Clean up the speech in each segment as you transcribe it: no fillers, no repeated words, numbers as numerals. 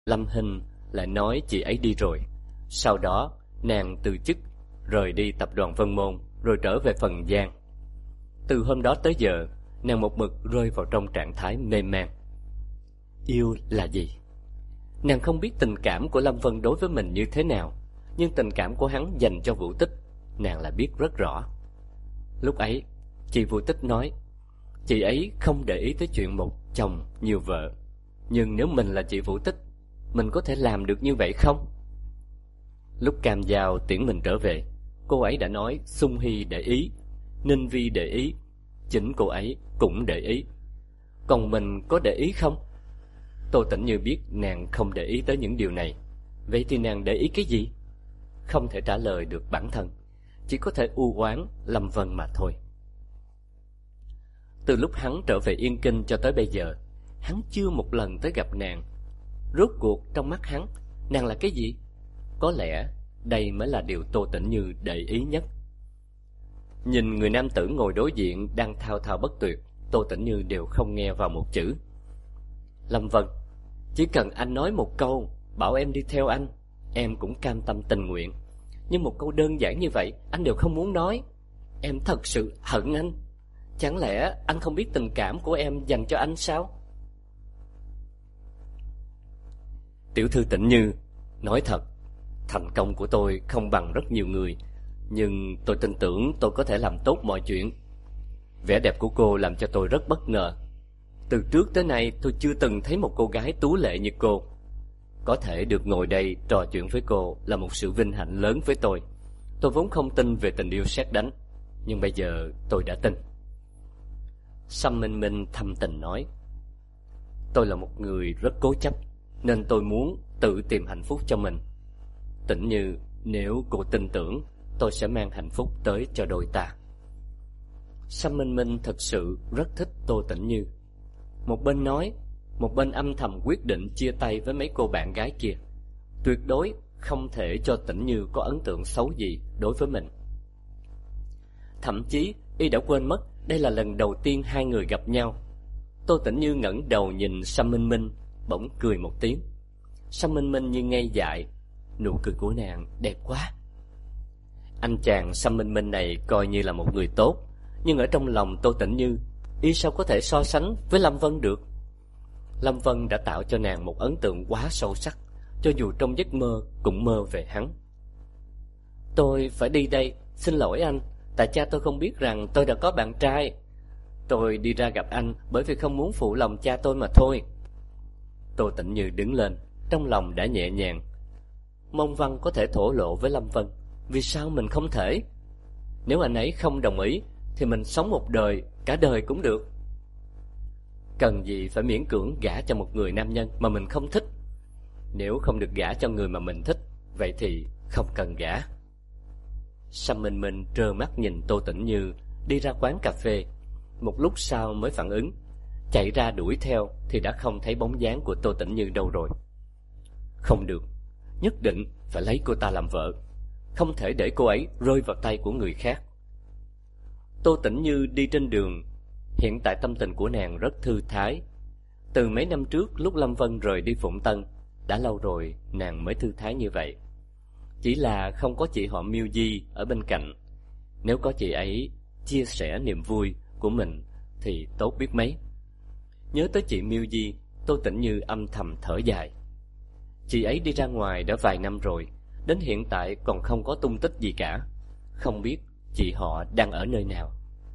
Lâm Hinh lại nói chị ấy đi rồi. Sau đó nàng từ chức, rời đi tập đoàn Vân Môn, rồi trở về Phần Giang. Từ hôm đó tới giờ, nàng một mực rơi vào trong trạng thái mê man. Yêu là gì? Nàng không biết tình cảm của Lâm Vân đối với mình như thế nào, nhưng tình cảm của hắn dành cho Vũ Tích, nàng lại biết rất rõ. Lúc ấy, chị Vũ Tích nói, chị ấy không để ý tới chuyện một chồng nhiều vợ. Nhưng nếu mình là chị Vũ Tích, mình có thể làm được như vậy không? Lúc Cam Giao tiễn mình trở về, cô ấy đã nói Sung Hy để ý, Ninh Vi để ý, chính cô ấy cũng để ý. Còn mình có để ý không? Tô Tĩnh Như biết nàng không để ý tới những điều này. Vậy thì nàng để ý cái gì? Không thể trả lời được bản thân, chỉ có thể u oán Lâm Vân mà thôi. Từ lúc hắn trở về Yên Kinh cho tới bây giờ, hắn chưa một lần tới gặp nàng. Rốt cuộc trong mắt hắn, nàng là cái gì? Có lẽ đây mới là điều Tô Tĩnh Như để ý nhất. Nhìn người nam tử ngồi đối diện đang thao thao bất tuyệt, Tô Tĩnh Như đều không nghe vào một chữ. Lâm Vân, chỉ cần anh nói một câu bảo em đi theo anh, em cũng cam tâm tình nguyện. Nhưng một câu đơn giản như vậy anh đều không muốn nói. Em thật sự hận anh. Chẳng lẽ anh không biết tình cảm của em dành cho anh sao? Tiểu thư Tĩnh Như, nói thật, thành công của tôi không bằng rất nhiều người, nhưng tôi tin tưởng tôi có thể làm tốt mọi chuyện. Vẻ đẹp của cô làm cho tôi rất bất ngờ. Từ trước tới nay tôi chưa từng thấy một cô gái tú lệ như cô. Có thể được ngồi đây trò chuyện với cô là một sự vinh hạnh lớn với tôi. Tôi vốn không tin về tình yêu sét đánh, nhưng bây giờ tôi đã tin. Sâm Minh Minh thâm tình nói, tôi là một người rất cố chấp, nên tôi muốn tự tìm hạnh phúc cho mình. Tĩnh Như, nếu cô tin tưởng, tôi sẽ mang hạnh phúc tới cho đôi ta. Sâm Minh Minh thật sự rất thích Tô Tĩnh Như. Một bên nói, một bên âm thầm quyết định chia tay với mấy cô bạn gái kia. Tuyệt đối không thể cho Tĩnh Như có ấn tượng xấu gì đối với mình. Thậm chí y đã quên mất đây là lần đầu tiên hai người gặp nhau. Tô Tĩnh Như ngẩng đầu nhìn Sâm Minh Minh, bỗng cười một tiếng. Sâm Minh Minh như ngây dại, nụ cười của nàng đẹp quá. Anh chàng Sâm Minh Minh này coi như là một người tốt, nhưng ở trong lòng Tô Tĩnh Như, y sao có thể so sánh với Lâm Vân được? Lâm Vân đã tạo cho nàng một ấn tượng quá sâu sắc, cho dù trong giấc mơ cũng mơ về hắn. Tôi phải đi đây, xin lỗi anh, tại cha tôi không biết rằng tôi đã có bạn trai. Tôi đi ra gặp anh bởi vì không muốn phụ lòng cha tôi mà thôi. Tô Tĩnh Như đứng lên, trong lòng đã nhẹ nhàng. Mông Văn có thể thổ lộ với Lâm Vân, vì sao mình không thể? Nếu anh ấy không đồng ý thì mình sống một đời, cả đời cũng được. Cần gì phải miễn cưỡng gả cho một người nam nhân mà mình không thích? Nếu không được gả cho người mà mình thích, vậy thì không cần gả. Sâm Minh Minh trơ mắt nhìn Tô Tĩnh Như đi ra quán cà phê, một lúc sau mới phản ứng, chạy ra đuổi theo thì đã không thấy bóng dáng của Tô Tĩnh Như đâu rồi. Không được, nhất định phải lấy cô ta làm vợ, không thể để cô ấy rơi vào tay của người khác. Tô Tĩnh Như đi trên đường, hiện tại tâm tình của nàng rất thư thái. Từ mấy năm trước lúc Lâm Vân rời đi Phụng Tân, đã lâu rồi nàng mới thư thái như vậy. Chỉ là không có chị họ Miêu Di ở bên cạnh. Nếu có chị ấy chia sẻ niềm vui của mình thì tốt biết mấy. Nhớ tới chị Miêu Di, Tô Tĩnh Như âm thầm thở dài. Chị ấy đi ra ngoài đã vài năm rồi, đến hiện tại còn không có tung tích gì cả. Không biết chị họ đang ở nơi nào.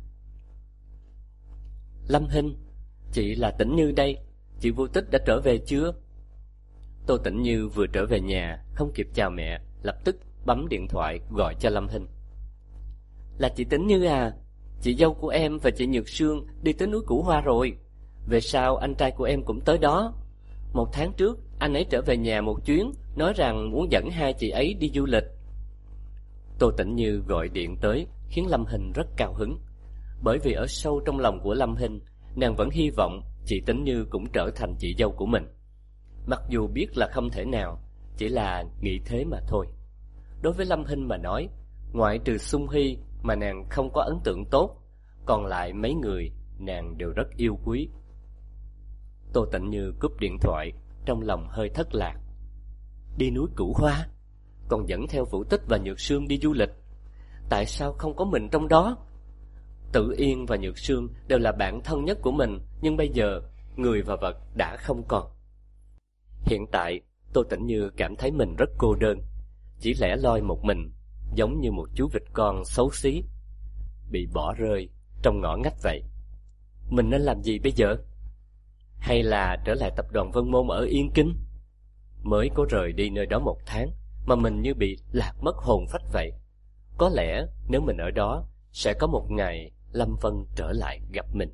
Lâm Hinh, chị là Tĩnh Như đây, chị Vô Tích đã trở về chưa? Tô Tĩnh Như vừa trở về nhà, không kịp chào mẹ, lập tức bấm điện thoại gọi cho Lâm Hinh. Là chị Tĩnh Như à, chị dâu của em và chị Nhược Sương đi tới núi Củ Hoa rồi. Về sau anh trai của em cũng tới đó. 1 tháng trước anh ấy trở về nhà một chuyến, nói rằng muốn dẫn hai chị ấy đi du lịch. Tô Tĩnh Như gọi điện tới khiến Lâm Hinh rất cao hứng, bởi vì ở sâu trong lòng của Lâm Hinh, nàng vẫn hy vọng chị Tĩnh Như cũng trở thành chị dâu của mình. Mặc dù biết là không thể nào, chỉ là nghĩ thế mà thôi. Đối với Lâm Hinh mà nói, ngoại trừ Sung Hy mà nàng không có ấn tượng tốt, còn lại mấy người nàng đều rất yêu quý. Tô Tĩnh Như cúp điện thoại, trong lòng hơi thất lạc. Đi núi Cửu Hoa, còn dẫn theo Vũ Tích và Nhược Sương đi du lịch. Tại sao không có mình trong đó? Tử Yên và Nhược Sương đều là bạn thân nhất của mình, nhưng bây giờ người và vật đã không còn. Hiện tại, Tô Tĩnh Như cảm thấy mình rất cô đơn, chỉ lẻ loi một mình, giống như một chú vịt con xấu xí, bị bỏ rơi trong ngõ ngách vậy. Mình nên làm gì bây giờ? Hay là trở lại tập đoàn Vân Môn ở Yên Kinh? Mới có rời đi nơi đó 1 tháng mà mình như bị lạc mất hồn phách vậy. Có lẽ nếu mình ở đó, sẽ có một ngày Lâm Vân trở lại gặp mình.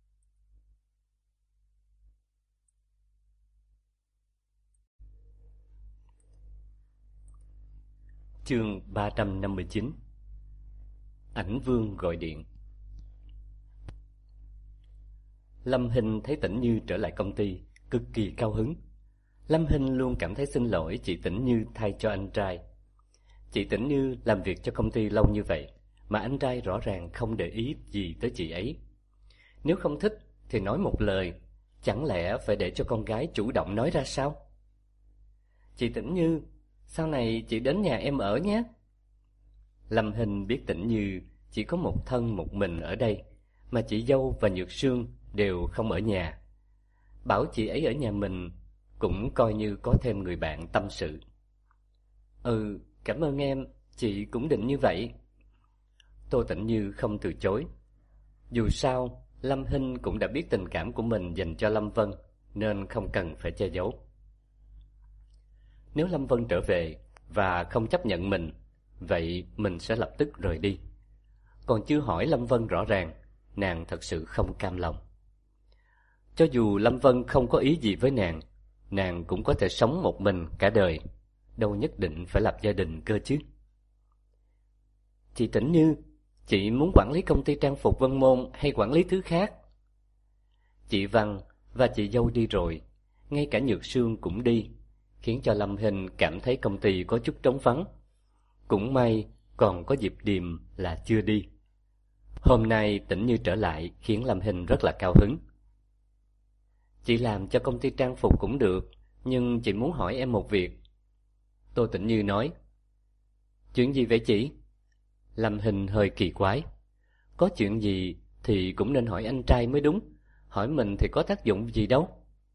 Chương 359. Ảnh Vương gọi điện. Lâm Hinh thấy Tĩnh Như trở lại công ty, cực kỳ cao hứng. Lâm Hinh luôn cảm thấy xin lỗi chị Tĩnh Như thay cho anh trai. Chị Tĩnh Như làm việc cho công ty lâu như vậy, mà anh trai rõ ràng không để ý gì tới chị ấy. Nếu không thích thì nói một lời, chẳng lẽ phải để cho con gái chủ động nói ra sao? Chị Tĩnh Như, sau này chị đến nhà em ở nhé. Lâm Hinh biết Tĩnh Như chỉ có một thân một mình ở đây, mà chị dâu và Nhược Sương đều không ở nhà. Bảo chị ấy ở nhà mình cũng coi như có thêm người bạn tâm sự. Ừ, cảm ơn em, chị cũng định như vậy. Tô Tĩnh Như không từ chối. Dù sao, Lâm Hinh cũng đã biết tình cảm của mình dành cho Lâm Vân, nên không cần phải che giấu. Nếu Lâm Vân trở về và không chấp nhận mình, vậy mình sẽ lập tức rời đi. Còn chưa hỏi Lâm Vân rõ ràng, nàng thật sự không cam lòng. Cho dù Lâm Vân không có ý gì với nàng cũng có thể sống một mình cả đời, đâu nhất định phải lập gia đình cơ chứ. Chị Tĩnh Như, chị muốn quản lý công ty trang phục Vân Môn hay quản lý thứ khác? Chị Văn và chị dâu đi rồi, ngay cả Nhược Sương cũng đi, khiến cho Lâm Hinh cảm thấy công ty có chút trống vắng. Cũng may còn có Diệp Điềm là chưa đi. Hôm nay Tĩnh Như trở lại khiến Lâm Hinh rất là cao hứng. Chị làm cho công ty trang phục cũng được, nhưng chị muốn hỏi em một việc. Tô Tĩnh Như nói. Chuyện gì vậy chị? Lâm Hinh hơi kỳ quái. Có chuyện gì thì cũng nên hỏi anh trai mới đúng, hỏi mình thì có tác dụng gì đâu.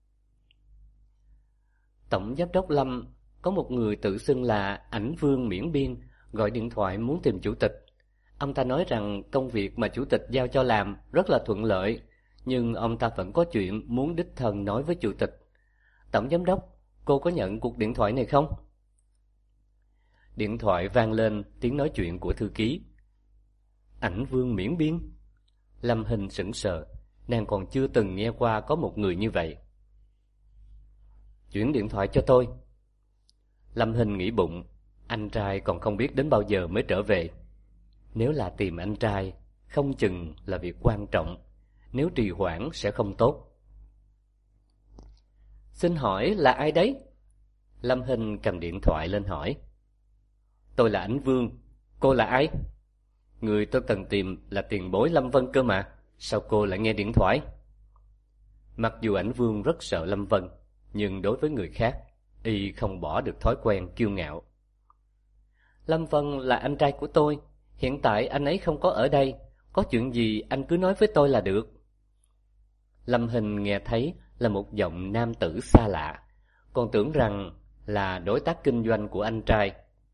Tổng giám đốc Lâm, có một người tự xưng là Ảnh Vương miễn biên gọi điện thoại muốn tìm chủ tịch. Ông ta nói rằng công việc mà chủ tịch giao cho làm rất là thuận lợi, nhưng ông ta vẫn có chuyện muốn đích thân nói với chủ tịch. Tổng giám đốc, cô có nhận cuộc điện thoại này không? Điện thoại vang lên tiếng nói chuyện của thư ký. Ảnh Vương miễn biên? Lâm Hinh sững sờ, nàng còn chưa từng nghe qua có một người như vậy. Chuyển điện thoại cho tôi. Lâm Hinh nghĩ bụng, anh trai còn không biết đến bao giờ mới trở về. Nếu là tìm anh trai, không chừng là việc quan trọng, nếu trì hoãn sẽ không tốt. Xin hỏi là ai đấy? Lâm Hinh cầm điện thoại lên hỏi. Tôi là Ảnh Vương, cô là ai? Người tôi cần tìm là tiền bối Lâm Vân cơ mà, sao cô lại nghe điện thoại? Mặc dù Ảnh Vương rất sợ Lâm Vân, nhưng đối với người khác, y không bỏ được thói quen kiêu ngạo. Lâm Vân là anh trai của tôi, hiện tại anh ấy không có ở đây, có chuyện gì anh cứ nói với tôi là được. Lâm Hinh nghe thấy là một giọng nam tử xa lạ, còn tưởng rằng là đối tác kinh doanh của anh trai.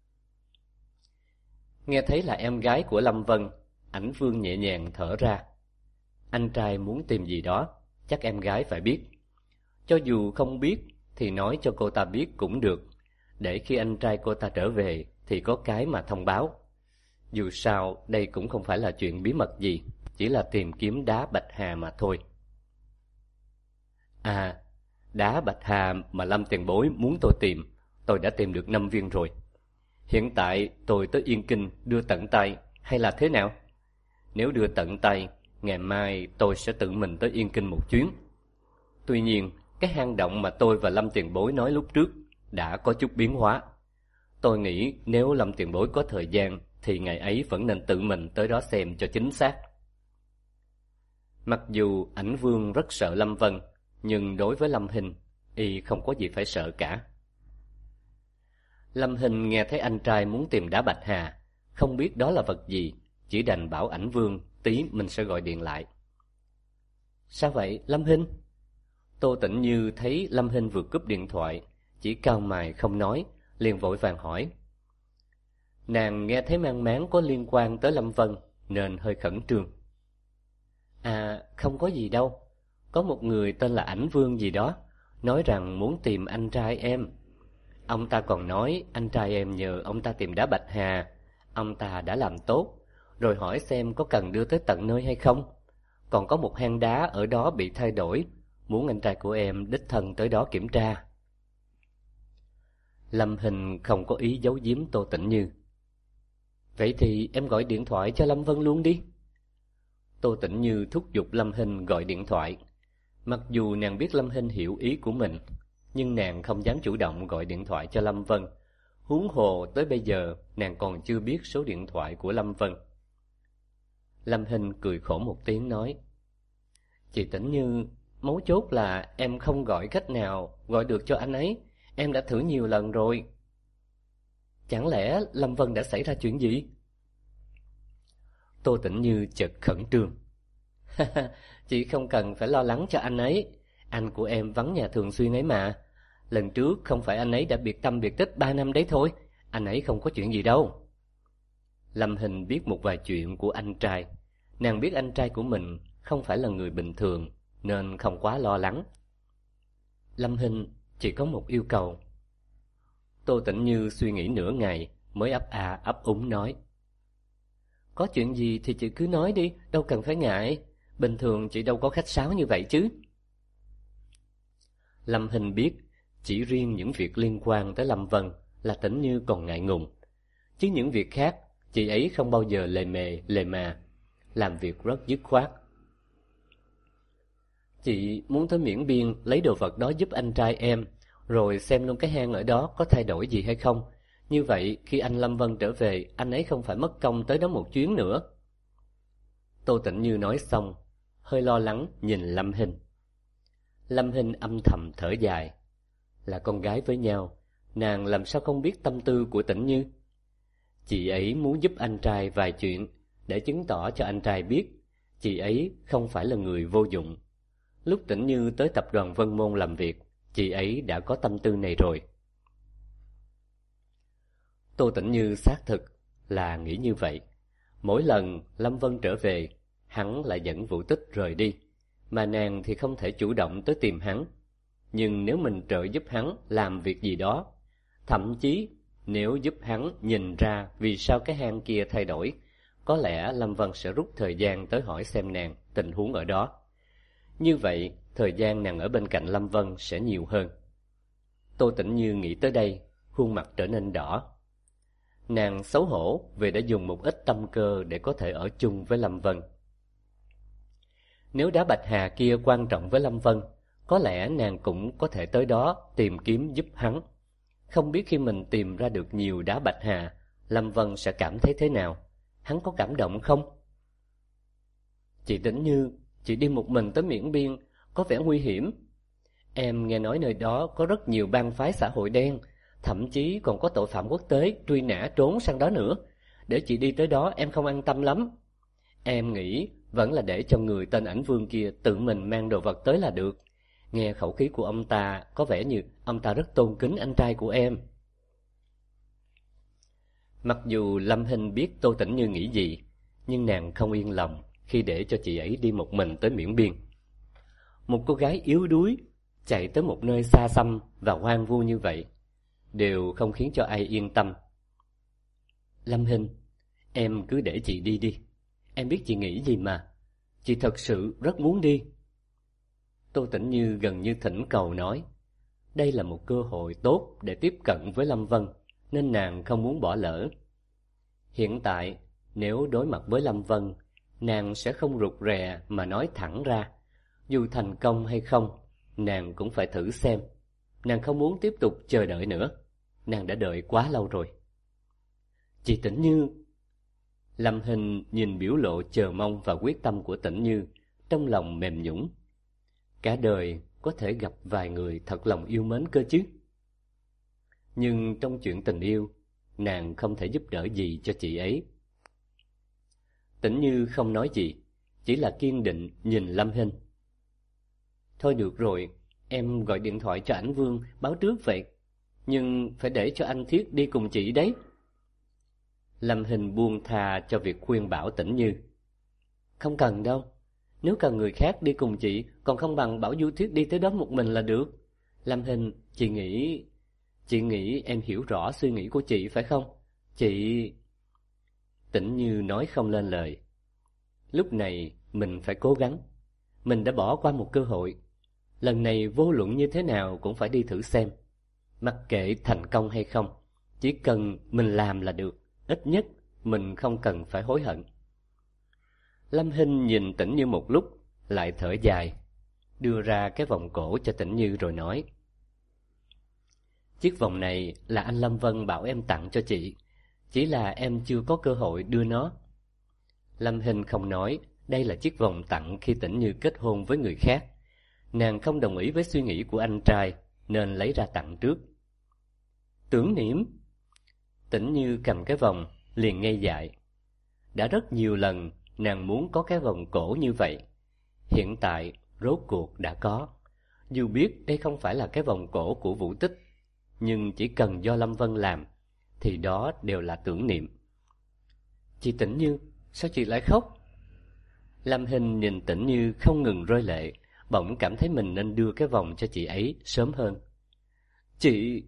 Nghe thấy là em gái của Lâm Vân, Ảnh Vương nhẹ nhàng thở ra. Anh trai muốn tìm gì đó, chắc em gái phải biết. Cho dù không biết thì nói cho cô ta biết cũng được, để khi anh trai cô ta trở về thì có cái mà thông báo. Dù sao đây cũng không phải là chuyện bí mật gì, chỉ là tìm kiếm đá bạch hà mà thôi. À, đá bạch hà mà Lâm tiền bối muốn tôi đã tìm được 5 viên rồi. Hiện tại tôi tới Yên Kinh đưa tận tay hay là thế nào? Nếu đưa tận tay, ngày mai tôi sẽ tự mình tới Yên Kinh một chuyến. Tuy nhiên, cái hang động mà tôi và Lâm tiền bối nói lúc trước đã có chút biến hóa. Tôi nghĩ nếu Lâm tiền bối có thời gian thì ngày ấy vẫn nên tự mình tới đó xem cho chính xác. Mặc dù Ảnh Vương rất sợ Lâm Vân, nhưng đối với Lâm Hinh, y không có gì phải sợ cả. Lâm Hinh nghe thấy anh trai muốn tìm đá bạch hà, không biết đó là vật gì, chỉ đành bảo Ảnh Vương tí mình sẽ gọi điện lại. Sao vậy Lâm Hinh? Tô Tĩnh Như thấy Lâm Hinh vừa cúp điện thoại, chỉ cau mày không nói, liền vội vàng hỏi. Nàng nghe thấy mang máng có liên quan tới Lâm Vân nên hơi khẩn trương. À, không có gì đâu. Có một người tên là Ảnh Vương gì đó, nói rằng muốn tìm anh trai em. Ông ta còn nói anh trai em nhờ ông ta tìm đá bạch hà. Ông ta đã làm tốt, rồi hỏi xem có cần đưa tới tận nơi hay không. Còn có một hang đá ở đó bị thay đổi, muốn anh trai của em đích thân tới đó kiểm tra. Lâm Hinh không có ý giấu giếm Tô Tĩnh Như. Vậy thì em gọi điện thoại cho Lâm Vân luôn đi. Tô Tĩnh Như thúc giục Lâm Hinh gọi điện thoại. Mặc dù nàng biết Lâm Hinh hiểu ý của mình, nhưng nàng không dám chủ động gọi điện thoại cho Lâm Vân. Huống hồ tới bây giờ nàng còn chưa biết số điện thoại của Lâm Vân. Lâm Hinh cười khổ một tiếng nói. Chị Tĩnh Như, mấu chốt là em không gọi cách nào gọi được cho anh ấy. Em đã thử nhiều lần rồi. Chẳng lẽ Lâm Vân đã xảy ra chuyện gì? Tô Tĩnh Như chợt khẩn trương. Chị không cần phải lo lắng cho anh ấy. Anh của em vắng nhà thường xuyên ấy mà. Lần trước không phải anh ấy đã biệt tâm biệt tích 3 năm đấy thôi. Anh ấy không có chuyện gì đâu. Lâm Hinh biết một vài chuyện của anh trai. Nàng biết anh trai của mình không phải là người bình thường, nên không quá lo lắng. Lâm Hinh, chỉ có một yêu cầu. Tô Tĩnh Như suy nghĩ nửa ngày mới ấp a ấp úng nói. Có chuyện gì thì chị cứ nói đi, đâu cần phải ngại. Bình thường chị đâu có khách sáo như vậy chứ. Lâm Hinh biết chỉ riêng những việc liên quan tới Lâm Vân là Tĩnh Như còn ngại ngùng, chứ những việc khác chị ấy không bao giờ lề mề lề mà, làm việc rất dứt khoát. Chị muốn tới Miễn Biên lấy đồ vật đó giúp anh trai em, rồi xem luôn cái hang ở đó có thay đổi gì hay không. Như vậy khi anh Lâm Vân trở về, anh ấy không phải mất công tới đó một chuyến nữa. Tô Tĩnh Như nói xong, hơi lo lắng nhìn Lâm Hinh. Lâm Hinh âm thầm thở dài. Là con gái với nhau, nàng làm sao không biết tâm tư của Tĩnh Như. Chị ấy muốn giúp anh trai vài chuyện, để chứng tỏ cho anh trai biết chị ấy không phải là người vô dụng. Lúc Tĩnh Như tới tập đoàn Vân Môn làm việc, chị ấy đã có tâm tư này rồi. Tô Tĩnh Như xác thực là nghĩ như vậy. Mỗi lần Lâm Vân trở về, hắn lại dẫn Vũ Tích rời đi, mà nàng thì không thể chủ động tới tìm hắn. Nhưng nếu mình trợ giúp hắn làm việc gì đó, thậm chí nếu giúp hắn nhìn ra vì sao cái hang kia thay đổi, có lẽ Lâm Vân sẽ rút thời gian tới hỏi xem nàng tình huống ở đó. Như vậy, thời gian nàng ở bên cạnh Lâm Vân sẽ nhiều hơn. Tô Tĩnh Như nghĩ tới đây, khuôn mặt trở nên đỏ. Nàng xấu hổ vì đã dùng một ít tâm cơ để có thể ở chung với Lâm Vân. Nếu đá bạch hà kia quan trọng với Lâm Vân, có lẽ nàng cũng có thể tới đó tìm kiếm giúp hắn. Không biết khi mình tìm ra được nhiều đá bạch hà, Lâm Vân sẽ cảm thấy thế nào? Hắn có cảm động không? Chị Tĩnh Như, chị đi một mình tới Miễn Biên, có vẻ nguy hiểm. Em nghe nói nơi đó có rất nhiều bang phái xã hội đen, thậm chí còn có tội phạm quốc tế truy nã trốn sang đó nữa. Để chị đi tới đó em không an tâm lắm. Em nghĩ vẫn là để cho người tên Ảnh Vương kia tự mình mang đồ vật tới là được. Nghe khẩu khí của ông ta có vẻ như ông ta rất tôn kính anh trai của em. Mặc dù Lâm Hinh biết Tô Tĩnh Như nghĩ gì, nhưng nàng không yên lòng khi để cho chị ấy đi một mình tới Miễn Biên. Một cô gái yếu đuối chạy tới một nơi xa xăm và hoang vu như vậy đều không khiến cho ai yên tâm. Lâm Hinh, em cứ để chị đi đi. Em biết chị nghĩ gì mà. Chị thật sự rất muốn đi. Tô Tĩnh Như gần như thỉnh cầu nói. Đây là một cơ hội tốt để tiếp cận với Lâm Vân, nên nàng không muốn bỏ lỡ. Hiện tại, nếu đối mặt với Lâm Vân, nàng sẽ không rụt rè mà nói thẳng ra. Dù thành công hay không, nàng cũng phải thử xem. Nàng không muốn tiếp tục chờ đợi nữa. Nàng đã đợi quá lâu rồi. Chị Tĩnh Như. Lâm Hinh nhìn biểu lộ chờ mong và quyết tâm của Tĩnh Như, trong lòng mềm nhũn. Cả đời có thể gặp vài người thật lòng yêu mến cơ chứ. Nhưng trong chuyện tình yêu, nàng không thể giúp đỡ gì cho chị ấy. Tĩnh Như không nói gì, chỉ là kiên định nhìn Lâm Hinh. Thôi được rồi, em gọi điện thoại cho ảnh Vương báo trước vậy, nhưng phải để cho anh Thiết đi cùng chị đấy. Lâm Hinh buông tha cho việc khuyên bảo Tĩnh Như. Không cần đâu, nếu cần người khác đi cùng chị, còn không bằng bảo Du Thiết đi tới đó một mình là được. Lâm Hinh, chị nghĩ em hiểu rõ suy nghĩ của chị phải không? Chị... Tĩnh Như nói không lên lời. Lúc này mình phải cố gắng. Mình đã bỏ qua một cơ hội. Lần này vô luận như thế nào cũng phải đi thử xem. Mặc kệ thành công hay không, chỉ cần mình làm là được. Ít nhất mình không cần phải hối hận. Lâm Hinh nhìn Tĩnh Như một lúc, lại thở dài, đưa ra cái vòng cổ cho Tĩnh Như rồi nói. Chiếc vòng này là anh Lâm Vân bảo em tặng cho chị, chỉ là em chưa có cơ hội đưa nó. Lâm Hinh không nói, đây là chiếc vòng tặng khi Tĩnh Như kết hôn với người khác. Nàng không đồng ý với suy nghĩ của anh trai, nên lấy ra tặng trước. Tưởng niệm. Tĩnh Như cầm cái vòng, liền ngây dại. Đã rất nhiều lần nàng muốn có cái vòng cổ như vậy. Hiện tại, rốt cuộc đã có. Dù biết đây không phải là cái vòng cổ của Vũ Tích, nhưng chỉ cần do Lâm Vân làm, thì đó đều là tưởng niệm. Chị Tĩnh Như, sao chị lại khóc? Lâm Hinh nhìn Tĩnh Như không ngừng rơi lệ, bỗng cảm thấy mình nên đưa cái vòng cho chị ấy sớm hơn. Chị...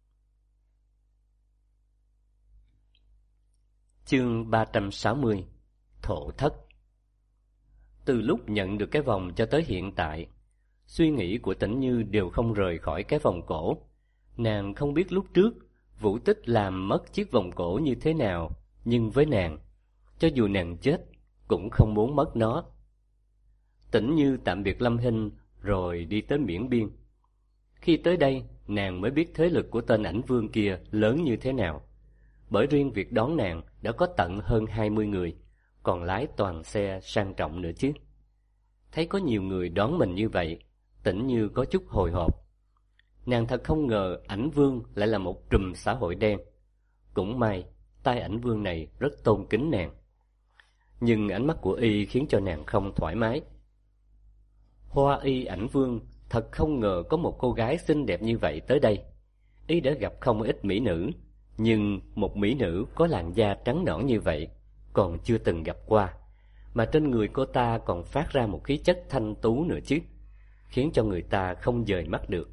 Chương 360. Thổ thất. Từ lúc nhận được cái vòng cho tới hiện tại, suy nghĩ của Tĩnh Như đều không rời khỏi cái vòng cổ. Nàng không biết lúc trước Vũ Tích làm mất chiếc vòng cổ như thế nào, nhưng với nàng, cho dù nàng chết cũng không muốn mất nó. Tĩnh Như tạm biệt Lâm Hinh rồi đi tới Miễn Biên. Khi tới đây, nàng mới biết thế lực của tên ảnh Vương kia lớn như thế nào. Bởi riêng việc đón nàng đã có tận hơn 20 người, còn lái toàn xe sang trọng nữa chứ. Thấy có nhiều người đón mình như vậy, Tĩnh Như có chút hồi hộp. Nàng thật không ngờ ảnh Vương lại là một trùm xã hội đen. Cũng may, tay ảnh Vương này rất tôn kính nàng. Nhưng ánh mắt của y khiến cho nàng không thoải mái. Hoa y ảnh Vương thật không ngờ có một cô gái xinh đẹp như vậy tới đây. Y đã gặp không ít mỹ nữ, nhưng một mỹ nữ có làn da trắng nõn như vậy còn chưa từng gặp qua. Mà trên người cô ta còn phát ra một khí chất thanh tú nữa chứ, khiến cho người ta không dời mắt được.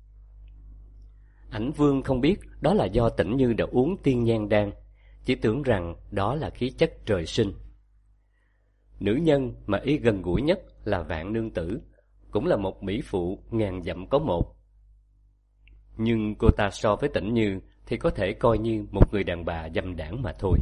Ảnh Vương không biết đó là do Tĩnh Như đã uống tiên nhan đan, chỉ tưởng rằng đó là khí chất trời sinh. Nữ nhân mà y gần gũi nhất là Vạn Nương Tử, cũng là một mỹ phụ ngàn dặm có một. Nhưng cô ta so với Tĩnh Như thì có thể coi như một người đàn bà dâm đãng mà thôi.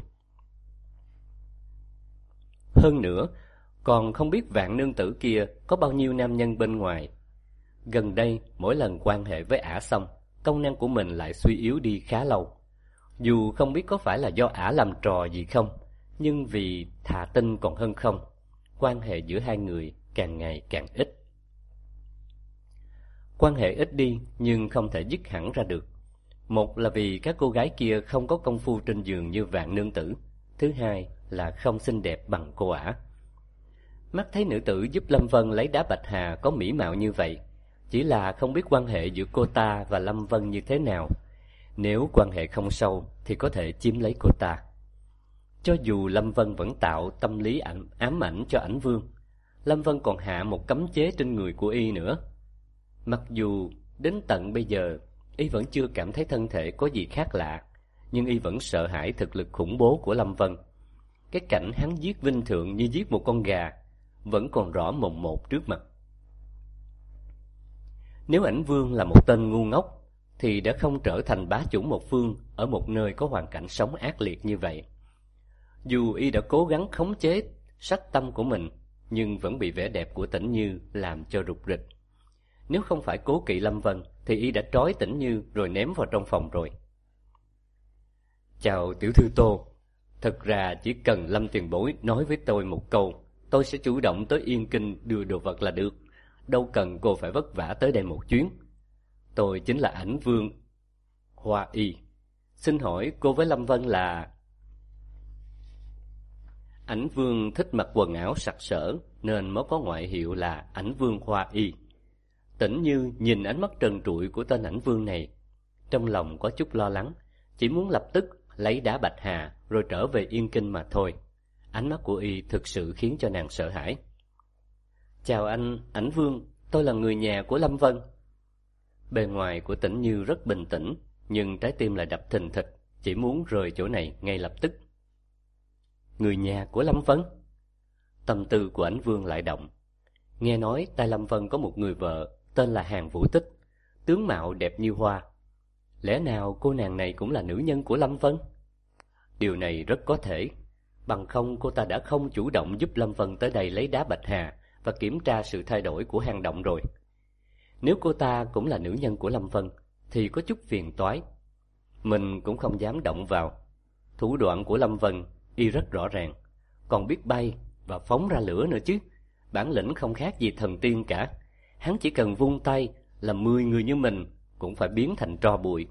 Hơn nữa, còn không biết Vạn Nương Tử kia có bao nhiêu nam nhân bên ngoài. Gần đây, mỗi lần quan hệ với ả xong, công năng của mình lại suy yếu đi khá lâu. Dù không biết có phải là do ả làm trò gì không, nhưng vì thà tin còn hơn không, quan hệ giữa hai người càng ngày càng ít. Quan hệ ít đi nhưng không thể dứt hẳn ra được. Một là vì các cô gái kia không có công phu trên giường như Vạn Nương Tử. Thứ hai là không xinh đẹp bằng cô ả. Mắt thấy nữ tử giúp Lâm Vân lấy đá bạch hà có mỹ mạo như vậy, chỉ là không biết quan hệ giữa cô ta và Lâm Vân như thế nào. Nếu quan hệ không sâu thì có thể chiếm lấy cô ta. Cho dù Lâm Vân vẫn tạo tâm lý ám ảnh cho ảnh Vương, Lâm Vân còn hạ một cấm chế trên người của y nữa. Mặc dù đến tận bây giờ y vẫn chưa cảm thấy thân thể có gì khác lạ, nhưng y vẫn sợ hãi thực lực khủng bố của Lâm Vân. Cái cảnh hắn giết Vinh Thượng như giết một con gà vẫn còn rõ mồn một trước mặt. Nếu ảnh Vương là một tên ngu ngốc thì đã không trở thành bá chủ một phương ở một nơi có hoàn cảnh sống ác liệt như vậy. Dù y đã cố gắng khống chế sắc tâm của mình, nhưng vẫn bị vẻ đẹp của Tĩnh Như làm cho rụt rịch. Nếu không phải cố kỵ Lâm Vân thì y đã trói Tĩnh Như rồi ném vào trong phòng rồi. Chào tiểu thư Tô. Thật ra chỉ cần Lâm tiền bối nói với tôi một câu, tôi sẽ chủ động tới Yên Kinh đưa đồ vật là được. đâu cần cô phải vất vả tới đây một chuyến. Tôi chính là Ảnh Vương Hoa Y. Xin hỏi cô với Lâm Vân là... Ảnh Vương thích mặc quần áo sặc sỡ nên mới có ngoại hiệu là Ảnh Vương Hoa Y. Tĩnh Như nhìn ánh mắt trần trụi của tên Ảnh Vương này, trong lòng có chút lo lắng, chỉ muốn lập tức lấy đá bạch hà rồi trở về Yên Kinh mà thôi. Ánh mắt của y thực sự khiến cho nàng sợ hãi. Chào anh, Ảnh Vương, tôi là người nhà của Lâm Vân. Bề ngoài của Tĩnh Như rất bình tĩnh, nhưng trái tim lại đập thình thịch, chỉ muốn rời chỗ này ngay lập tức. Người nhà của Lâm Vân? Tâm tư của Ảnh Vương lại động. Nghe nói tại Lâm Vân có một người vợ tên là Hàn Vũ Tích, tướng mạo đẹp như hoa. Lẽ nào cô nàng này cũng là nữ nhân của Lâm Vân? Điều này rất có thể, bằng không cô ta đã không chủ động giúp Lâm Vân tới đây lấy đá bạch hà và kiểm tra sự thay đổi của hang động rồi. Nếu cô ta cũng là nữ nhân của Lâm Vân thì có chút phiền toái. Mình cũng không dám động vào. Thủ đoạn của Lâm Vân y rất rõ ràng, còn biết bay và phóng ra lửa nữa chứ. Bản lĩnh không khác gì thần tiên cả. Hắn chỉ cần vung tay là 10 người như mình cũng phải biến thành tro bụi.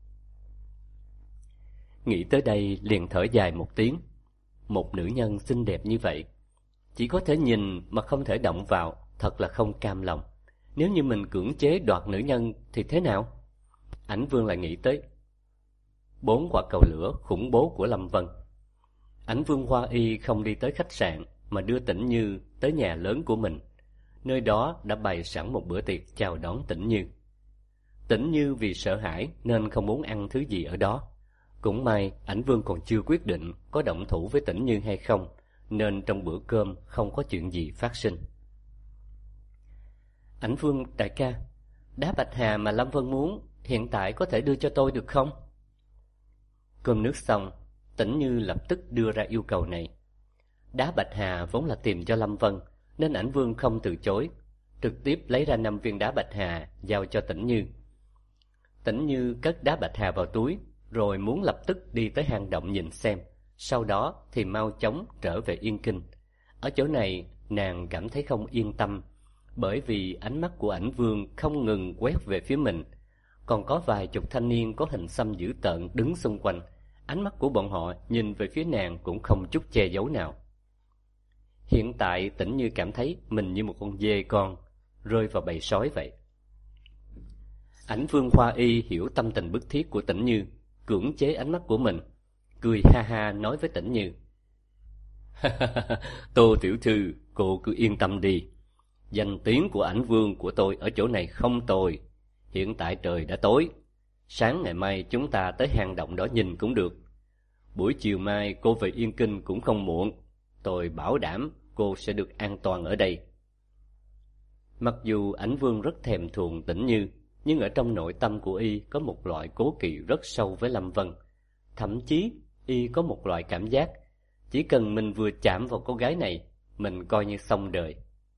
Nghĩ tới đây liền thở dài một tiếng. Một nữ nhân xinh đẹp như vậy, chỉ có thể nhìn mà không thể động vào, thật là không cam lòng. Nếu như mình cưỡng chế đoạt nữ nhân thì thế nào? Ảnh Vương lại nghĩ tới 4 quả cầu lửa khủng bố của Lâm Vân. Ảnh Vương Hoa Y không đi tới khách sạn mà đưa Tĩnh Như tới nhà lớn của mình. Nơi đó đã bày sẵn một bữa tiệc chào đón Tĩnh Như. Tĩnh Như vì sợ hãi nên không muốn ăn thứ gì ở đó. Cũng may Ảnh Vương còn chưa quyết định có động thủ với Tĩnh Như hay không, nên trong bữa cơm không có chuyện gì phát sinh. Ảnh Vương đại ca, đá bạch hà mà Lâm Vân muốn hiện tại có thể đưa cho tôi được không? Cơm nước xong, Tĩnh Như lập tức đưa ra yêu cầu này. Đá bạch hà vốn là tìm cho Lâm Vân, nên Ảnh Vương không từ chối, trực tiếp lấy ra 5 viên đá bạch hà giao cho Tĩnh Như. Tĩnh Như cất đá bạch hà vào túi, rồi muốn lập tức đi tới hang động nhìn xem, sau đó thì mau chóng trở về Yên Kinh. Ở chỗ này nàng cảm thấy không yên tâm, bởi vì ánh mắt của Ảnh Vương không ngừng quét về phía mình. Còn có vài chục thanh niên có hình xăm dữ tợn đứng xung quanh, ánh mắt của bọn họ nhìn về phía nàng cũng không chút che giấu nào. Hiện tại Tĩnh Như cảm thấy mình như một con dê con rơi vào bầy sói vậy. Ảnh Vương Hoa Y hiểu tâm tình bức thiết của Tĩnh Như, cưỡng chế ánh mắt của mình, cười ha ha nói với Tĩnh Như: Tô tiểu thư, cô cứ yên tâm đi. Danh tiếng của Ảnh Vương của tôi ở chỗ này không tồi. Hiện tại trời đã tối, sáng ngày mai chúng ta tới hang động đó nhìn cũng được. Buổi chiều mai cô về Yên Kinh cũng không muộn. Tôi bảo đảm cô sẽ được an toàn ở đây. Mặc dù Ảnh Vương rất thèm thuồng Tĩnh Như, nhưng ở trong nội tâm của y có một loại cố kỵ rất sâu với Lâm Vân. Thậm chí y có một loại cảm giác, chỉ cần mình vừa chạm vào cô gái này, mình coi như xong đời.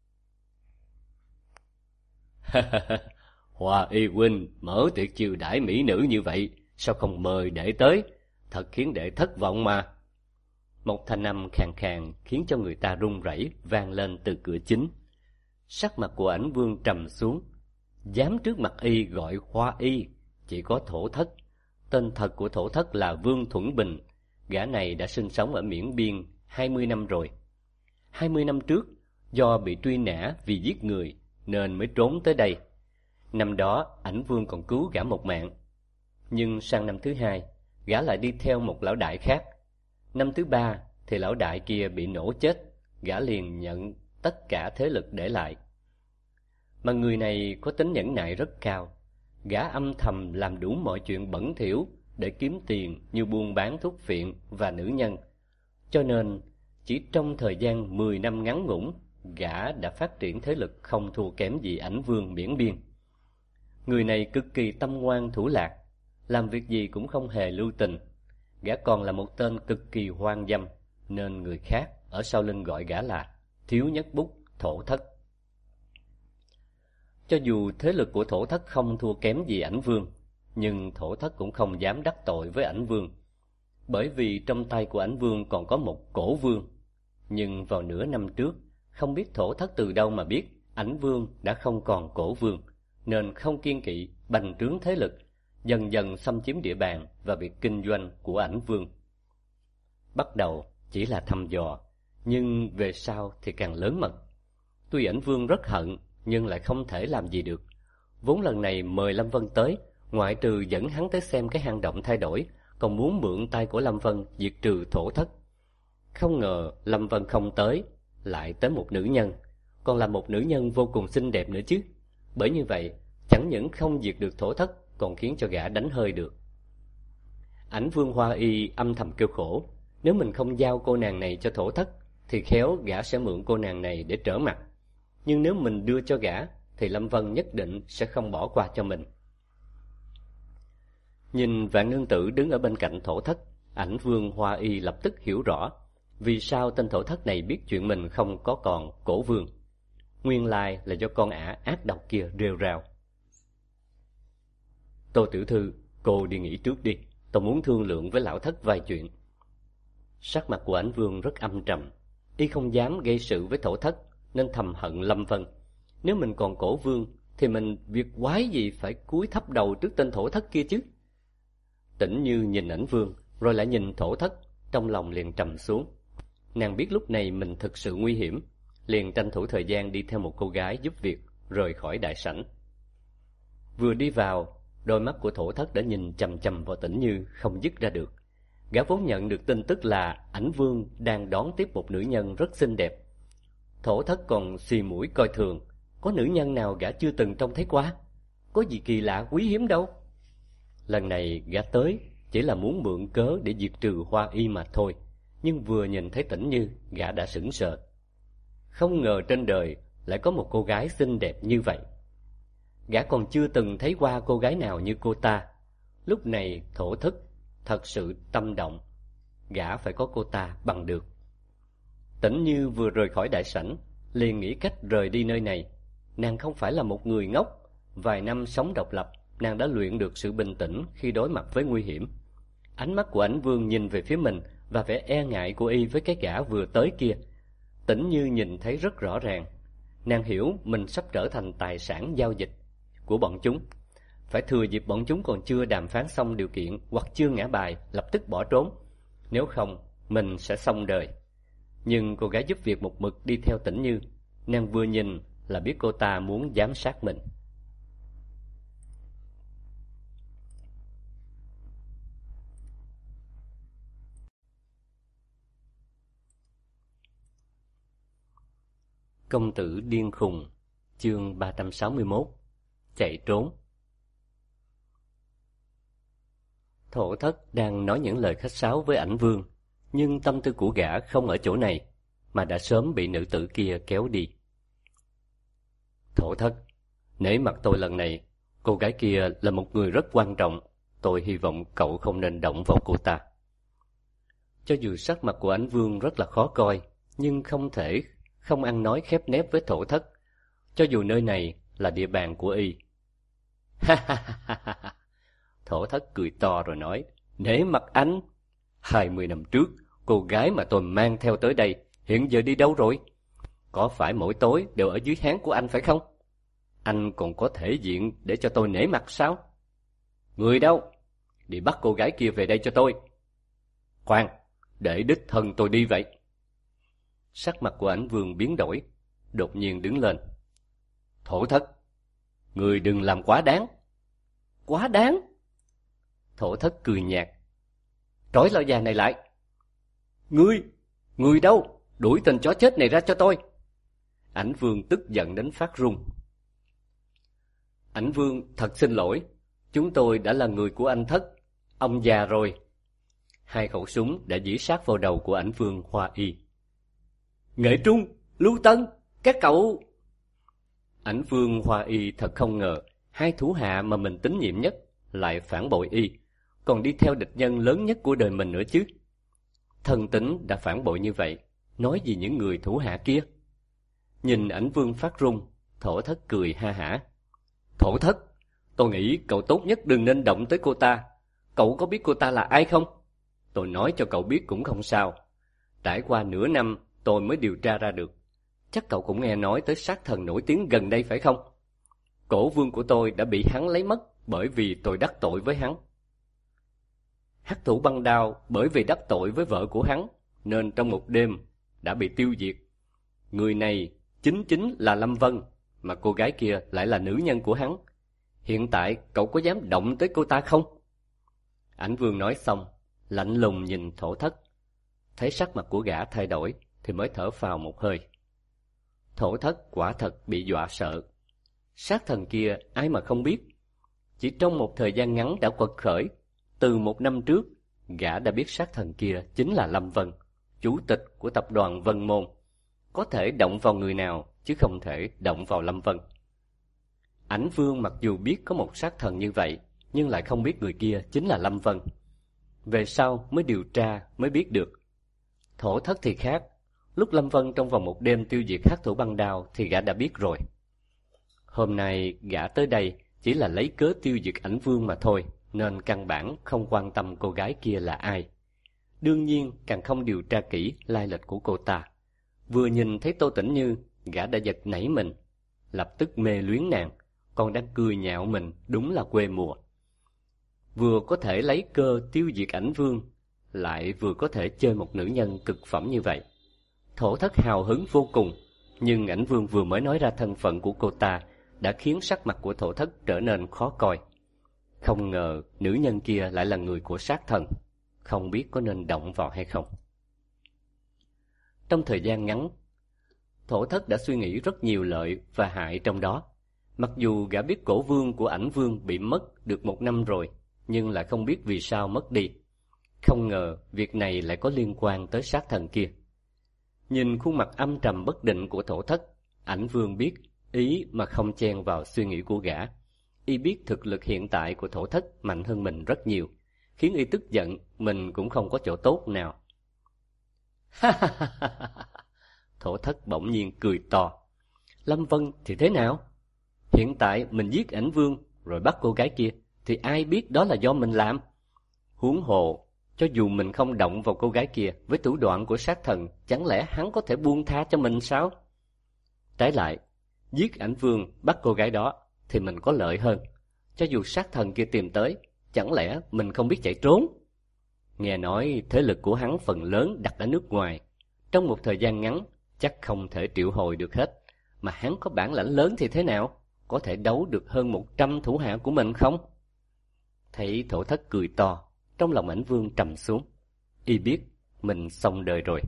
Hoa Y huynh mở tiệc chiêu đãi mỹ nữ như vậy, sao không mời đệ tới? Thật khiến đệ thất vọng mà. Một thanh âm khàn khàn khiến cho người ta run rẩy vang lên từ cửa chính. Sắc mặt của Ảnh Vương trầm xuống. Dám trước mặt y gọi Hoa Y, chỉ có Thổ Thất. Tên thật của Thổ Thất là Vương Thuận Bình. Gã này đã sinh sống ở Miễn Biên 20 năm rồi. 20 năm trước, do bị truy nã vì giết người nên mới trốn tới đây. Năm đó Ảnh Vương còn cứu gã một mạng. Nhưng sang năm thứ 2, gã lại đi theo một lão đại khác. Năm thứ 3 thì lão đại kia bị nổ chết, gã liền nhận tất cả thế lực để lại. Mà người này có tính nhẫn nại rất cao. Gã âm thầm làm đủ mọi chuyện bẩn thỉu để kiếm tiền như buôn bán thuốc phiện và nữ nhân. Cho nên chỉ trong thời gian 10 năm ngắn ngủn, gã đã phát triển thế lực không thua kém gì Ảnh Vương Miễn Biên. Người này cực kỳ tâm ngoan thủ lạc, làm việc gì cũng không hề lưu tình. Gã còn là một tên cực kỳ hoang dâm, nên người khác ở sau lưng gọi gã là Thiếu Nhất Bút Thổ Thất. Cho dù thế lực của Thổ Thất không thua kém gì Ảnh Vương, nhưng Thổ Thất cũng không dám đắc tội với Ảnh Vương, bởi vì trong tay của Ảnh Vương còn có một Cổ Vương. Nhưng vào nửa năm trước, không biết Thổ Thất từ đâu mà biết Ảnh Vương đã không còn Cổ Vương, nên không kiêng kỵ bành trướng thế lực, dần dần xâm chiếm địa bàn và việc kinh doanh của Ảnh Vương. Bắt đầu chỉ là thăm dò, nhưng về sau thì càng lớn mật. Tuy Ảnh Vương rất hận, nhưng lại không thể làm gì được. Vốn lần này mời Lâm Vân tới, ngoại trừ dẫn hắn tới xem cái hang động thay đổi, còn muốn mượn tay của Lâm Vân diệt trừ Thổ Thất. Không ngờ Lâm Vân không tới, lại tới một nữ nhân, còn là một nữ nhân vô cùng xinh đẹp nữa chứ. Bởi như vậy, chẳng những không diệt được Thổ Thất, còn khiến cho gã đánh hơi được. Ảnh Vương Hoa Y âm thầm kêu khổ, nếu mình không giao cô nàng này cho Thổ Thất, thì khéo gã sẽ mượn cô nàng này để trở mặt. Nhưng nếu mình đưa cho gã, thì Lâm Vân nhất định sẽ không bỏ qua cho mình. Nhìn Vạn Nương Tử đứng ở bên cạnh Thổ Thất, Ảnh Vương Hoa Y lập tức hiểu rõ vì sao tên Thổ Thất này biết chuyện mình không có còn Cổ Vương. Nguyên lai là do con ả ác độc kia rêu rao. Tô tiểu thư, cô đi nghỉ trước đi, tôi muốn thương lượng với lão thất vài chuyện. Sắc mặt của Ảnh Vương rất âm trầm, y không dám gây sự với Thổ Thất, nên thầm hận Lâm Vân. Nếu mình còn Cổ Vương, thì mình việc quái gì phải cúi thấp đầu trước tên Thổ Thất kia chứ? Tĩnh Như nhìn Ảnh Vương, rồi lại nhìn Thổ Thất, trong lòng liền trầm xuống. Nàng biết lúc này mình thực sự nguy hiểm, liền tranh thủ thời gian đi theo một cô gái giúp việc, rời khỏi đại sảnh. Vừa đi vào, đôi mắt của Thổ Thất đã nhìn chằm chằm vào Tĩnh Như không dứt ra được. Gã vốn nhận được tin tức là Ảnh Vương đang đón tiếp một nữ nhân rất xinh đẹp. Thổ Thất còn xì mũi coi thường, có nữ nhân nào gã chưa từng trông thấy qua, có gì kỳ lạ quý hiếm đâu. Lần này gã tới chỉ là muốn mượn cớ để diệt trừ Hoa Y mà thôi, nhưng vừa nhìn thấy Tĩnh Như, gã đã sững sờ. Không ngờ trên đời lại có một cô gái xinh đẹp như vậy. Gã còn chưa từng thấy qua cô gái nào như cô ta. Lúc này Thổ Thất thật sự tâm động, gã phải có cô ta bằng được. Tĩnh Như vừa rời khỏi đại sảnh, liền nghĩ cách rời đi nơi này. Nàng không phải là một người ngốc, vài năm sống độc lập, nàng đã luyện được sự bình tĩnh khi đối mặt với nguy hiểm. Ánh mắt của Ảnh Vương nhìn về phía mình và vẻ e ngại của y với cái gã vừa tới kia, Tĩnh Như nhìn thấy rất rõ ràng. Nàng hiểu mình sắp trở thành tài sản giao dịch của bọn chúng, phải thừa dịp bọn chúng còn chưa đàm phán xong điều kiện hoặc chưa ngã bài lập tức bỏ trốn, nếu không mình sẽ xong đời. Nhưng cô gái giúp việc một mực đi theo Tĩnh Như, nàng vừa nhìn là biết cô ta muốn giám sát mình. Công tử điên khùng, chương 361, chạy trốn. Thổ Thất đang nói những lời khách sáo với Ảnh Vương, nhưng tâm tư của gã không ở chỗ này, mà đã sớm bị nữ tử kia kéo đi. Thổ Thất, nể mặt tôi lần này, cô gái kia là một người rất quan trọng, tôi hy vọng cậu không nên động vào cô ta. Cho dù sắc mặt của Ảnh Vương rất là khó coi, nhưng không thể không ăn nói khép nép với Thổ Thất, cho dù nơi này là địa bàn của y. Ha ha ha ha! Thổ Thất cười to rồi nói, nể mặt anh. 20 năm trước, cô gái mà tôi mang theo tới đây, hiện giờ đi đâu rồi? Có phải mỗi tối đều ở dưới háng của anh phải không? Anh còn có thể diện để cho tôi nể mặt sao? Người đâu? Đi bắt cô gái kia về đây cho tôi. Khoan, để đích thân tôi đi vậy. Sắc mặt của Ảnh Vương biến đổi, đột nhiên đứng lên. Thổ Thất, người đừng làm quá đáng. Quá đáng? Thổ Thất cười nhạt. Trói lão già này lại. Người đâu? Đuổi tên chó chết này ra cho tôi. Ảnh Vương tức giận đến phát run. Ảnh Vương thật xin lỗi, chúng tôi đã là người của anh Thất, ông già rồi. Hai khẩu súng đã dĩ sát vào đầu của Ảnh Vương Hoa Y. Nghệ Trung, Lưu Tân, các cậu... Ảnh Vương Hoa Y thật không ngờ hai thủ hạ mà mình tín nhiệm nhất lại phản bội y, còn đi theo địch nhân lớn nhất của đời mình nữa chứ. Thân tín đã phản bội như vậy, nói gì những người thủ hạ kia? Nhìn Ảnh Vương phát run, Thổ Thất cười ha hả. Thổ Thất, tôi nghĩ cậu tốt nhất đừng nên động tới cô ta. Cậu có biết cô ta là ai không? Tôi nói cho cậu biết cũng không sao. Trải qua nửa năm tôi mới điều tra ra được. Chắc cậu cũng nghe nói tới sát thần nổi tiếng gần đây phải không? Cổ vương của tôi đã bị hắn lấy mất bởi vì tôi đắc tội với hắn. Hắc thủ băng đao bởi vì đắc tội với vợ của hắn nên trong một đêm đã bị tiêu diệt. Người này chính là Lâm Vân, mà cô gái kia lại là nữ nhân của hắn. Hiện tại cậu có dám động tới cô ta không? Ảnh Vương nói xong, lạnh lùng nhìn Thổ Thất. Thấy sắc mặt của gã thay đổi thì mới thở phào một hơi. Thổ Thất quả thật bị dọa sợ. Sát thần kia ai mà không biết. Chỉ trong một thời gian ngắn đã quật khởi. Từ 1 năm trước, gã đã biết sát thần kia chính là Lâm Vân, chủ tịch của tập đoàn Vân Môn. Có thể động vào người nào chứ không thể động vào Lâm Vân. Ảnh Vương mặc dù biết có một sát thần như vậy, nhưng lại không biết người kia chính là Lâm Vân. Về sau mới điều tra mới biết được. Thổ Thất thì khác. Lúc Lâm Vân trong vòng một đêm tiêu diệt hắc thủ băng đao thì gã đã biết rồi. Hôm nay gã tới đây chỉ là lấy cớ tiêu diệt Ảnh Vương mà thôi, nên căn bản không quan tâm cô gái kia là ai. Đương nhiên càng không điều tra kỹ lai lịch của cô ta. Vừa nhìn thấy Tô Tĩnh Như, gã đã giật nảy mình, lập tức mê luyến nàng, còn đang cười nhạo mình đúng là quê mùa. Vừa có thể lấy cơ tiêu diệt Ảnh Vương, lại vừa có thể chơi một nữ nhân cực phẩm như vậy. Thổ Thất hào hứng vô cùng, nhưng Ảnh Vương vừa mới nói ra thân phận của cô ta đã khiến sắc mặt của Thổ Thất trở nên khó coi. Không ngờ nữ nhân kia lại là người của sát thần, không biết có nên động vào hay không. Trong thời gian ngắn, Thổ Thất đã suy nghĩ rất nhiều lợi và hại trong đó. Mặc dù gã biết cổ vương của Ảnh Vương bị mất được 1 năm rồi, nhưng lại không biết vì sao mất đi. Không ngờ việc này lại có liên quan tới sát thần kia. Nhìn khuôn mặt âm trầm bất định của Thổ Thất, Ảnh Vương biết ý mà không chen vào suy nghĩ của gã. Y biết thực lực hiện tại của Thổ Thất mạnh hơn mình rất nhiều, khiến y tức giận mình cũng không có chỗ tốt nào. Thổ Thất bỗng nhiên cười to. Lâm Vân thì thế nào? Hiện tại mình giết Ảnh Vương rồi bắt cô gái kia thì ai biết đó là do mình làm. Huống hồ, cho dù mình không động vào cô gái kia với thủ đoạn của sát thần, chẳng lẽ hắn có thể buông tha cho mình sao? Trái lại, giết Ảnh Vương bắt cô gái đó thì mình có lợi hơn. Cho dù sát thần kia tìm tới, chẳng lẽ mình không biết chạy trốn? Nghe nói thế lực của hắn phần lớn đặt ở nước ngoài, trong một thời gian ngắn chắc không thể triệu hồi được hết. Mà hắn có bản lãnh lớn thì thế nào? Có thể đấu được hơn 100 thủ hạ của mình không? Thấy Thổ Thất cười to, trong lòng Ảnh Vương trầm xuống. Y biết mình xong đời rồi.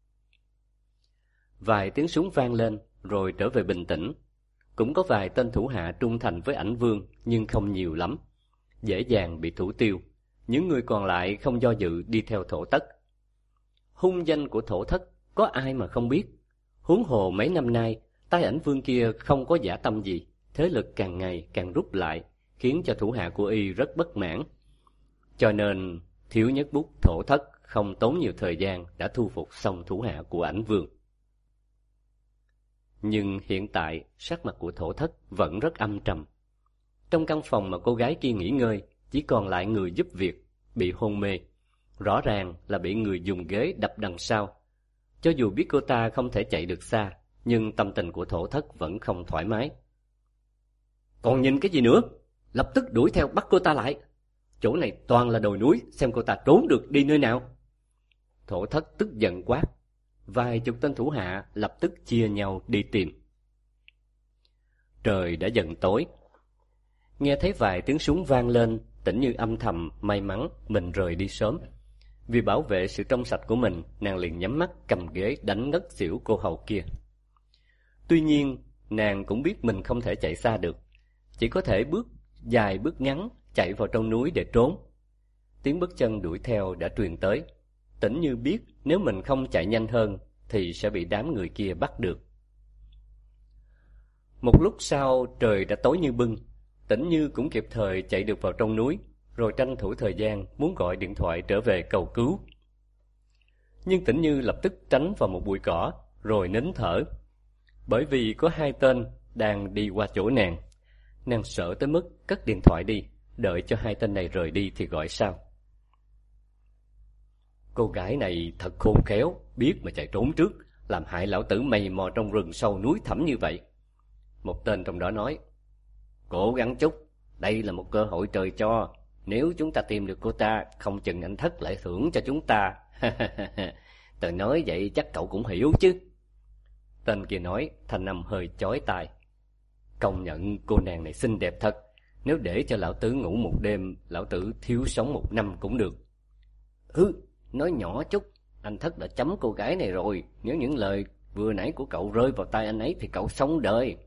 Vài tiếng súng vang lên rồi trở về bình tĩnh. Cũng có vài tên thủ hạ trung thành với Ảnh Vương, nhưng không nhiều lắm, dễ dàng bị thủ tiêu. Những người còn lại không do dự đi theo Thổ Thất. Hung danh của Thổ Thất có ai mà không biết. Huống hồ mấy năm nay tay Ảnh Vương kia không có dã tâm gì, thế lực càng ngày càng rút lại, khiến cho thủ hạ của y rất bất mãn. Cho nên Thiếu Nhất Bút Thổ Thất không tốn nhiều thời gian đã thu phục xong thủ hạ của Ảnh Vương. Nhưng hiện tại sắc mặt của Thổ Thất vẫn rất âm trầm. Trong căn phòng mà cô gái kia nghỉ ngơi, chỉ còn lại người giúp việc bị hôn mê, rõ ràng là bị người dùng ghế đập đằng sau. Cho dù biết cô ta không thể chạy được xa, nhưng tâm tình của Thổ Thất vẫn không thoải mái. Còn nhìn cái gì nữa? Lập tức đuổi theo bắt cô ta lại. Chỗ này toàn là đồi núi, xem cô ta trốn được đi nơi nào. Thổ Thất tức giận quát. Vài chục tên thủ hạ lập tức chia nhau đi tìm. Trời đã dần tối. Nghe thấy vài tiếng súng vang lên, Tĩnh Như âm thầm may mắn mình rời đi sớm. Vì bảo vệ sự trong sạch của mình, nàng liền nhắm mắt cầm ghế đánh ngất xỉu cô hầu kia. Tuy nhiên, nàng cũng biết mình không thể chạy xa được, chỉ có thể bước dài bước ngắn chạy vào trong núi để trốn. Tiếng bước chân đuổi theo đã truyền tới. Tĩnh Như biết nếu mình không chạy nhanh hơn thì sẽ bị đám người kia bắt được. Một lúc sau trời đã tối như bưng. Tĩnh Như cũng kịp thời chạy được vào trong núi, rồi tranh thủ thời gian muốn gọi điện thoại trở về cầu cứu. Nhưng Tĩnh Như lập tức tránh vào một bụi cỏ rồi nín thở. Bởi vì có 2 tên đang đi qua chỗ nàng. Nàng sợ tới mức cất điện thoại đi, đợi cho 2 tên này rời đi thì gọi sau. Cô gái này thật khôn khéo, biết mà chạy trốn trước, làm hại lão tử mày mò trong rừng sâu núi thẳm như vậy. Một tên trong đó nói, cố gắng chút, đây là một cơ hội trời cho. Nếu chúng ta tìm được cô ta, không chừng anh Thất lại thưởng cho chúng ta. Tớ nói vậy chắc cậu cũng hiểu chứ. Tên kia nói, thanh âm hơi chói tai. Công nhận cô nàng này xinh đẹp thật. Nếu để cho lão tử ngủ một đêm, lão tử thiếu sống 1 năm cũng được. Nói nhỏ chút, anh Thất đã chấm cô gái này rồi. Nếu những lời vừa nãy của cậu rơi vào tai anh ấy thì cậu sống đời.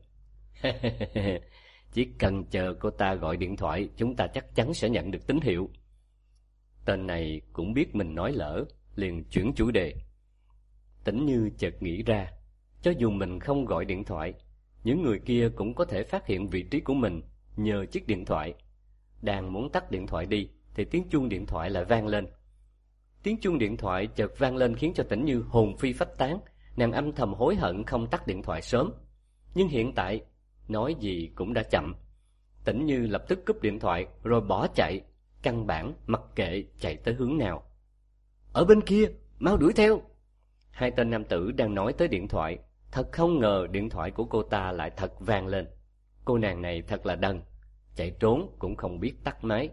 Chỉ cần chờ cô ta gọi điện thoại, chúng ta chắc chắn sẽ nhận được tín hiệu. Tên này cũng biết mình nói lỡ, liền chuyển chủ đề. Tĩnh Như chợt nghĩ ra, cho dù mình không gọi điện thoại, những người kia cũng có thể phát hiện vị trí của mình nhờ chiếc điện thoại. Đang muốn tắt điện thoại đi thì tiếng chuông điện thoại lại vang lên. Tiếng chuông điện thoại chợt vang lên khiến cho Tĩnh Như hồn phi phách tán. Nàng âm thầm hối hận không tắt điện thoại sớm. Nhưng hiện tại nói gì cũng đã chậm. Tĩnh Như lập tức cúp điện thoại rồi bỏ chạy, căn bản mặc kệ chạy tới hướng nào. Ở bên kia, mau đuổi theo. Hai tên nam tử đang nói tới điện thoại. Thật không ngờ điện thoại của cô ta lại thật vang lên. Cô nàng này thật là đần, chạy trốn cũng không biết tắt máy.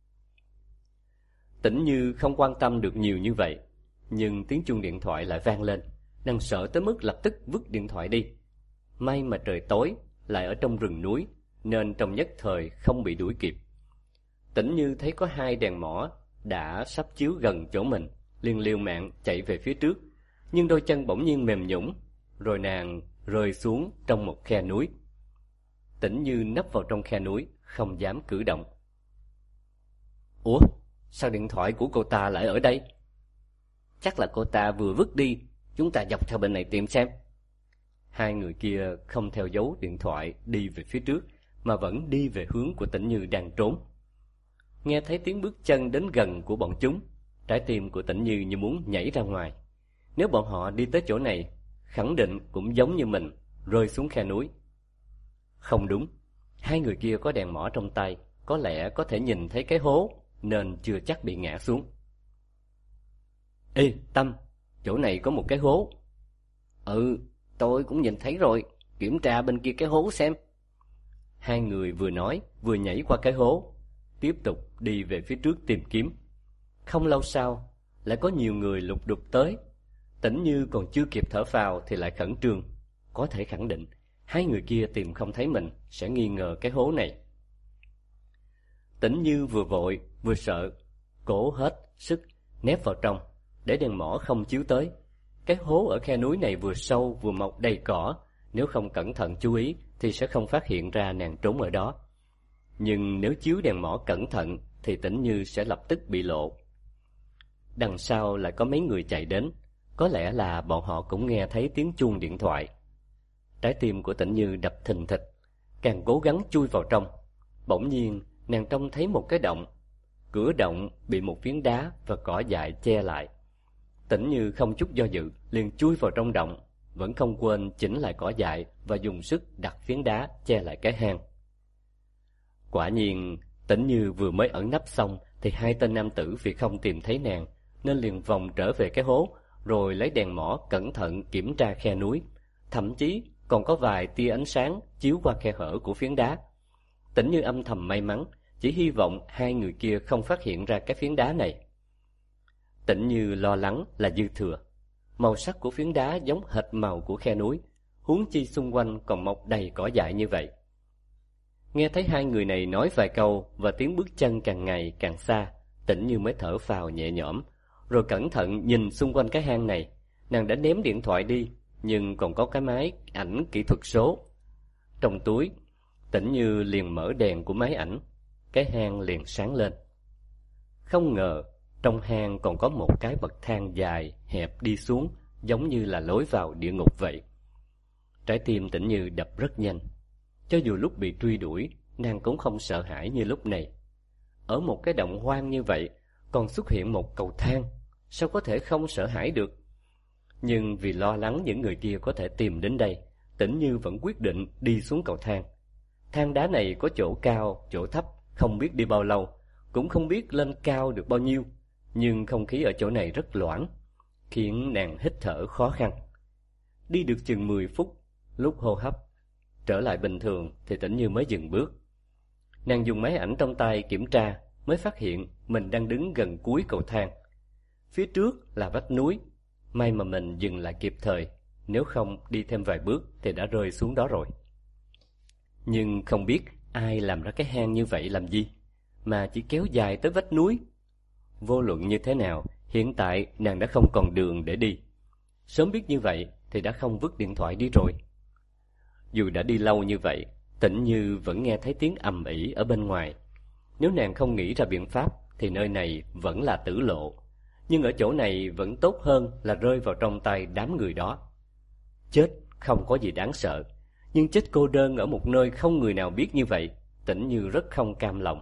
Tĩnh Như không quan tâm được nhiều như vậy, nhưng tiếng chuông điện thoại lại vang lên. Nàng sợ tới mức lập tức vứt điện thoại đi. May mà trời tối, lại ở trong rừng núi, nên trong nhất thời không bị đuổi kịp. Tĩnh Như thấy có 2 đèn mỏ đã sắp chiếu gần chỗ mình, liền liều mạng chạy về phía trước. Nhưng đôi chân bỗng nhiên mềm nhũn, rồi nàng rơi xuống trong một khe núi. Tĩnh Như nấp vào trong khe núi, không dám cử động. Ủa, sao điện thoại của cô ta lại ở đây? Chắc là cô ta vừa vứt đi, chúng ta dọc theo bên này tìm xem. Hai người kia không theo dấu điện thoại đi về phía trước, mà vẫn đi về hướng của Tĩnh Như đang trốn. Nghe thấy tiếng bước chân đến gần của bọn chúng, trái tim của Tĩnh Như như muốn nhảy ra ngoài. Nếu bọn họ đi tới chỗ này, khẳng định cũng giống như mình, rơi xuống khe núi. Không đúng, hai người kia có đèn mỏ trong tay, có lẽ có thể nhìn thấy cái hố, nên chưa chắc bị ngã xuống. Ê, Tâm, chỗ này có một cái hố. Tôi cũng nhìn thấy rồi, kiểm tra bên kia cái hố xem. Hai người vừa nói, vừa nhảy qua cái hố, tiếp tục đi về phía trước tìm kiếm. Không lâu sau, lại có nhiều người lục đục tới. Tĩnh Như còn chưa kịp thở phào thì lại khẩn trương. Có thể khẳng định, hai người kia tìm không thấy mình sẽ nghi ngờ cái hố này. Tĩnh Như vừa vội vừa sợ, cố hết sức nép vào trong để đèn mỏ không chiếu tới. Cái hố ở khe núi này vừa sâu vừa mọc đầy cỏ, nếu không cẩn thận chú ý thì sẽ không phát hiện ra nàng trốn ở đó. Nhưng nếu chiếu đèn mỏ cẩn thận thì Tĩnh Như sẽ lập tức bị lộ. Đằng sau lại có mấy người chạy đến, có lẽ là bọn họ cũng nghe thấy tiếng chuông điện thoại. Trái tim của Tĩnh Như đập thình thịch, càng cố gắng chui vào trong. Bỗng nhiên nàng trông thấy một cái động. Cửa động bị một phiến đá và cỏ dại che lại. Tĩnh Như không chút do dự liền chui vào trong động, vẫn không quên chỉnh lại cỏ dại và dùng sức đặt phiến đá che lại cái hang. Quả nhiên, Tĩnh Như vừa mới ẩn nấp xong thì hai tên nam tử vì không tìm thấy nàng nên liền vòng trở về cái hố, rồi lấy đèn mỏ cẩn thận kiểm tra khe núi, thậm chí còn có vài tia ánh sáng chiếu qua khe hở của phiến đá. Tĩnh Như âm thầm may mắn, chỉ hy vọng hai người kia không phát hiện ra cái phiến đá này. Tĩnh Như lo lắng là dư thừa. Màu sắc của phiến đá giống hệt màu của khe núi, huống chi xung quanh còn mọc đầy cỏ dại như vậy. Nghe thấy hai người này nói vài câu và tiếng bước chân càng ngày càng xa, Tĩnh Như mới thở phào nhẹ nhõm, rồi cẩn thận nhìn xung quanh cái hang này. Nàng đã ném điện thoại đi, nhưng còn có cái máy ảnh kỹ thuật số. Trong túi, Tĩnh Như liền mở đèn của máy ảnh, cái hang liền sáng lên. Không ngờ, trong hang còn có một cái bậc thang dài, hẹp đi xuống, giống như là lối vào địa ngục vậy. Trái tim Tĩnh Như đập rất nhanh. Cho dù lúc bị truy đuổi, nàng cũng không sợ hãi như lúc này. Ở một cái động hoang như vậy, còn xuất hiện một cầu thang, sao có thể không sợ hãi được? Nhưng vì lo lắng những người kia có thể tìm đến đây, Tĩnh Như vẫn quyết định đi xuống cầu thang. Thang đá này có chỗ cao, chỗ thấp, không biết đi bao lâu, cũng không biết lên cao được bao nhiêu. Nhưng không khí ở chỗ này rất loãng, khiến nàng hít thở khó khăn. Đi được chừng 10 phút, lúc hô hấp trở lại bình thường thì Tĩnh Như mới dừng bước. Nàng dùng máy ảnh trong tay kiểm tra, mới phát hiện mình đang đứng gần cuối cầu thang. Phía trước là vách núi, may mà mình dừng lại kịp thời, nếu không đi thêm vài bước thì đã rơi xuống đó rồi. Nhưng không biết ai làm ra cái hang như vậy làm gì, mà chỉ kéo dài tới vách núi. Vô luận như thế nào, hiện tại nàng đã không còn đường để đi. Sớm biết như vậy thì đã không vứt điện thoại đi rồi. Dù đã đi lâu như vậy, Tĩnh Như vẫn nghe thấy tiếng ầm ĩ ở bên ngoài. Nếu nàng không nghĩ ra biện pháp thì nơi này vẫn là tử lộ, nhưng ở chỗ này vẫn tốt hơn là rơi vào trong tay đám người đó. Chết không có gì đáng sợ, nhưng chết cô đơn ở một nơi không người nào biết như vậy, Tĩnh Như rất không cam lòng.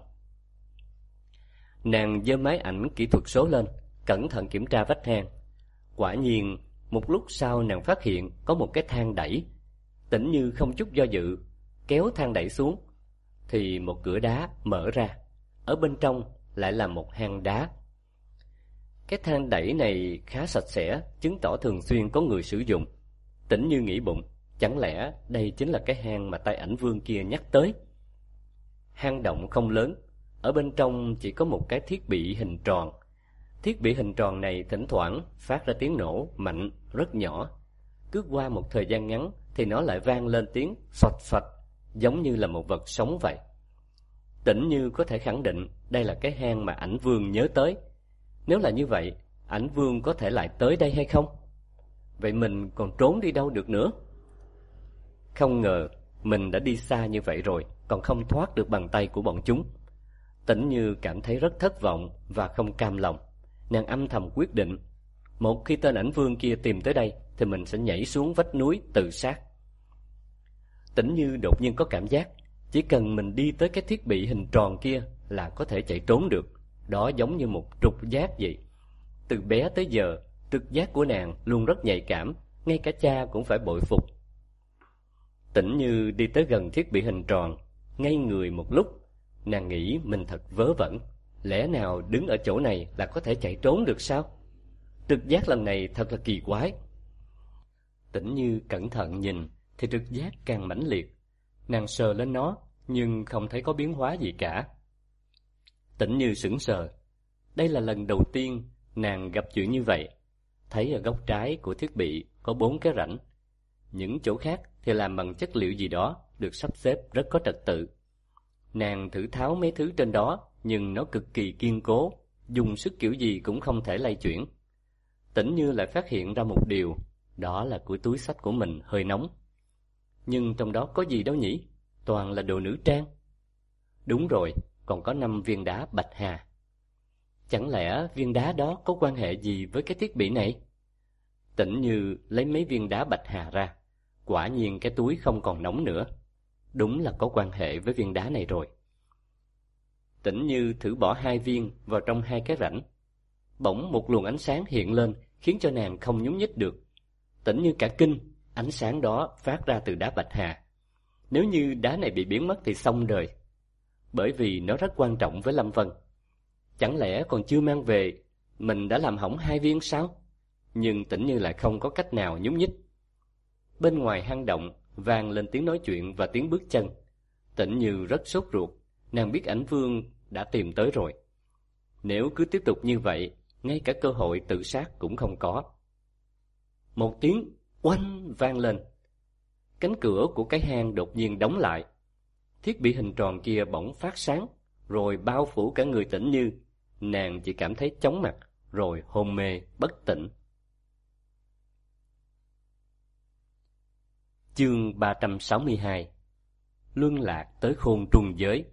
Nàng giơ máy ảnh kỹ thuật số lên, cẩn thận kiểm tra vách hang. Quả nhiên, một lúc sau nàng phát hiện có một cái thang đẩy. Tĩnh Như không chút do dự, kéo thang đẩy xuống, thì một cửa đá mở ra. Ở bên trong lại là một hang đá. Cái thang đẩy này khá sạch sẽ, chứng tỏ thường xuyên có người sử dụng. Tĩnh Như nghĩ bụng, chẳng lẽ đây chính là cái hang mà tay ảnh Vương kia nhắc tới? Hang động không lớn, ở bên trong chỉ có một cái thiết bị hình tròn. Thiết bị hình tròn này thỉnh thoảng phát ra tiếng nổ mạnh, rất nhỏ. Cứ qua một thời gian ngắn thì nó lại vang lên tiếng phạch phạch, giống như là một vật sống vậy. Tĩnh Như có thể khẳng định đây là cái hang mà ảnh Vương nhớ tới. Nếu là như vậy, ảnh Vương có thể lại tới đây hay không? Vậy mình còn trốn đi đâu được nữa? Không ngờ mình đã đi xa như vậy rồi, còn không thoát được bàn tay của bọn chúng. Tĩnh Như cảm thấy rất thất vọng và không cam lòng. Nàng âm thầm quyết định, một khi tên ảnh Vương kia tìm tới đây thì mình sẽ nhảy xuống vách núi tự sát. Tĩnh Như đột nhiên có cảm giác chỉ cần mình đi tới cái thiết bị hình tròn kia là có thể chạy trốn được. Đó giống như một trục giác vậy. Từ bé tới giờ, trực giác của nàng luôn rất nhạy cảm, ngay cả cha cũng phải bội phục. Tĩnh Như đi tới gần thiết bị hình tròn, ngây người một lúc. Nàng nghĩ mình thật vớ vẩn, lẽ nào đứng ở chỗ này là có thể chạy trốn được sao? Trực giác lần này thật là kỳ quái. Tĩnh Như cẩn thận nhìn thì trực giác càng mãnh liệt. Nàng sờ lên nó nhưng không thấy có biến hóa gì cả. Tĩnh Như sững sờ. Đây là lần đầu tiên nàng gặp chuyện như vậy. Thấy ở góc trái của thiết bị có 4 cái rãnh. Những chỗ khác thì làm bằng chất liệu gì đó, được sắp xếp rất có trật tự. Nàng thử tháo mấy thứ trên đó, nhưng nó cực kỳ kiên cố, dùng sức kiểu gì cũng không thể lay chuyển. Tĩnh Như lại phát hiện ra một điều, đó là cái túi xách của mình hơi nóng. Nhưng trong đó có gì đâu nhỉ? Toàn là đồ nữ trang. Đúng rồi, còn có 5 viên đá bạch hà. Chẳng lẽ viên đá đó có quan hệ gì với cái thiết bị này? Tĩnh Như lấy mấy viên đá bạch hà ra. Quả nhiên cái túi không còn nóng nữa. Đúng là có quan hệ với viên đá này rồi. Tĩnh Như thử bỏ 2 viên vào trong 2 cái rãnh. Bỗng một luồng ánh sáng hiện lên, khiến cho nàng không nhúc nhích được. Tĩnh Như cả kinh, ánh sáng đó phát ra từ đá bạch hà. Nếu như đá này bị biến mất thì xong đời. Bởi vì nó rất quan trọng với Lâm Vân. Chẳng lẽ còn chưa mang về, mình đã làm hỏng 2 viên sao? Nhưng Tĩnh Như lại không có cách nào nhúc nhích. Bên ngoài hang động vang lên tiếng nói chuyện và tiếng bước chân. Tĩnh Như rất sốt ruột, nàng biết ảnh Vương đã tìm tới rồi. Nếu cứ tiếp tục như vậy, ngay cả cơ hội tự sát cũng không có. Một tiếng oanh vang lên. Cánh cửa của cái hang đột nhiên đóng lại. Thiết bị hình tròn kia bỗng phát sáng, rồi bao phủ cả người Tĩnh Như. Nàng chỉ cảm thấy chóng mặt, rồi hôn mê bất tỉnh. Chương 362. Luân lạc tới khôn trùng giới.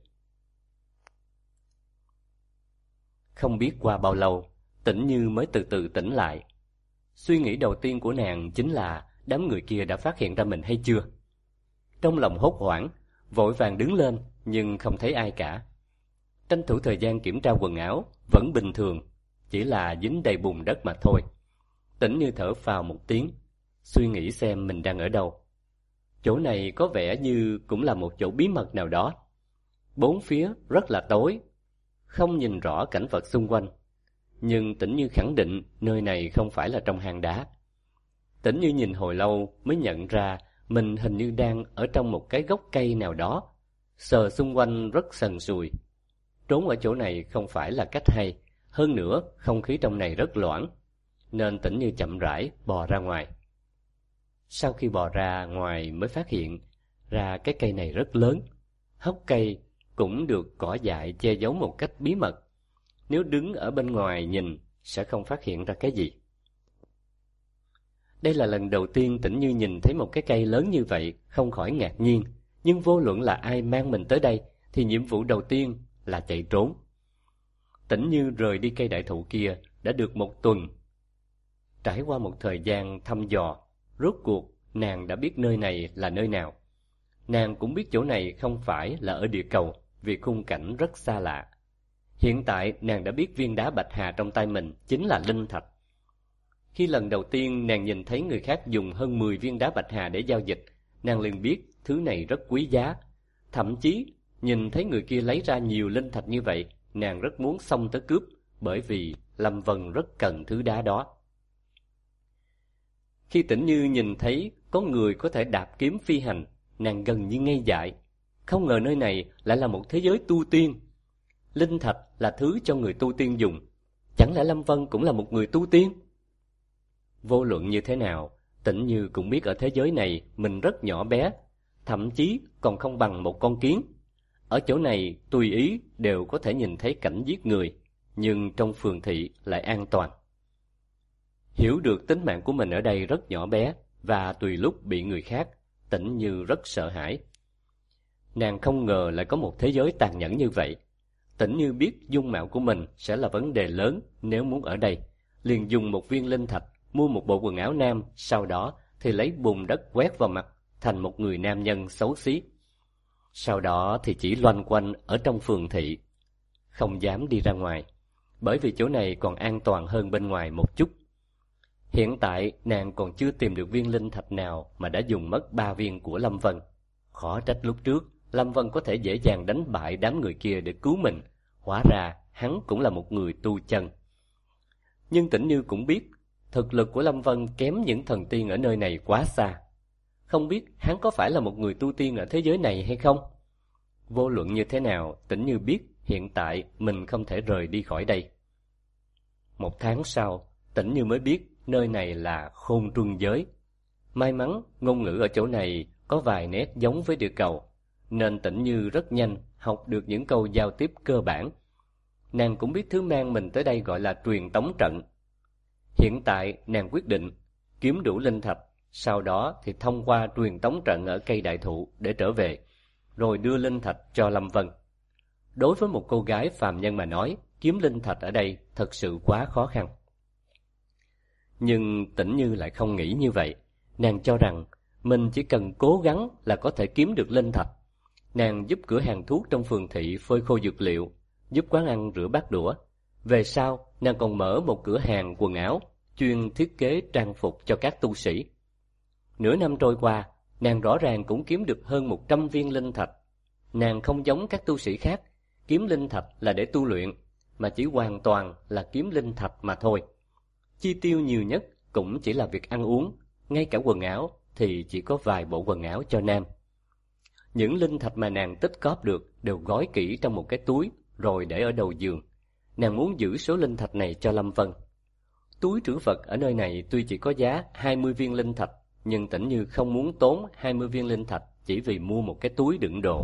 Không biết qua bao lâu, Tĩnh Như mới từ từ tỉnh lại. Suy nghĩ đầu tiên của nàng chính là đám người kia đã phát hiện ra mình hay chưa. Trong lòng hốt hoảng, vội vàng đứng lên nhưng không thấy ai cả. Tranh thủ thời gian kiểm tra quần áo, vẫn bình thường, chỉ là dính đầy bùn đất mà thôi. Tĩnh Như thở phào một tiếng, suy nghĩ xem mình đang ở đâu. Chỗ này có vẻ như cũng là một chỗ bí mật nào đó. Bốn phía rất là tối, không nhìn rõ cảnh vật xung quanh. Nhưng Tĩnh Như khẳng định nơi này không phải là trong hang đá. Tĩnh Như nhìn hồi lâu mới nhận ra mình hình như đang ở trong một cái gốc cây nào đó, sờ xung quanh rất sần sùi. Trốn ở chỗ này không phải là cách hay, hơn nữa không khí trong này rất loãng, nên Tĩnh Như chậm rãi bò ra ngoài. Sau khi bò ra ngoài mới phát hiện ra cái cây này rất lớn, hốc cây cũng được cỏ dại che giấu một cách bí mật. Nếu đứng ở bên ngoài nhìn sẽ không phát hiện ra cái gì. Đây là lần đầu tiên Tĩnh Như nhìn thấy một cái cây lớn như vậy, không khỏi ngạc nhiên. Nhưng vô luận là ai mang mình tới đây thì nhiệm vụ đầu tiên là chạy trốn. Tĩnh Như rời đi cây đại thụ kia đã được một tuần. Trải qua một thời gian thăm dò, rốt cuộc nàng đã biết nơi này là nơi nào. Nàng cũng biết chỗ này không phải là ở địa cầu, vì khung cảnh rất xa lạ. Hiện tại nàng đã biết viên đá bạch hà trong tay mình chính là linh thạch. Khi lần đầu tiên nàng nhìn thấy người khác dùng hơn 10 viên đá bạch hà để giao dịch, nàng liền biết thứ này rất quý giá. Thậm chí nhìn thấy người kia lấy ra nhiều linh thạch như vậy, nàng rất muốn xông tới cướp, bởi vì Lâm Vân rất cần thứ đá đó. Khi Tĩnh Như nhìn thấy có người có thể đạp kiếm phi hành, nàng gần như ngây dại. Không ngờ nơi này lại là một thế giới tu tiên. Linh thạch là thứ cho người tu tiên dùng. Chẳng lẽ Lâm Vân cũng là một người tu tiên? Vô luận như thế nào, Tĩnh Như cũng biết ở thế giới này mình rất nhỏ bé, thậm chí còn không bằng một con kiến. Ở chỗ này tùy ý đều có thể nhìn thấy cảnh giết người, nhưng trong phường thị lại an toàn. Hiểu được tính mạng của mình ở đây rất nhỏ bé và tùy lúc bị người khác, Tĩnh Như rất sợ hãi. Nàng không ngờ lại có một thế giới tàn nhẫn như vậy. Tĩnh Như biết dung mạo của mình sẽ là vấn đề lớn nếu muốn ở đây, liền dùng một viên linh thạch mua một bộ quần áo nam, sau đó thì lấy bùn đất quét vào mặt thành một người nam nhân xấu xí. Sau đó thì chỉ loanh quanh ở trong phường thị, không dám đi ra ngoài, bởi vì chỗ này còn an toàn hơn bên ngoài một chút. Hiện tại nàng còn chưa tìm được viên linh thạch nào mà đã dùng mất 3 viên của Lâm Vân. Khó trách lúc trước Lâm Vân có thể dễ dàng đánh bại đám người kia để cứu mình, hóa ra hắn cũng là một người tu chân. Nhưng Tĩnh Như cũng biết thực lực của Lâm Vân kém những thần tiên ở nơi này quá xa. Không biết hắn có phải là một người tu tiên ở thế giới này hay không? Vô luận như thế nào, Tĩnh Như biết hiện tại mình không thể rời đi khỏi đây. 1 tháng sau, Tĩnh Như mới biết nơi này là Khôn Truân Giới. May mắn ngôn ngữ ở chỗ này có vài nét giống với địa cầu, nên Tĩnh Như rất nhanh học được những câu giao tiếp cơ bản. Nàng cũng biết thứ mang mình tới đây gọi là truyền tống trận. Hiện tại nàng quyết định kiếm đủ linh thạch, sau đó thì thông qua truyền tống trận ở cây đại thụ để trở về, rồi đưa linh thạch cho Lâm Vân. Đối với một cô gái phàm nhân mà nói, kiếm linh thạch ở đây thật sự quá khó khăn. Nhưng Tĩnh Như lại không nghĩ như vậy. Nàng cho rằng mình chỉ cần cố gắng là có thể kiếm được linh thạch. Nàng giúp cửa hàng thuốc trong phường thị phơi khô dược liệu, giúp quán ăn rửa bát đũa. Về sau, nàng còn mở một cửa hàng quần áo, chuyên thiết kế trang phục cho các tu sĩ. Nửa năm trôi qua, nàng rõ ràng cũng kiếm được hơn 100 viên linh thạch. Nàng không giống các tu sĩ khác, kiếm linh thạch là để tu luyện, mà chỉ hoàn toàn là kiếm linh thạch mà thôi. Chi tiêu nhiều nhất cũng chỉ là việc ăn uống, ngay cả quần áo thì chỉ có vài bộ quần áo cho nam. Những linh thạch mà nàng tích cóp được đều gói kỹ trong một cái túi rồi để ở đầu giường. Nàng muốn giữ số linh thạch này cho Lâm Vân. Túi trữ vật ở nơi này tuy chỉ có giá 20 viên linh thạch, nhưng Tĩnh Như không muốn tốn 20 viên linh thạch chỉ vì mua một cái túi đựng đồ.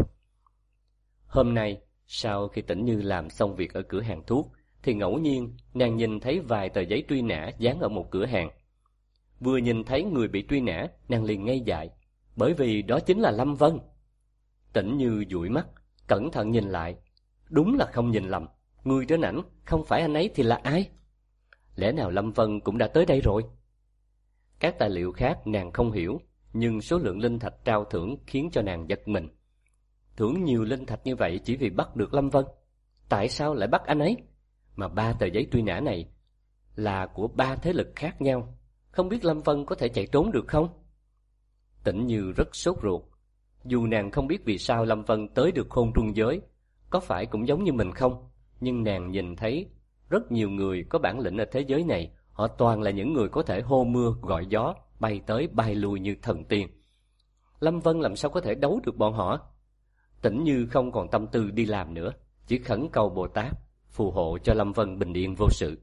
Hôm nay, sau khi Tĩnh Như làm xong việc ở cửa hàng thuốc, thì ngẫu nhiên nàng nhìn thấy vài tờ giấy truy nã dán ở một cửa hàng. Vừa nhìn thấy người bị truy nã, nàng liền ngây dại, bởi vì đó chính là Lâm Vân. Tĩnh Như dụi mắt, cẩn thận nhìn lại. Đúng là không nhìn lầm, người trên ảnh không phải anh ấy thì là ai? Lẽ nào Lâm Vân cũng đã tới đây rồi? Các tài liệu khác nàng không hiểu, nhưng số lượng linh thạch trao thưởng khiến cho nàng giật mình. Thưởng nhiều linh thạch như vậy chỉ vì bắt được Lâm Vân. Tại sao lại bắt anh ấy? Mà 3 tờ giấy truy nã này là của 3 thế lực khác nhau. Không biết Lâm Vân có thể chạy trốn được không? Tĩnh Như rất sốt ruột. Dù nàng không biết vì sao Lâm Vân tới được Khôn Truân Giới, có phải cũng giống như mình không? Nhưng nàng nhìn thấy rất nhiều người có bản lĩnh ở thế giới này, họ toàn là những người có thể hô mưa gọi gió, bay tới bay lui như thần tiên. Lâm Vân làm sao có thể đấu được bọn họ? Tĩnh Như không còn tâm tư đi làm nữa, chỉ khẩn cầu Bồ Tát phù hộ cho Lâm Vân bình yên vô sự.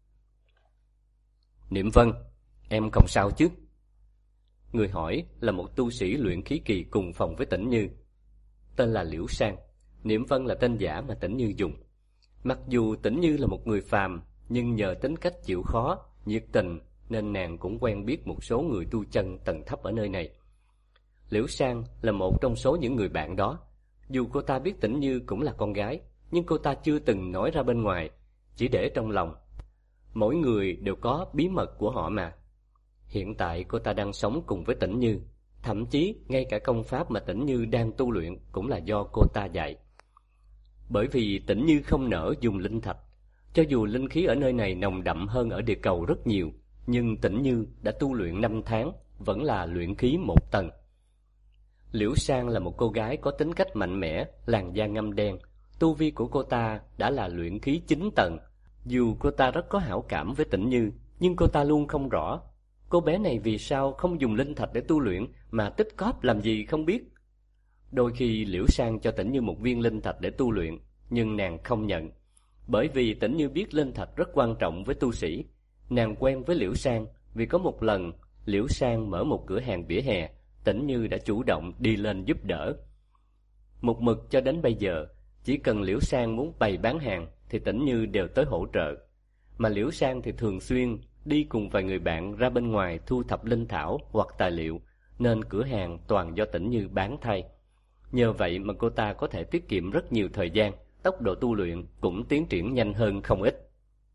Niệm Vân, em không sao chứ? Người hỏi là một tu sĩ luyện khí kỳ cùng phòng với Tĩnh Như, tên là Liễu Sang. Niệm Vân là tên giả mà Tĩnh Như dùng. Mặc dù Tĩnh Như là một người phàm, nhưng nhờ tính cách chịu khó, nhiệt tình nên nàng cũng quen biết một số người tu chân tầng thấp ở nơi này. Liễu Sang là một trong số những người bạn đó. Dù cô ta biết Tĩnh Như cũng là con gái, nhưng cô ta chưa từng nói ra bên ngoài, chỉ để trong lòng. Mỗi người đều có bí mật của họ mà. Hiện tại cô ta đang sống cùng với Tĩnh Như, thậm chí ngay cả công pháp mà Tĩnh Như đang tu luyện cũng là do cô ta dạy. Bởi vì Tĩnh Như không nỡ dùng linh thạch, cho dù linh khí ở nơi này nồng đậm hơn ở địa cầu rất nhiều, nhưng Tĩnh Như đã tu luyện 5 tháng, vẫn là luyện khí 1 tầng. Liễu Sang là một cô gái có tính cách mạnh mẽ, làn da ngăm đen. Tu vi của cô ta đã là luyện khí 9 tầng. Dù cô ta rất có hảo cảm với Tĩnh Như, nhưng cô ta luôn không rõ cô bé này vì sao không dùng linh thạch để tu luyện mà tích cóp làm gì không biết. Đôi khi Liễu Sang cho Tĩnh Như một viên linh thạch để tu luyện, nhưng nàng không nhận. Bởi vì Tĩnh Như biết linh thạch rất quan trọng với tu sĩ. Nàng quen với Liễu Sang vì có một lần Liễu Sang mở một cửa hàng vỉa hè, Tĩnh Như đã chủ động đi lên giúp đỡ. Một mực cho đến bây giờ, chỉ cần Liễu Sang muốn bày bán hàng thì Tĩnh Như đều tới hỗ trợ. Mà Liễu Sang thì thường xuyên đi cùng vài người bạn ra bên ngoài thu thập linh thảo hoặc tài liệu, nên cửa hàng toàn do Tĩnh Như bán thay. Nhờ vậy mà cô ta có thể tiết kiệm rất nhiều thời gian, tốc độ tu luyện cũng tiến triển nhanh hơn không ít.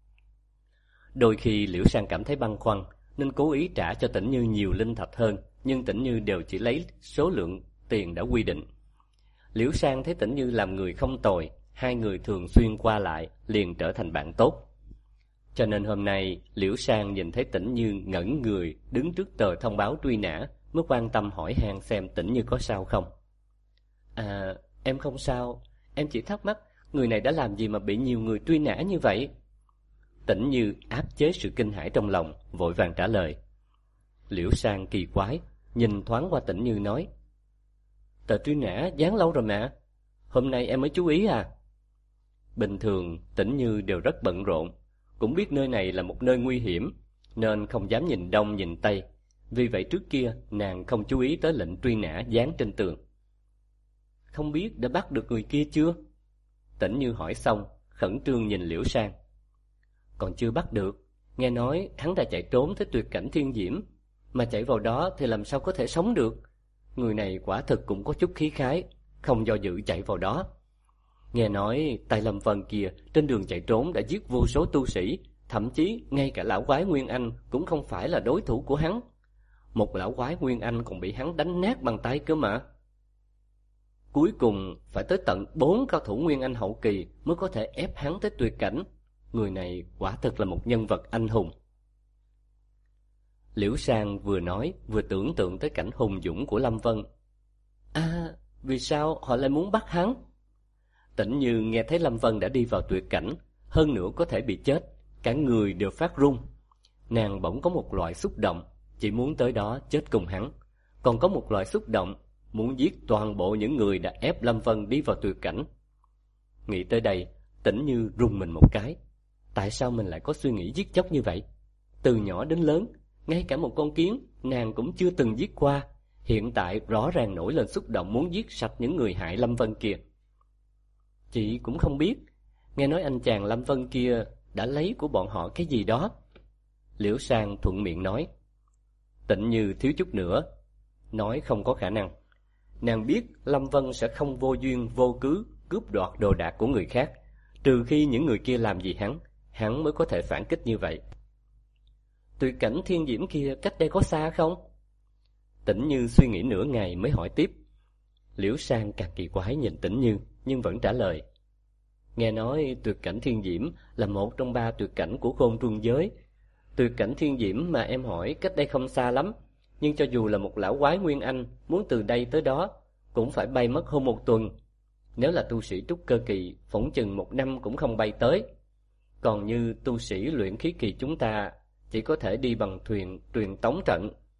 Đôi khi Liễu Sang cảm thấy băn khoăn nên cố ý trả cho Tĩnh Như nhiều linh thạch hơn, nhưng Tĩnh Như đều chỉ lấy số lượng tiền đã quy định. Liễu Sang thấy Tĩnh Như làm người không tồi, hai người thường xuyên qua lại, liền trở thành bạn tốt. Cho nên hôm nay Liễu Sang nhìn thấy Tĩnh Như ngẩn người đứng trước tờ thông báo truy nã, mới quan tâm hỏi han xem Tĩnh Như có sao không. À, em không sao, em chỉ thắc mắc người này đã làm gì mà bị nhiều người truy nã như vậy. Tĩnh Như áp chế sự kinh hãi trong lòng, vội vàng trả lời. Liễu Sang kỳ quái, nhìn thoáng qua Tĩnh Như nói, tờ truy nã dán lâu rồi mà, hôm nay em mới chú ý à. Bình thường Tĩnh Như đều rất bận rộn, cũng biết nơi này là một nơi nguy hiểm, nên không dám nhìn đông nhìn tây. Vì vậy trước kia nàng không chú ý tới lệnh truy nã dán trên tường. Không biết đã bắt được người kia chưa? Tĩnh Như hỏi xong, khẩn trương nhìn Liễu Sang. Còn chưa bắt được, nghe nói hắn đã chạy trốn tới tuyệt cảnh thiên diễm, mà chạy vào đó thì làm sao có thể sống được. Người này quả thực cũng có chút khí khái, không do dự chạy vào đó. Nghe nói tay Lâm Vân kia trên đường chạy trốn đã giết vô số tu sĩ, thậm chí ngay cả lão quái Nguyên Anh cũng không phải là đối thủ của hắn. Một lão quái Nguyên Anh còn bị hắn đánh nát bằng tay cơ mà. Cuối cùng phải tới tận 4 cao thủ Nguyên Anh hậu kỳ mới có thể ép hắn tới tuyệt cảnh. Người này quả thực là một nhân vật anh hùng. Liễu Sang vừa nói vừa tưởng tượng tới cảnh hùng dũng của Lâm Vân. À, vì sao họ lại muốn bắt hắn? Tĩnh Như nghe thấy Lâm Vân đã đi vào tuyệt cảnh, hơn nữa có thể bị chết, cả người đều phát run. Nàng bỗng có một loại xúc động, chỉ muốn tới đó chết cùng hắn. Còn có một loại xúc động, muốn giết toàn bộ những người đã ép Lâm Vân đi vào tuyệt cảnh. Nghĩ tới đây, Tĩnh Như rùng mình một cái. Tại sao mình lại có suy nghĩ giết chóc như vậy? Từ nhỏ đến lớn, ngay cả một con kiến nàng cũng chưa từng giết qua. Hiện tại rõ ràng nổi lên xúc động muốn giết sạch những người hại Lâm Vân kia. Chị cũng không biết, nghe nói anh chàng Lâm Vân kia đã lấy của bọn họ cái gì đó. Liễu Sang thuận miệng nói. Tĩnh Như thiếu chút nữa nói không có khả năng. Nàng biết Lâm Vân sẽ không vô duyên vô cớ cướp đoạt đồ đạc của người khác, trừ khi những người kia làm gì hắn mới có thể phản kích như vậy. Tuyệt cảnh thiên diễm kia cách đây có xa không? Tĩnh Như suy nghĩ nửa ngày mới hỏi tiếp. Liễu Sang càng kỳ quái nhìn Tĩnh Như, nhưng vẫn trả lời. Nghe nói tuyệt cảnh thiên diễm là một trong 3 tuyệt cảnh của Khôn Trung giới. Tuyệt cảnh thiên diễm mà em hỏi cách đây không xa lắm, nhưng cho dù là một lão quái Nguyên Anh muốn từ đây tới đó cũng phải bay mất hơn 1 tuần. Nếu là tu sĩ trúc cơ kỳ, phỏng chừng 1 năm cũng không bay tới. Còn như tu sĩ luyện khí kỳ chúng ta chỉ có thể đi bằng thuyền truyền tống trận,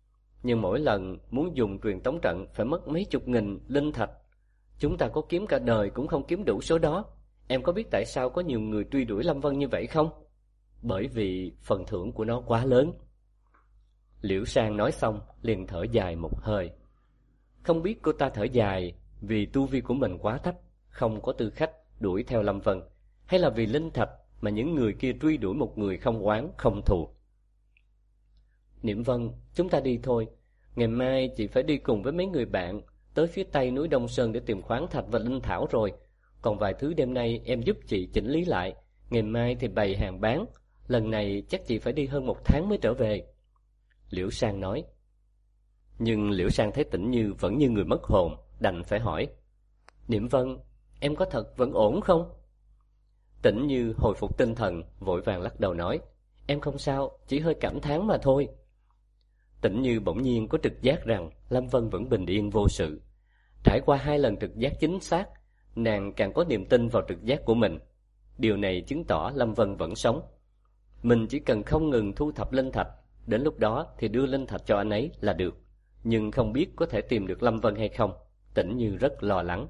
nhưng mỗi lần muốn dùng truyền tống trận phải mất mấy chục nghìn linh thạch. Chúng ta có kiếm cả đời cũng không kiếm đủ số đó. Em có biết tại sao có nhiều người truy đuổi Lâm Vân như vậy không? Bởi vì phần thưởng của nó quá lớn. Liễu Sang nói xong liền thở dài một hơi. Không biết cô ta thở dài vì tu vi của mình quá thấp, không có tư cách đuổi theo Lâm Vân, hay là vì linh thạch mà những người kia truy đuổi một người không oán không thù. Niệm Vân, chúng ta đi thôi. Ngày mai chị phải đi cùng với mấy người bạn tới phía tây núi Đông Sơn để tìm khoáng thạch và linh thảo rồi. Còn vài thứ đêm nay em giúp chị chỉnh lý lại, ngày mai thì bày hàng bán. Lần này chắc chị phải đi hơn 1 tháng mới trở về. Liễu Sang nói. Nhưng Liễu Sang thấy Tĩnh Như vẫn như người mất hồn, đành phải hỏi. Niệm Vân, em có thật vẫn ổn không? Tĩnh Như hồi phục tinh thần, vội vàng lắc đầu nói. Em không sao, chỉ hơi cảm thán mà thôi. Tĩnh Như bỗng nhiên có trực giác rằng Lâm Vân vẫn bình yên vô sự. Trải qua 2 lần trực giác chính xác, nàng càng có niềm tin vào trực giác của mình. Điều này chứng tỏ Lâm Vân vẫn sống. Mình chỉ cần không ngừng thu thập linh thạch, đến lúc đó thì đưa linh thạch cho anh ấy là được. Nhưng không biết có thể tìm được Lâm Vân hay không, Tĩnh Như rất lo lắng.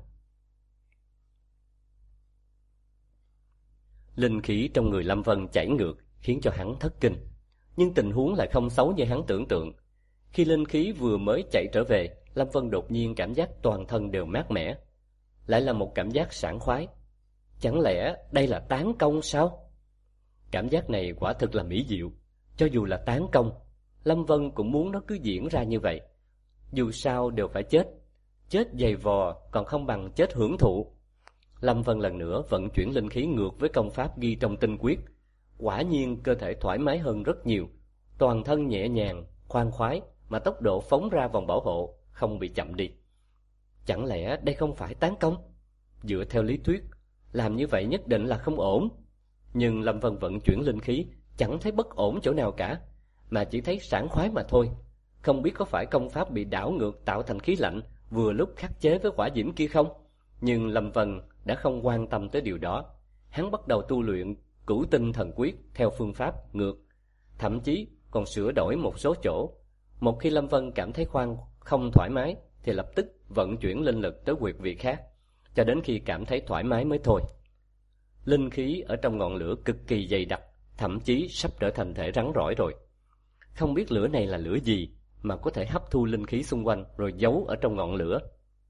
Linh khí trong người Lâm Vân chảy ngược khiến cho hắn thất kinh. Nhưng tình huống lại không xấu như hắn tưởng tượng. Khi linh khí vừa mới chạy trở về, Lâm Vân đột nhiên cảm giác toàn thân đều mát mẻ. Lại là một cảm giác sảng khoái. Chẳng lẽ đây là tán công sao? Cảm giác này quả thực là mỹ diệu. Cho dù là tán công, Lâm Vân cũng muốn nó cứ diễn ra như vậy. Dù sao đều phải chết. Chết dày vò còn không bằng chết hưởng thụ. Lâm Vân lần nữa vận chuyển linh khí ngược với công pháp ghi trong tinh quyết. Quả nhiên cơ thể thoải mái hơn rất nhiều. Toàn thân nhẹ nhàng, khoan khoái, mà tốc độ phóng ra vòng bảo hộ không bị chậm đi. Chẳng lẽ đây không phải tán công? Dựa theo lý thuyết, làm như vậy nhất định là không ổn. Nhưng Lâm Vân vận chuyển linh khí chẳng thấy bất ổn chỗ nào cả, mà chỉ thấy sảng khoái mà thôi. Không biết có phải công pháp bị đảo ngược tạo thành khí lạnh vừa lúc khắc chế với hỏa diễm kia không? Nhưng Lâm Vân đã không quan tâm tới điều đó. Hắn bắt đầu tu luyện Cửu Tinh Thần Quyết theo phương pháp ngược, thậm chí còn sửa đổi một số chỗ. Một khi Lâm Vân cảm thấy không thoải mái thì lập tức vận chuyển linh lực tới huyệt vị khác, cho đến khi cảm thấy thoải mái mới thôi. Linh khí ở trong ngọn lửa cực kỳ dày đặc, thậm chí sắp trở thành thể rắn rỏi rồi. Không biết lửa này là lửa gì mà có thể hấp thu linh khí xung quanh rồi giấu ở trong ngọn lửa.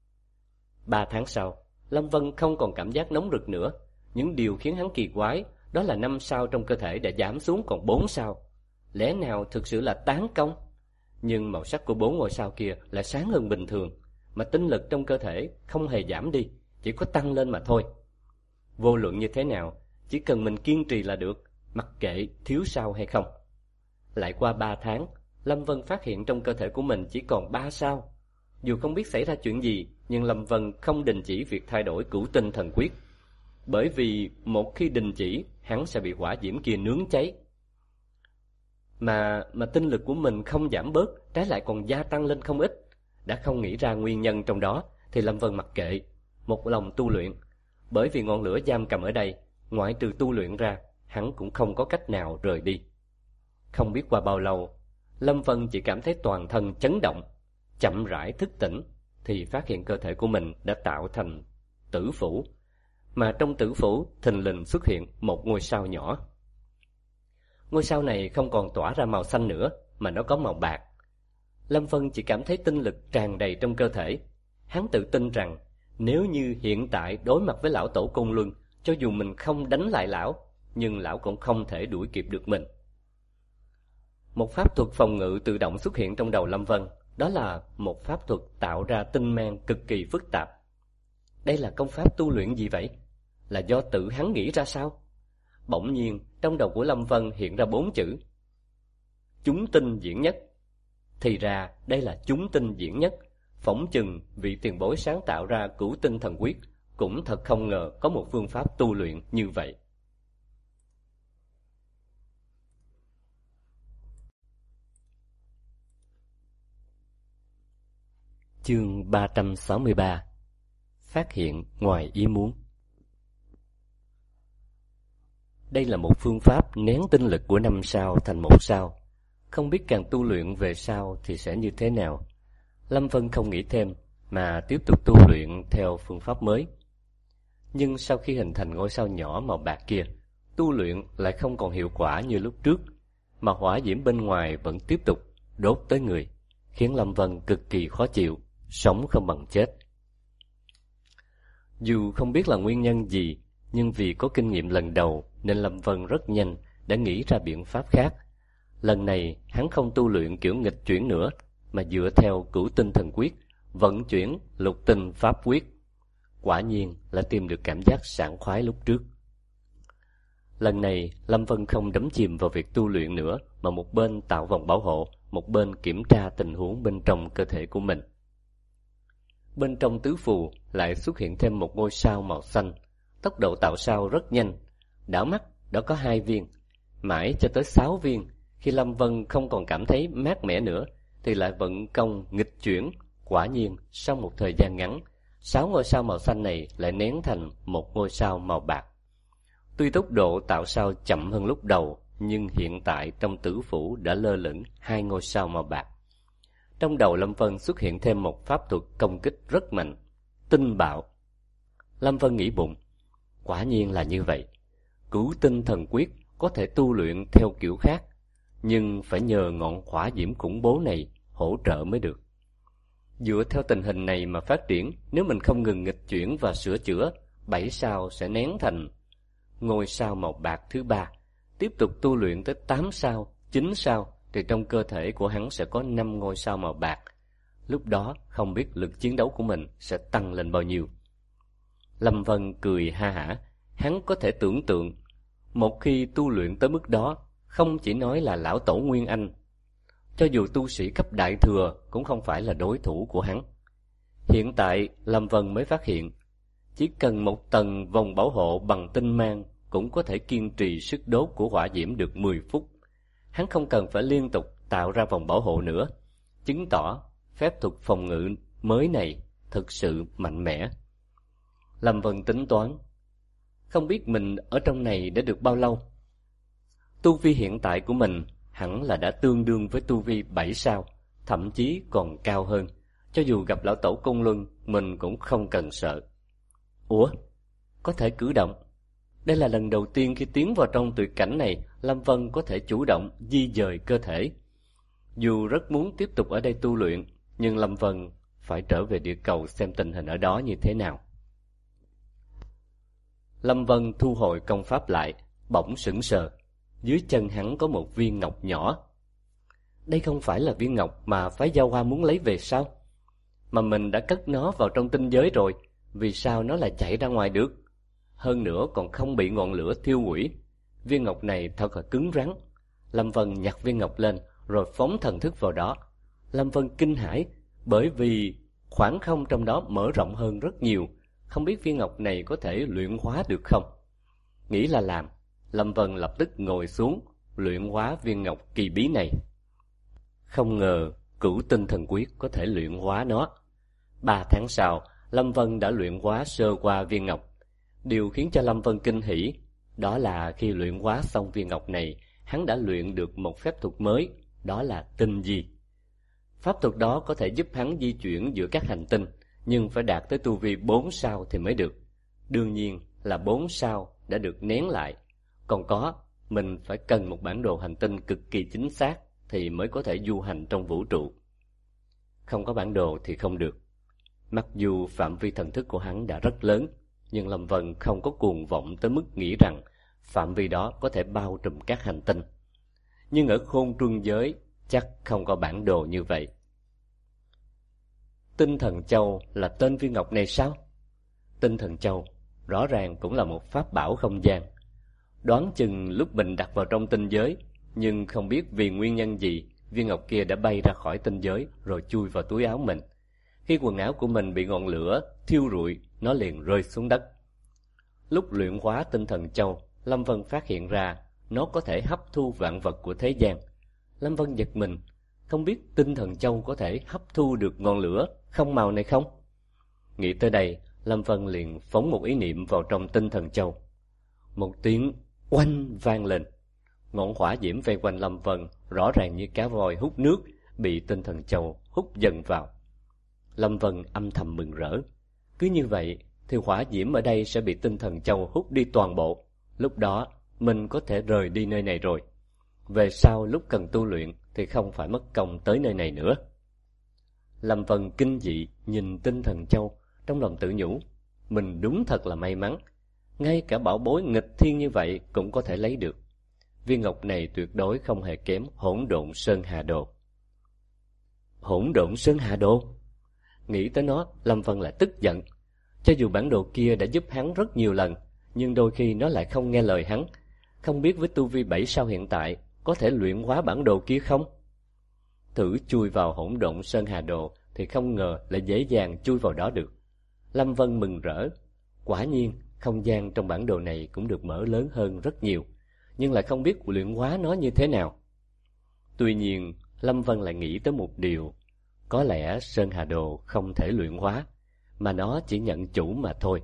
3 tháng sau, Lâm Vân không còn cảm giác nóng rực nữa. Những điều khiến hắn kỳ quái đó là 5 sao trong cơ thể đã giảm xuống còn 4 sao. Lẽ nào thực sự là tán công? Nhưng màu sắc của 4 ngôi sao kia lại sáng hơn bình thường, mà tinh lực trong cơ thể không hề giảm đi, chỉ có tăng lên mà thôi. Vô luận như thế nào, chỉ cần mình kiên trì là được, mặc kệ thiếu sao hay không. Lại qua 3 tháng, Lâm Vân phát hiện trong cơ thể của mình chỉ còn 3 sao. Dù không biết xảy ra chuyện gì, nhưng Lâm Vân không đình chỉ việc thay đổi Cửu Tinh Thần Quyết. Bởi vì một khi đình chỉ, hắn sẽ bị hỏa diễm kia nướng cháy. Mà tinh lực của mình không giảm bớt, trái lại còn gia tăng lên không ít. Đã không nghĩ ra nguyên nhân trong đó, thì Lâm Vân mặc kệ, một lòng tu luyện. Bởi vì ngọn lửa giam cầm ở đây, ngoại trừ tu luyện ra, hắn cũng không có cách nào rời đi. Không biết qua bao lâu, Lâm Vân chỉ cảm thấy toàn thân chấn động. Chậm rãi thức tỉnh, thì phát hiện cơ thể của mình đã tạo thành tử phủ. Mà trong tử phủ thình lình xuất hiện một ngôi sao nhỏ. Ngôi sao này không còn tỏa ra màu xanh nữa, mà nó có màu bạc. Lâm Vân chỉ cảm thấy tinh lực tràn đầy trong cơ thể. Hắn tự tin rằng nếu như hiện tại đối mặt với lão tổ Côn Luân, cho dù mình không đánh lại lão, nhưng lão cũng không thể đuổi kịp được mình. Một pháp thuật phòng ngự tự động xuất hiện trong đầu Lâm Vân. Đó là một pháp thuật tạo ra tinh mang cực kỳ phức tạp. Đây là công pháp tu luyện gì vậy? Là do tự hắn nghĩ ra sao? Bỗng nhiên trong đầu của Lâm Vân hiện ra 4 chữ: Chúng tinh diễn nhất. Thì ra đây là chúng tinh diễn nhất. Phỏng chừng vị tiền bối sáng tạo ra Cửu Tinh Thần Quyết cũng thật không ngờ có một phương pháp tu luyện như vậy. Chương 363. Phát hiện ngoài ý muốn. Đây là một phương pháp nén tinh lực của 5 sao thành 1 sao. Không biết càng tu luyện về sau thì sẽ như thế nào. Lâm Vân không nghĩ thêm mà tiếp tục tu luyện theo phương pháp mới. Nhưng sau khi hình thành ngôi sao nhỏ màu bạc kia, tu luyện lại không còn hiệu quả như lúc trước, mà hỏa diễm bên ngoài vẫn tiếp tục đốt tới người, khiến Lâm Vân cực kỳ khó chịu, sống không bằng chết. Dù không biết là nguyên nhân gì, nhưng vì có kinh nghiệm lần đầu nên Lâm Vân rất nhanh đã nghĩ ra biện pháp khác. Lần này hắn không tu luyện kiểu nghịch chuyển nữa, mà dựa theo Cửu Tinh Thần Quyết vận chuyển Lục Tinh Pháp Quyết. Quả nhiên là tìm được cảm giác sảng khoái lúc trước. Lần này Lâm Vân không đắm chìm vào việc tu luyện nữa, mà một bên tạo vòng bảo hộ, một bên kiểm tra tình huống bên trong cơ thể của mình. Bên trong tứ phù lại xuất hiện thêm một ngôi sao màu xanh. Tốc độ tạo sao rất nhanh, đảo mắt đã có 2 viên, mãi cho tới 6 viên. Khi Lâm Vân không còn cảm thấy mát mẻ nữa thì lại vận công nghịch chuyển. Quả nhiên sau một thời gian ngắn, 6 ngôi sao màu xanh này lại nén thành một ngôi sao màu bạc. Tuy tốc độ tạo sao chậm hơn lúc đầu, nhưng hiện tại trong tử phủ đã lơ lửng 2 ngôi sao màu bạc. Trong đầu Lâm Vân xuất hiện thêm một pháp thuật công kích rất mạnh, tinh bạo. Lâm Vân nghĩ bụng, quả nhiên là như vậy. Cửu Tinh Thần Quyết có thể tu luyện theo kiểu khác, nhưng phải nhờ ngọn hỏa diễm khủng bố này hỗ trợ mới được. Dựa theo tình hình này mà phát triển, nếu mình không ngừng nghịch chuyển và sửa chữa, 7 sao sẽ nén thành ngôi sao màu bạc thứ 3. Tiếp tục tu luyện tới 8 sao, 9 sao, thì trong cơ thể của hắn sẽ có 5 ngôi sao màu bạc. Lúc đó không biết lực chiến đấu của mình sẽ tăng lên bao nhiêu. Lâm Vân cười ha hả, hắn có thể tưởng tượng, một khi tu luyện tới mức đó, không chỉ nói là lão tổ Nguyên Anh, cho dù tu sĩ cấp đại thừa cũng không phải là đối thủ của hắn. Hiện tại Lâm Vân mới phát hiện, chỉ cần một tầng vòng bảo hộ bằng tinh mang cũng có thể kiên trì sức đốt của hỏa diễm được 10 phút. Hắn không cần phải liên tục tạo ra vòng bảo hộ nữa, chứng tỏ phép thuật phòng ngự mới này thực sự mạnh mẽ. Lâm Vân tính toán, không biết mình ở trong này đã được bao lâu. Tu vi hiện tại của mình hẳn là đã tương đương với tu vi 7 sao, thậm chí còn cao hơn. Cho dù gặp lão tổ Côn Luân, mình cũng không cần sợ. Ủa, có thể cử động. Đây là lần đầu tiên khi tiến vào trong tuyệt cảnh này, Lâm Vân có thể chủ động di dời cơ thể. Dù rất muốn tiếp tục ở đây tu luyện, nhưng Lâm Vân phải trở về địa cầu xem tình hình ở đó như thế nào. Lâm Vân thu hồi công pháp lại, bỗng sững sờ. Dưới chân hắn có một viên ngọc nhỏ. Đây không phải là viên ngọc mà phái Giao Hoa muốn lấy về sao? Mà mình đã cất nó vào trong tinh giới rồi, vì sao nó lại chạy ra ngoài được? Hơn nữa còn không bị ngọn lửa thiêu hủy. Viên ngọc này thật là cứng rắn. Lâm Vân nhặt viên ngọc lên rồi phóng thần thức vào đó. Lâm Vân kinh hãi, bởi vì khoảng không trong đó mở rộng hơn rất nhiều. Không biết viên ngọc này có thể luyện hóa được không? Nghĩ là làm, Lâm Vân lập tức ngồi xuống luyện hóa viên ngọc kỳ bí này. Không ngờ Cửu Tinh Thần Quyết có thể luyện hóa nó. 3 tháng sau, Lâm Vân đã luyện hóa sơ qua viên ngọc. Điều khiến cho Lâm Vân kinh hỉ đó là khi luyện hóa xong viên ngọc này, hắn đã luyện được một phép thuật mới, đó là tinh di. Pháp thuật đó có thể giúp hắn di chuyển giữa các hành tinh, nhưng phải đạt tới tu vi 4 sao thì mới được. Đương nhiên là 4 sao đã được nén lại. Còn mình phải cần một bản đồ hành tinh cực kỳ chính xác thì mới có thể du hành trong vũ trụ. Không có bản đồ thì không được. Mặc dù phạm vi thần thức của hắn đã rất lớn, nhưng Lâm Vân không có cuồng vọng tới mức nghĩ rằng phạm vi đó có thể bao trùm các hành tinh. Nhưng ở Khôn Truân giới chắc không có bản đồ như vậy. Tinh Thần Châu là tên viên ngọc này sao? Tinh Thần Châu rõ ràng cũng là một pháp bảo không gian. Đoán chừng lúc mình đặt vào trong tinh giới, nhưng không biết vì nguyên nhân gì, viên ngọc kia đã bay ra khỏi tinh giới rồi chui vào túi áo mình. Khi quần áo của mình bị ngọn lửa thiêu rụi, nó liền rơi xuống đất. Lúc luyện hóa Tinh Thần Châu, Lâm Vân phát hiện ra nó có thể hấp thu vạn vật của thế gian. Lâm Vân giật mình, không biết Tinh Thần Châu có thể hấp thu được ngọn lửa không màu này không? Nghĩ tới đây, Lâm Vân liền phóng một ý niệm vào trong Tinh Thần Châu. Một tiếng oanh vang lên, Ngọn hỏa diễm vây quanh Lâm Vân rõ ràng như cá voi hút nước bị tinh thần châu hút dần vào. Lâm Vân âm thầm mừng rỡ. Cứ như vậy thì hỏa diễm ở đây sẽ bị tinh thần châu hút đi toàn bộ. Lúc đó mình có thể rời đi nơi này rồi. Về sau lúc cần tu luyện thì không phải mất công tới nơi này nữa. Lâm Vân kinh dị nhìn tinh thần châu, trong lòng tự nhủ, mình đúng thật là may mắn, ngay cả bảo bối nghịch thiên như vậy cũng có thể lấy được. Viên ngọc này tuyệt đối không hề kém Hỗn Độn Sơn Hà Đồ. Hỗn Độn Sơn Hà Đồ? Nghĩ tới nó, Lâm Vân lại tức giận. Cho dù bản đồ kia đã giúp hắn rất nhiều lần, nhưng đôi khi nó lại không nghe lời hắn. Không biết với tu vi 7 sao hiện tại có thể luyện hóa bản đồ kia không? Thử chui vào Hỗn Độn Sơn Hà Đồ thì không ngờ lại dễ dàng chui vào đó được. Lâm Vân mừng rỡ. Quả nhiên không gian trong bản đồ này cũng được mở lớn hơn rất nhiều, nhưng lại không biết luyện hóa nó như thế nào. Tuy nhiên Lâm Vân lại nghĩ tới một điều, có lẽ Sơn Hà Đồ không thể luyện hóa, mà nó chỉ nhận chủ mà thôi.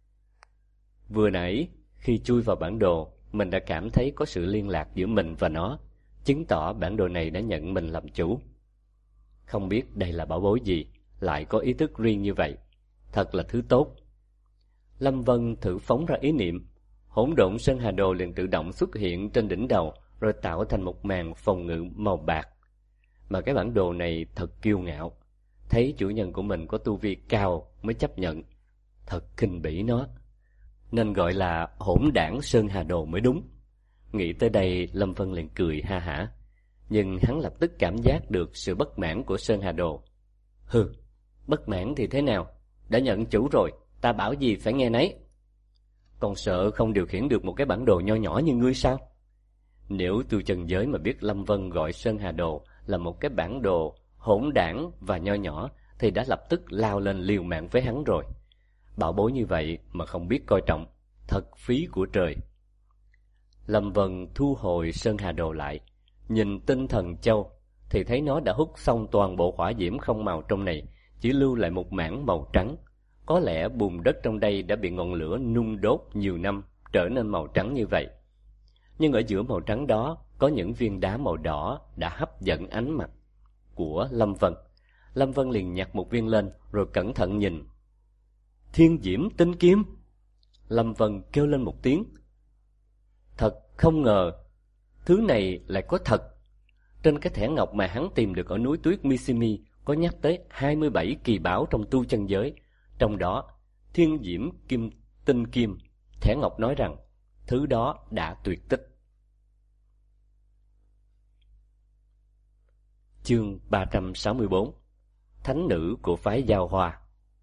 Vừa nãy khi chui vào bản đồ, mình đã cảm thấy có sự liên lạc giữa mình và nó, chứng tỏ bản đồ này đã nhận mình làm chủ. Không biết đây là bảo bối gì, lại có ý thức riêng như vậy, thật là thứ tốt. Lâm Vân thử phóng ra ý niệm, Hỗn Độn Sơn Hà Đồ liền tự động xuất hiện trên đỉnh đầu, rồi tạo thành một màn phòng ngự màu bạc. Mà cái bản đồ này thật kiêu ngạo, thấy chủ nhân của mình có tu vi cao mới chấp nhận. Thật khinh bỉ nó, nên gọi là Hỗn Đảng Sơn Hà Đồ mới đúng. Nghĩ tới đây, Lâm Vân liền cười ha hả, nhưng hắn lập tức cảm giác được sự bất mãn của Sơn Hà Đồ. Hừ, bất mãn thì thế nào? Đã nhận chủ rồi, ta bảo gì phải nghe nấy. Còn sợ không điều khiển được một cái bản đồ nho nhỏ như ngươi sao? Nếu tu chân giới mà biết Lâm Vân gọi Sơn Hà Đồ là một cái bản đồ hỗn đảng và nho nhỏ thì đã lập tức lao lên liều mạng với hắn rồi. Bảo bối như vậy mà không biết coi trọng, thật phí của trời. Lâm Vân thu hồi Sơn Hà Đồ lại, nhìn tinh thần châu thì thấy nó đã hút xong toàn bộ hỏa diễm không màu trong này, chỉ lưu lại một mảng màu trắng. Có lẽ bùn đất trong đây đã bị ngọn lửa nung đốt nhiều năm, trở nên màu trắng như vậy. Nhưng ở giữa màu trắng đó có những viên đá màu đỏ đã hấp dẫn ánh mặt của Lâm Vân. Lâm Vân liền nhặt một viên lên rồi cẩn thận nhìn. Thiên diễm tinh kim! Lâm Vân kêu lên một tiếng. Thật không ngờ, thứ này lại có thật. Trên cái thẻ ngọc mà hắn tìm được ở núi tuyết Mishimi có nhắc tới 27 kỳ bảo trong tu chân giới. Trong đó, thiên diễm kim tinh kim, thẻ ngọc nói rằng thứ đó đã tuyệt tích. Chương 364. Thánh nữ của phái Giao Hoa.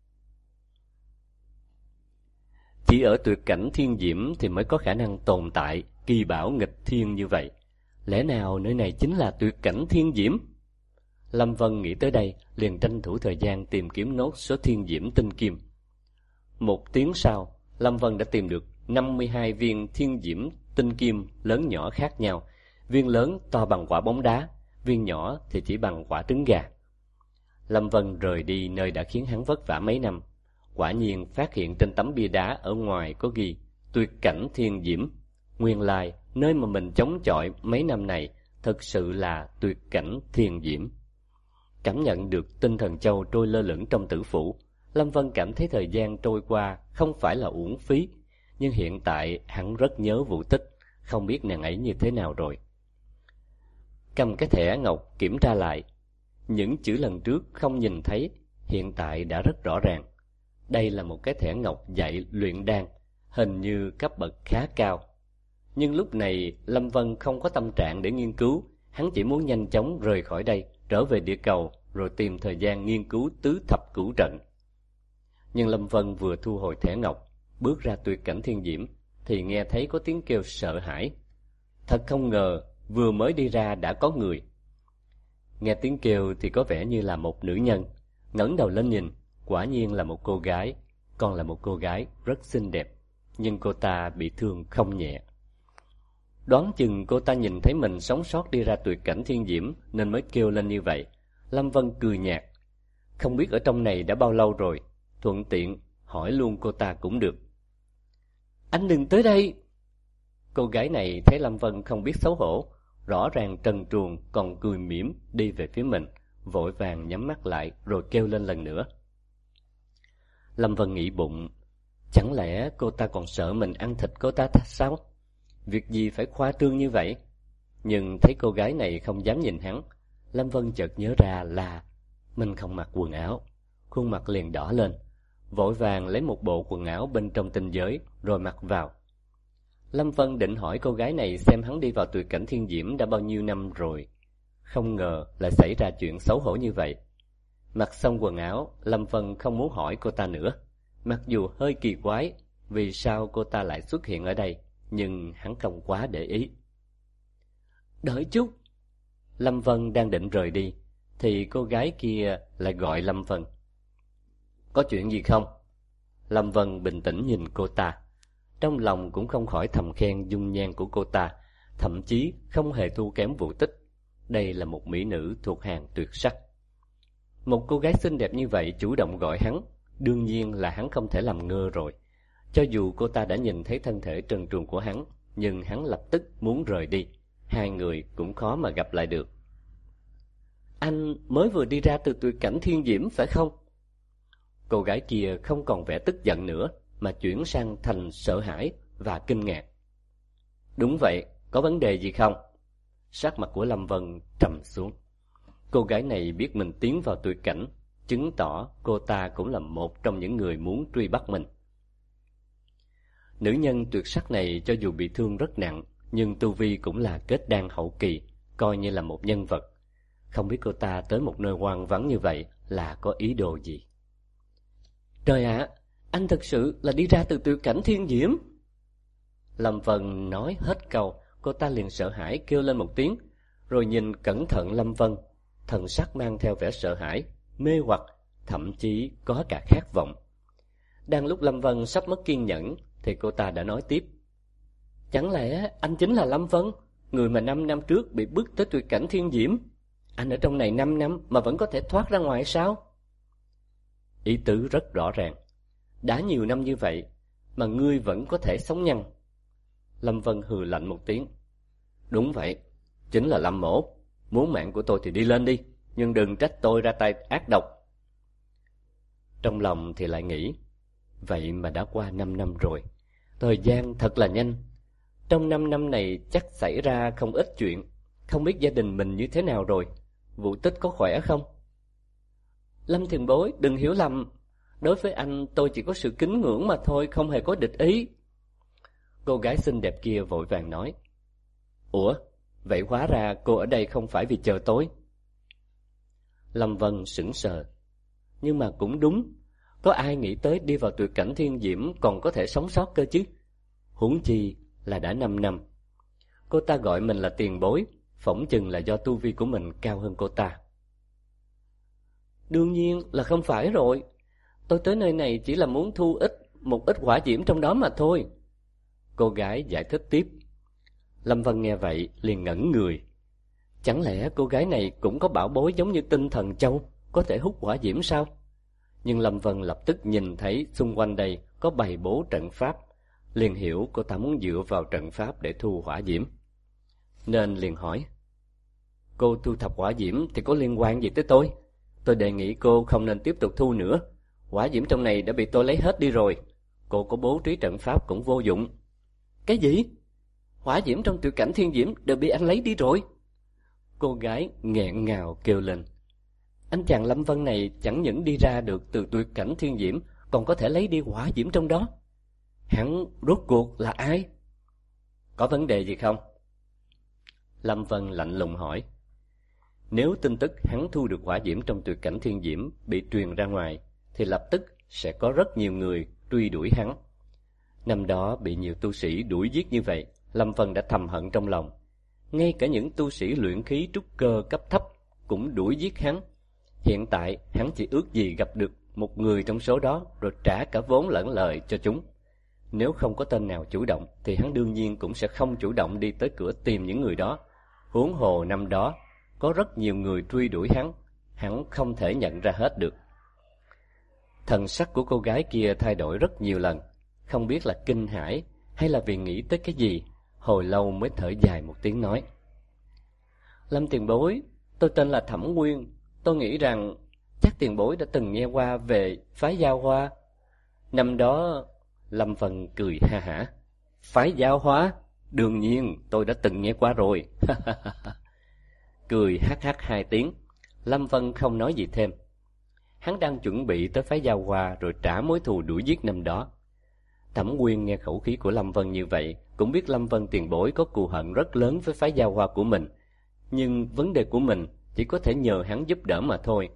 Chỉ ở tuyệt cảnh thiên diễm thì mới có khả năng tồn tại kỳ bảo nghịch thiên như vậy. Lẽ nào nơi này chính là tuyệt cảnh thiên diễm? Lâm Vân nghĩ tới đây, liền tranh thủ thời gian tìm kiếm nốt số thiên diễm tinh kim. Một tiếng sau, Lâm Vân đã tìm được 52 viên thiên diễm tinh kim lớn nhỏ khác nhau. Viên lớn to bằng quả bóng đá, viên nhỏ thì chỉ bằng quả trứng gà. Lâm Vân rời đi nơi đã khiến hắn vất vả mấy năm. Quả nhiên phát hiện trên tấm bia đá ở ngoài có ghi tuyệt cảnh thiên diễm. Nguyên lai, nơi mà mình chống chọi mấy năm này thực sự là tuyệt cảnh thiên diễm. Cảm nhận được tinh thần châu trôi lơ lửng trong tử phủ, Lâm Vân cảm thấy thời gian trôi qua không phải là uổng phí. Nhưng hiện tại hắn rất nhớ Vũ Tích, không biết nàng ấy như thế nào rồi. Cầm cái thẻ ngọc kiểm tra lại, những chữ lần trước không nhìn thấy hiện tại đã rất rõ ràng. Đây là một cái thẻ ngọc dạy luyện đan, hình như cấp bậc khá cao. Nhưng lúc này Lâm Vân không có tâm trạng để nghiên cứu, hắn chỉ muốn nhanh chóng rời khỏi đây, trở về địa cầu, rồi tìm thời gian nghiên cứu tứ thập cửu trận. Nhưng Lâm Vân vừa thu hồi thẻ ngọc, bước ra tuyệt cảnh thiên diễm, thì nghe thấy có tiếng kêu sợ hãi. Thật không ngờ, vừa mới đi ra đã có người. Nghe tiếng kêu thì có vẻ như là một nữ nhân, ngẩng đầu lên nhìn, quả nhiên là một cô gái, còn là một cô gái rất xinh đẹp, nhưng cô ta bị thương không nhẹ. Đoán chừng cô ta nhìn thấy mình sống sót đi ra tuyệt cảnh thiên diễm nên mới kêu lên như vậy. Lâm Vân cười nhạt, không biết ở trong này đã bao lâu rồi, thuận tiện hỏi luôn cô ta cũng được. Anh đừng tới đây! Cô gái này thấy Lâm Vân không biết xấu hổ, rõ ràng trần truồng còn cười mỉm đi về phía mình, vội vàng nhắm mắt lại rồi kêu lên lần nữa. Lâm Vân nghĩ bụng, chẳng lẽ cô ta còn sợ mình ăn thịt cô ta sao? Việc gì phải khoa trương như vậy? Nhưng thấy cô gái này không dám nhìn hắn, Lâm Vân chợt nhớ ra là mình không mặc quần áo, khuôn mặt liền đỏ lên, vội vàng lấy một bộ quần áo bên trong tinh giới rồi mặc vào. Lâm Vân định hỏi cô gái này xem hắn đi vào tuyệt cảnh thiên diễm đã bao nhiêu năm rồi, không ngờ lại xảy ra chuyện xấu hổ như vậy. Mặc xong quần áo, Lâm Vân không muốn hỏi cô ta nữa, mặc dù hơi kỳ quái vì sao cô ta lại xuất hiện ở đây, nhưng hắn không quá để ý. Đợi chút. Lâm Vân đang định rời đi thì cô gái kia lại gọi Lâm Vân. Có chuyện gì không? Lâm Vân bình tĩnh nhìn cô ta, trong lòng cũng không khỏi thầm khen dung nhan của cô ta, thậm chí không hề thua kém Vũ Tích. Đây là một mỹ nữ thuộc hàng tuyệt sắc. Một cô gái xinh đẹp như vậy chủ động gọi hắn, đương nhiên là hắn không thể làm ngơ rồi. Cho dù cô ta đã nhìn thấy thân thể trần truồng của hắn, nhưng hắn lập tức muốn rời đi, hai người cũng khó mà gặp lại được. Anh mới vừa đi ra từ tuyệt cảnh thiên diễm phải không? Cô gái kia không còn vẻ tức giận nữa, mà chuyển sang thành sợ hãi và kinh ngạc. Đúng vậy, có vấn đề gì không? Sắc mặt của Lâm Vân trầm xuống. Cô gái này biết mình tiến vào tuyệt cảnh, chứng tỏ cô ta cũng là một trong những người muốn truy bắt mình. Nữ nhân tuyệt sắc này cho dù bị thương rất nặng, nhưng tu vi cũng là kết đan hậu kỳ, coi như là một nhân vật. Không biết cô ta tới một nơi hoang vắng như vậy là có ý đồ gì? Trời ạ, anh thực sự là đi ra từ tuyệt cảnh thiên diễm. Lâm Vân nói hết câu, cô ta liền sợ hãi kêu lên một tiếng, rồi nhìn cẩn thận Lâm Vân, thần sắc mang theo vẻ sợ hãi, mê hoặc, thậm chí có cả khát vọng. Đang lúc Lâm Vân sắp mất kiên nhẫn thì cô ta đã nói tiếp. Chẳng lẽ anh chính là Lâm Vân, người mà 5 năm trước bị bức tới tuyệt cảnh thiên diễm? Anh ở trong này 5 năm mà vẫn có thể thoát ra ngoài sao? Ý tứ rất rõ ràng. Đã nhiều năm như vậy mà ngươi vẫn có thể sống nhăn. Lâm Vân hừ lạnh một tiếng. Đúng vậy, chính là Lâm mỗ. Muốn mạng của tôi thì đi lên đi, nhưng đừng trách tôi ra tay ác độc. Trong lòng thì lại nghĩ, vậy mà đã qua 5 năm rồi, thời gian thật là nhanh. Trong 5 năm này chắc xảy ra không ít chuyện, không biết gia đình mình như thế nào rồi. Vũ Tích có khỏe không? Lâm tiền bối, đừng hiểu lầm, đối với anh tôi chỉ có sự kính ngưỡng mà thôi, không hề có địch ý. Cô gái xinh đẹp kia vội vàng nói. Ủa, vậy hóa ra cô ở đây không phải vì chờ tối? Lâm Vân sững sờ. Nhưng mà cũng đúng, có ai nghĩ tới đi vào tuyệt cảnh thiên diễm còn có thể sống sót cơ chứ? Huống chi là đã 5 năm. Cô ta gọi mình là tiền bối, phỏng chừng là do tu vi của mình cao hơn cô ta. Đương nhiên là không phải rồi. Tôi tới nơi này chỉ là muốn thu một ít hỏa diễm trong đó mà thôi. Cô gái giải thích tiếp. Lâm Vân nghe vậy liền ngẩn người. Chẳng lẽ cô gái này cũng có bảo bối giống như tinh thần châu, có thể hút hỏa diễm sao? Nhưng Lâm Vân lập tức nhìn thấy xung quanh đây có bày bố trận pháp, liền hiểu cô ta muốn dựa vào trận pháp để thu hỏa diễm. Nên liền hỏi. Cô thu thập hỏa diễm thì có liên quan gì tới tôi? Tôi đề nghị cô không nên tiếp tục thu nữa. Hỏa diễm trong này đã bị tôi lấy hết đi rồi. Cô có bố trí trận pháp cũng vô dụng. Cái gì? Hỏa diễm trong tuyệt cảnh thiên diễm đều bị anh lấy đi rồi? Cô gái nghẹn ngào kêu lên. Anh chàng Lâm Vân này chẳng những đi ra được từ tuyệt cảnh thiên diễm, còn có thể lấy đi hỏa diễm trong đó. Hắn rốt cuộc là ai? Có vấn đề gì không? Lâm Vân lạnh lùng hỏi. Nếu tin tức hắn thu được hỏa diễm trong tuyệt cảnh thiên diễm bị truyền ra ngoài, thì lập tức sẽ có rất nhiều người truy đuổi hắn. Năm đó bị nhiều tu sĩ đuổi giết như vậy, Lâm Vân đã thầm hận trong lòng. Ngay cả những tu sĩ luyện khí trúc cơ cấp thấp cũng đuổi giết hắn. Hiện tại hắn chỉ ước gì gặp được một người trong số đó rồi trả cả vốn lẫn lời cho chúng. Nếu không có tên nào chủ động thì hắn đương nhiên cũng sẽ không chủ động đi tới cửa tìm những người đó. Huống hồ năm đó có rất nhiều người truy đuổi hắn không thể nhận ra hết được. Thần sắc của cô gái kia thay đổi rất nhiều lần, không biết là kinh hãi hay là vì nghĩ tới cái gì, hồi lâu mới thở dài một tiếng nói: Lâm tiền bối, tôi tên là Thẩm Nguyên. Tôi nghĩ rằng chắc tiền bối đã từng nghe qua về phái Giao Hoa. Năm đó Lâm Vân cười ha hả: Phái Giao Hoa? Đương nhiên tôi đã từng nghe qua rồi. Cười hắc hắc 2 tiếng, Lâm Vân không nói gì thêm. Hắn đang chuẩn bị tới phái Giao Hoa rồi trả mối thù đuổi giết năm đó. Thẩm Nguyên nghe khẩu khí của Lâm Vân như vậy, cũng biết Lâm Vân tiền bối có cừu hận rất lớn với phái Giao Hoa của mình, nhưng vấn đề của mình chỉ có thể nhờ hắn giúp đỡ mà thôi.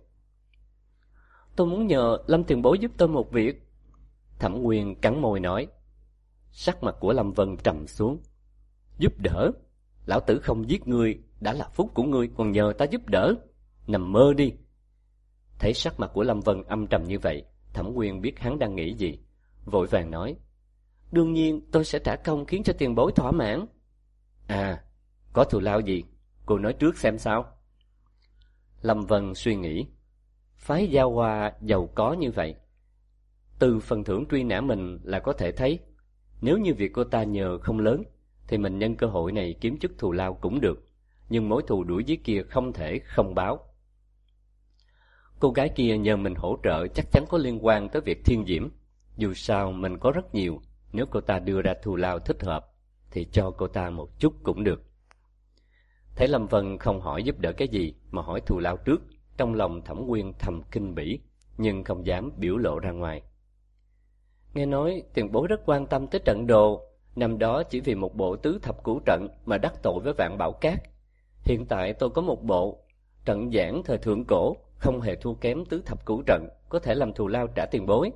Tôi muốn nhờ Lâm tiền bối giúp tôi một việc. Thẩm Nguyên cắn môi nói. Sắc mặt của Lâm Vân trầm xuống. Giúp đỡ? Lão tử không giết ngươi đã là phúc của ngươi, còn nhờ ta giúp đỡ? Nằm mơ đi. Thấy sắc mặt của Lâm Vân âm trầm như vậy, Thẩm Nguyên biết hắn đang nghĩ gì, vội vàng nói: Đương nhiên tôi sẽ trả công khiến cho tiền bối thỏa mãn. À, có thù lao gì? Cô nói trước xem sao. Lâm Vân suy nghĩ. Phái Giao Hoa giàu có như vậy, từ phần thưởng truy nã mình là có thể thấy, nếu như việc cô ta nhờ không lớn, thì mình nhân cơ hội này kiếm chút thù lao cũng được. Nhưng mối thù đuổi giết kia không thể không báo. Cô gái kia nhờ mình hỗ trợ chắc chắn có liên quan tới việc Thiên Diễm. Dù sao mình có rất nhiều, nếu cô ta đưa ra thù lao thích hợp thì cho cô ta một chút cũng được. Thấy Lâm Vân không hỏi giúp đỡ cái gì mà hỏi thù lao trước, trong lòng Thẩm Nguyên thầm kinh bỉ, nhưng không dám biểu lộ ra ngoài. Nghe nói tiền bối rất quan tâm tới trận đồ, năm đó chỉ vì một bộ tứ thập cửu trận mà đắc tội với Vạn Bảo Các. Hiện tại tôi có một bộ trận giảng thời thượng cổ, không hề thua kém tứ thập cửu trận, có thể làm thù lao trả tiền bối.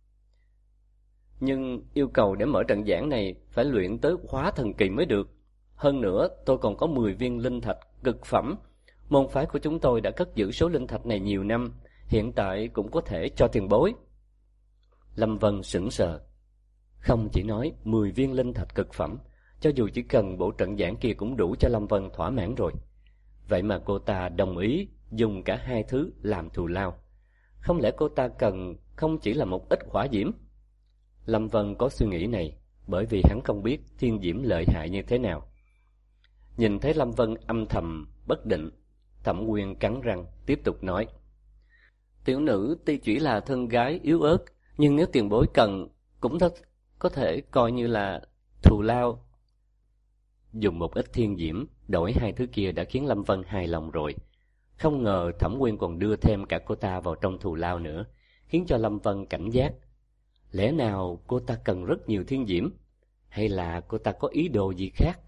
Nhưng yêu cầu để mở trận giảng này phải luyện tới hóa thần kỳ mới được. Hơn nữa tôi còn có 10 viên linh thạch cực phẩm. Môn phái của chúng tôi đã cất giữ số linh thạch này nhiều năm, hiện tại cũng có thể cho tiền bối. Lâm Vân sững sờ. Không chỉ nói 10 viên linh thạch cực phẩm, cho dù chỉ cần bộ trận giảng kia cũng đủ cho Lâm Vân thỏa mãn rồi. Vậy mà cô ta đồng ý dùng cả hai thứ làm thù lao. Không lẽ cô ta cần không chỉ là một ít hỏa diễm? Lâm Vân có suy nghĩ này bởi vì hắn không biết thiên diễm lợi hại như thế nào. Nhìn thấy Lâm Vân âm thầm bất định, Thẩm Nguyên cắn răng tiếp tục nói: Tiểu nữ tuy chỉ là thân gái yếu ớt, nhưng nếu tiền bối cần cũng có thể coi như là thù lao. Dùng một ít thiên diễm đổi hai thứ kia đã khiến Lâm Vân hài lòng rồi. Không ngờ Thẩm Nguyên còn đưa thêm cả cô ta vào trong thù lao nữa, khiến cho Lâm Vân cảnh giác. Lẽ nào cô ta cần rất nhiều thiên diễm, hay là cô ta có ý đồ gì khác?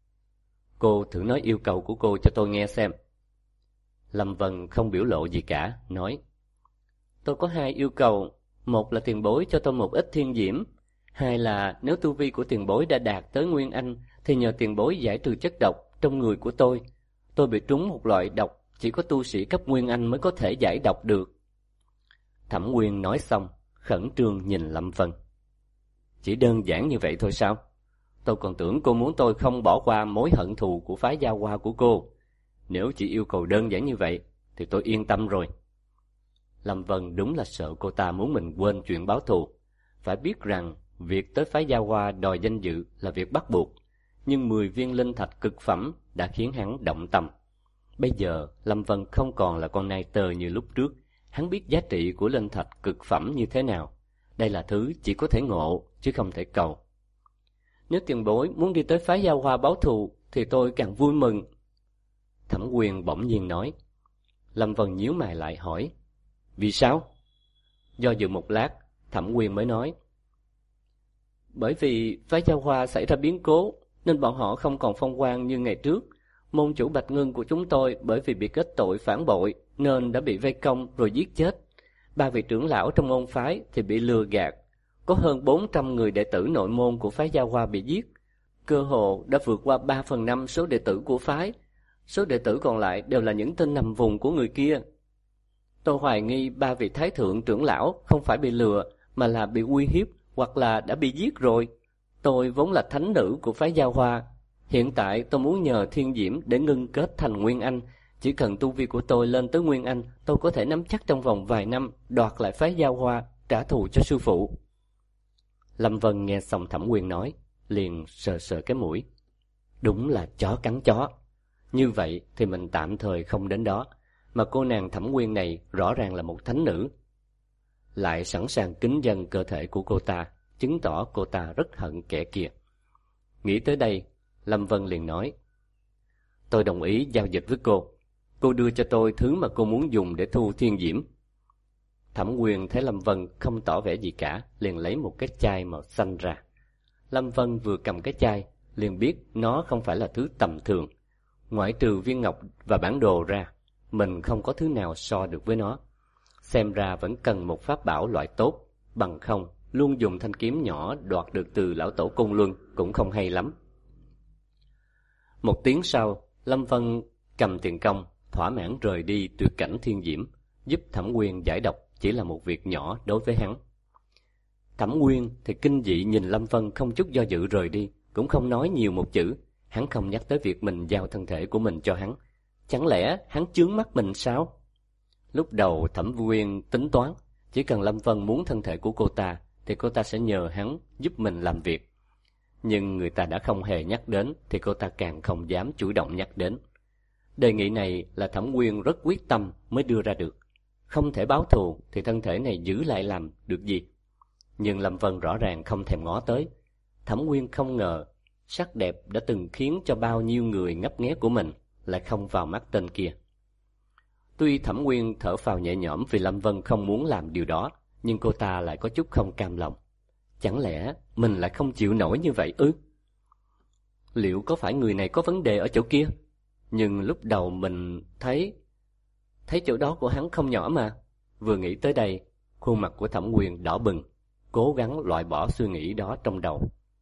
Cô thử nói yêu cầu của cô cho tôi nghe xem. Lâm Vân không biểu lộ gì cả, nói: Tôi có 2 yêu cầu. Một là tiền bối cho tôi một ít thiên diễm. 2 là nếu tu vi của tiền bối đã đạt tới Nguyên Anh, thì nhờ tiền bối giải trừ chất độc trong người của tôi. Tôi bị trúng một loại độc chỉ có tu sĩ cấp Nguyên Anh mới có thể giải độc được. Thẩm Nguyên nói xong, khẩn trương nhìn Lâm Vân. Chỉ đơn giản như vậy thôi sao? Tôi còn tưởng cô muốn tôi không bỏ qua mối hận thù của phái Giao Hoa của cô. Nếu chỉ yêu cầu đơn giản như vậy thì tôi yên tâm rồi. Lâm Vân đúng là sợ cô ta muốn mình quên chuyện báo thù. Phải biết rằng việc tới phái Giao Hoa đòi danh dự là việc bắt buộc, nhưng 10 viên linh thạch cực phẩm đã khiến hắn động tâm. Bây giờ Lâm Vân không còn là con nai tơ như lúc trước. Hắn biết giá trị của linh thạch cực phẩm như thế nào. Đây là thứ chỉ có thể ngộ chứ không thể cầu. Nếu tiền bối muốn đi tới phái Giao Hoa báo thù thì tôi càng vui mừng. Thẩm Nguyên bỗng nhiên nói. Lâm Vân nhíu mày lại hỏi: Vì sao? Do dự một lát, Thẩm Nguyên mới nói: Bởi vì phái Giao Hoa xảy ra biến cố, nên bọn họ không còn phong quang như ngày trước. Môn chủ Bạch Ngân của chúng tôi bởi vì bị kết tội phản bội nên đã bị vây công rồi giết chết. 3 vị trưởng lão trong môn phái thì bị lừa gạt. Có hơn 400 người đệ tử nội môn của phái Giao Hoa bị giết. Cơ hồ đã vượt qua 3/5 số đệ tử của phái. Số đệ tử còn lại đều là những tên nằm vùng của người kia. Tôi hoài nghi 3 vị thái thượng trưởng lão không phải bị lừa, mà là bị uy hiếp hoặc là đã bị giết rồi. Tôi vốn là thánh nữ của phái Giao Hoa. Hiện tại tôi muốn nhờ thiên diễm để ngưng kết thành Nguyên Anh. Chỉ cần tu vi của tôi lên tới Nguyên Anh, tôi có thể nắm chắc trong vòng vài năm đoạt lại phái Giao Hoa, trả thù cho sư phụ. Lâm Vân nghe xong Thẩm Nguyên nói, liền sờ sờ cái mũi. Đúng là chó cắn chó. Như vậy thì mình tạm thời không đến đó, mà cô nàng Thẩm Quyên này rõ ràng là một thánh nữ, lại sẵn sàng kính dâng cơ thể của cô ta, chứng tỏ cô ta rất hận kẻ kia. Nghĩ tới đây, Lâm Vân liền nói: tôi đồng ý giao dịch với cô. Cô đưa cho tôi thứ mà cô muốn dùng để thu thiên diễm. Thẩm Quyên thấy Lâm Vân không tỏ vẻ gì cả, liền lấy một cái chai màu xanh ra. Lâm Vân vừa cầm cái chai, liền biết nó không phải là thứ tầm thường. Ngoại trừ viên ngọc và bản đồ ra, mình không có thứ nào so được với nó. Xem ra vẫn cần một pháp bảo loại tốt, bằng không luôn dùng thanh kiếm nhỏ đoạt được từ lão tổ Côn Luân cũng không hay lắm. Một tiếng sau, Lâm Vân cầm tiền công, thỏa mãn rời đi tuyệt cảnh thiên diễm, giúp Thẩm Quyên giải độc chỉ là một việc nhỏ đối với hắn. Thẩm Quyên thì kinh dị nhìn Lâm Vân không chút do dự rời đi, cũng không nói nhiều một chữ. Hắn không nhắc tới việc mình giao thân thể của mình cho hắn. Chẳng lẽ hắn chướng mắt mình sao? Lúc đầu Thẩm Quyên tính toán, chỉ cần Lâm Vân muốn thân thể của cô ta thì cô ta sẽ nhờ hắn giúp mình làm việc. Nhưng người ta đã không hề nhắc đến thì cô ta càng không dám chủ động nhắc đến. Đề nghị này là Thẩm Quyên rất quyết tâm mới đưa ra được. Không thể báo thù thì thân thể này giữ lại làm được gì? Nhưng Lâm Vân rõ ràng không thèm ngó tới. Thẩm Quyên không ngờ sắc đẹp đã từng khiến cho bao nhiêu người ngấp nghé của mình lại không vào mắt tên kia. Tuy Thẩm Quyên thở phào nhẹ nhõm vì Lâm Vân không muốn làm điều đó, nhưng cô ta lại có chút không cam lòng. Chẳng lẽ mình lại không chịu nổi như vậy ư? Liệu có phải người này có vấn đề ở chỗ kia? Nhưng lúc đầu mình thấy chỗ đó của hắn không nhỏ mà. Vừa nghĩ tới đây, khuôn mặt của Thẩm Quyên đỏ bừng, cố gắng loại bỏ suy nghĩ đó trong đầu.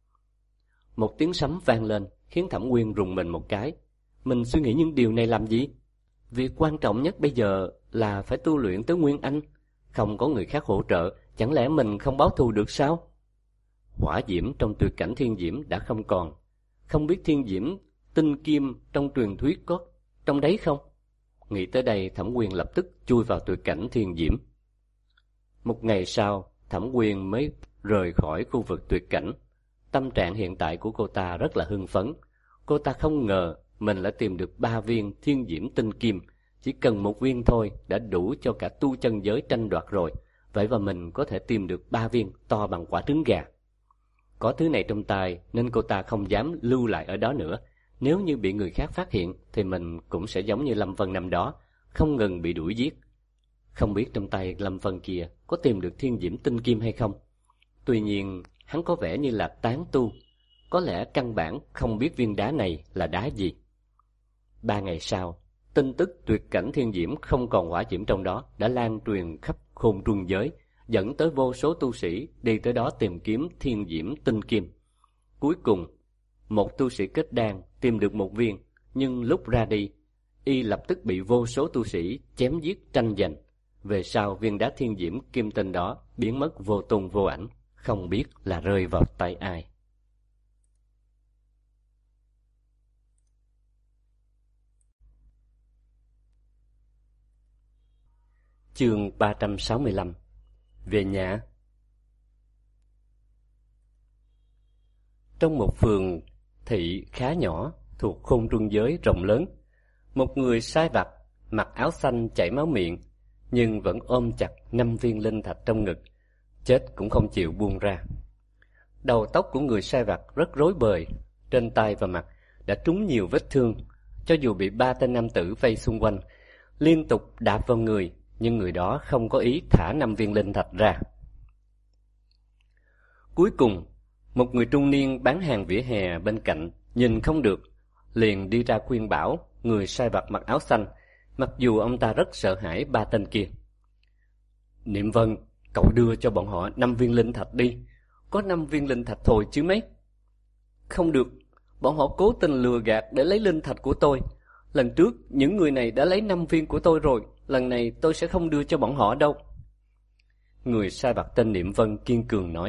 Một tiếng sấm vang lên khiến Thẩm Quyên rùng mình một cái. Mình suy nghĩ những điều này làm gì? Việc quan trọng nhất bây giờ là phải tu luyện tới Nguyên Anh. Không có người khác hỗ trợ, chẳng lẽ mình không báo thù được sao? Hỏa diễm trong tuyệt cảnh thiên diễm đã không còn. Không biết thiên diễm tinh kim trong truyền thuyết có trong đấy không? Nghĩ tới đây, Thẩm Quyên lập tức chui vào tuyệt cảnh thiên diễm. Một ngày sau, Thẩm Quyên mới rời khỏi khu vực tuyệt cảnh. Tâm trạng hiện tại của cô ta rất là hưng phấn. Cô ta không ngờ mình đã tìm được 3 viên thiên diễm tinh kim. Chỉ cần 1 viên thôi đã đủ cho cả tu chân giới tranh đoạt rồi. Vậy mà mình có thể tìm được 3 viên to bằng quả trứng gà. Có thứ này trong tay nên cô ta không dám lưu lại ở đó nữa. Nếu như bị người khác phát hiện thì mình cũng sẽ giống như Lâm Vân năm đó, không ngừng bị đuổi giết. Không biết trong tay Lâm Vân kia có tìm được thiên diễm tinh kim hay không. Tuy nhiên hắn có vẻ như là tán tu, có lẽ căn bản không biết viên đá này là đá gì. 3 ngày sau, tin tức tuyệt cảnh thiên diễm không còn hỏa diễm trong đó đã lan truyền khắp khôn trung giới, dẫn tới vô số tu sĩ đi tới đó tìm kiếm thiên diễm tinh kim. Cuối cùng, một tu sĩ kết đan tìm được 1 viên, nhưng lúc ra đi, y lập tức bị vô số tu sĩ chém giết tranh giành. Về sau, viên đá thiên diễm kim tinh đó biến mất vô tung vô ảnh, không biết là rơi vào tay ai. Chương 365. Về nhà. Trong một phường thị khá nhỏ thuộc khôn trung giới rộng lớn, một người sai vặt mặc áo xanh chảy máu miệng nhưng vẫn ôm chặt 5 viên linh thạch trong ngực, chết cũng không chịu buông ra. Đầu tóc của người sai vặt rất rối bời, trên tay và mặt đã trúng nhiều vết thương. Cho dù bị 3 tên nam tử vây xung quanh liên tục đạp vào người, nhưng người đó không có ý thả 5 viên linh thạch ra. Cuối cùng, một người trung niên bán hàng vỉa hè bên cạnh nhìn không được, liền đi ra khuyên bảo người sai vặt mặc áo xanh, mặc dù ông ta rất sợ hãi 3 tên kia. Niệm Vân, cậu đưa cho bọn họ 5 viên linh thạch đi. Có 5 viên linh thạch thôi chứ mấy. Không được, bọn họ cố tình lừa gạt để lấy linh thạch của tôi. Lần trước những người này đã lấy 5 viên của tôi rồi, lần này tôi sẽ không đưa cho bọn họ đâu. Người sai vặt tên Niệm Vân kiên cường nói.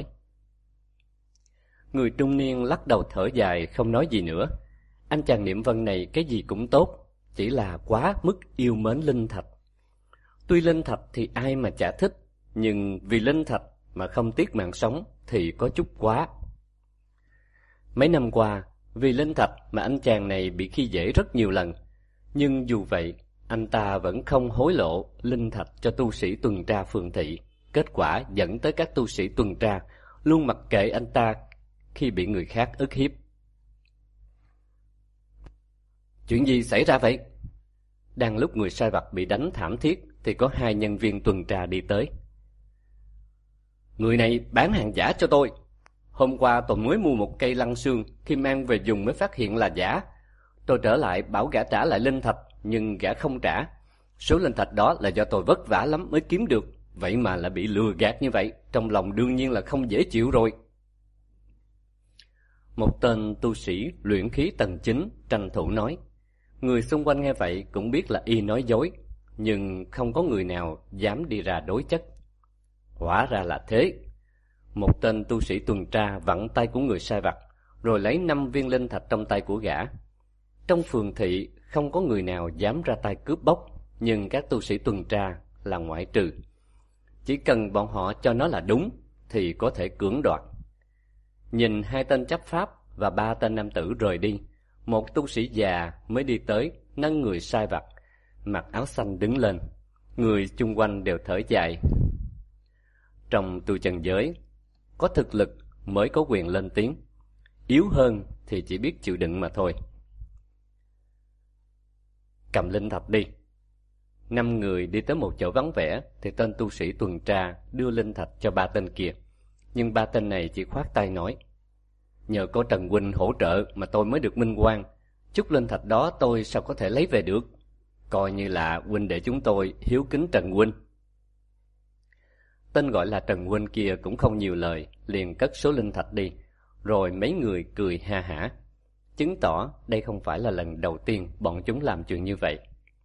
Người trung niên lắc đầu thở dài không nói gì nữa. Anh chàng Niệm Vân này cái gì cũng tốt, chỉ là quá mức yêu mến linh thạch. Tuy linh thạch thì ai mà chả thích, nhưng vì linh thạch mà không tiếc mạng sống thì có chút quá. Mấy năm qua, Vì linh thạch mà anh chàng này bị khi dễ rất nhiều lần. Nhưng dù vậy, anh ta vẫn không hối lộ linh thạch cho tu sĩ tuần tra phường thị. Kết quả dẫn tới các tu sĩ tuần tra luôn mặc kệ anh ta khi bị người khác ức hiếp. Chuyện gì xảy ra vậy? Đang lúc người sai vặt bị đánh thảm thiết thì có 2 nhân viên tuần tra đi tới. Người này bán hàng giả cho tôi. Hôm qua tôi mới mua một cây lăng xương, khi mang về dùng mới phát hiện là giả. Tôi trở lại bảo gã trả lại linh thạch, nhưng gã không trả. Số linh thạch đó là do tôi vất vả lắm mới kiếm được, vậy mà lại bị lừa gạt như vậy, trong lòng đương nhiên là không dễ chịu rồi. Một tên tu sĩ luyện khí tầng 9 tranh thủ nói. Người xung quanh nghe vậy cũng biết là y nói dối, nhưng không có người nào dám đi ra đối chất. Hóa ra là thế. Một tên tu sĩ tuần tra vặn tay của người sai vặt, rồi lấy 5 viên linh thạch trong tay của gã. Trong phường thị không có người nào dám ra tay cướp bóc, nhưng các tu sĩ tuần tra là ngoại trừ. Chỉ cần bọn họ cho nó là đúng thì có thể cưỡng đoạt. Nhìn 2 tên chấp pháp và 3 tên nam tử rời đi, một tu sĩ già mới đi tới, nâng người sai vặt, mặc áo xanh đứng lên. Người chung quanh đều thở dài. Trong tu chân giới, có thực lực mới có quyền lên tiếng, yếu hơn thì chỉ biết chịu đựng mà thôi. Cầm linh thạch đi. 5 người đi tới một chỗ vắng vẻ thì tên tu sĩ tuần tra đưa linh thạch cho 3 tên kia. Nhưng 3 tên này chỉ khoát tay nói, nhờ có Trần huynh hỗ trợ mà tôi mới được minh oan. Chút linh thạch đó tôi sao có thể lấy về được. Coi như là huynh đệ chúng tôi hiếu kính Trần huynh. Tên gọi là Trần huynh kia cũng không nhiều lời, liền cất số linh thạch đi. Rồi mấy người cười ha hả, chứng tỏ đây không phải là lần đầu tiên bọn chúng làm chuyện như vậy.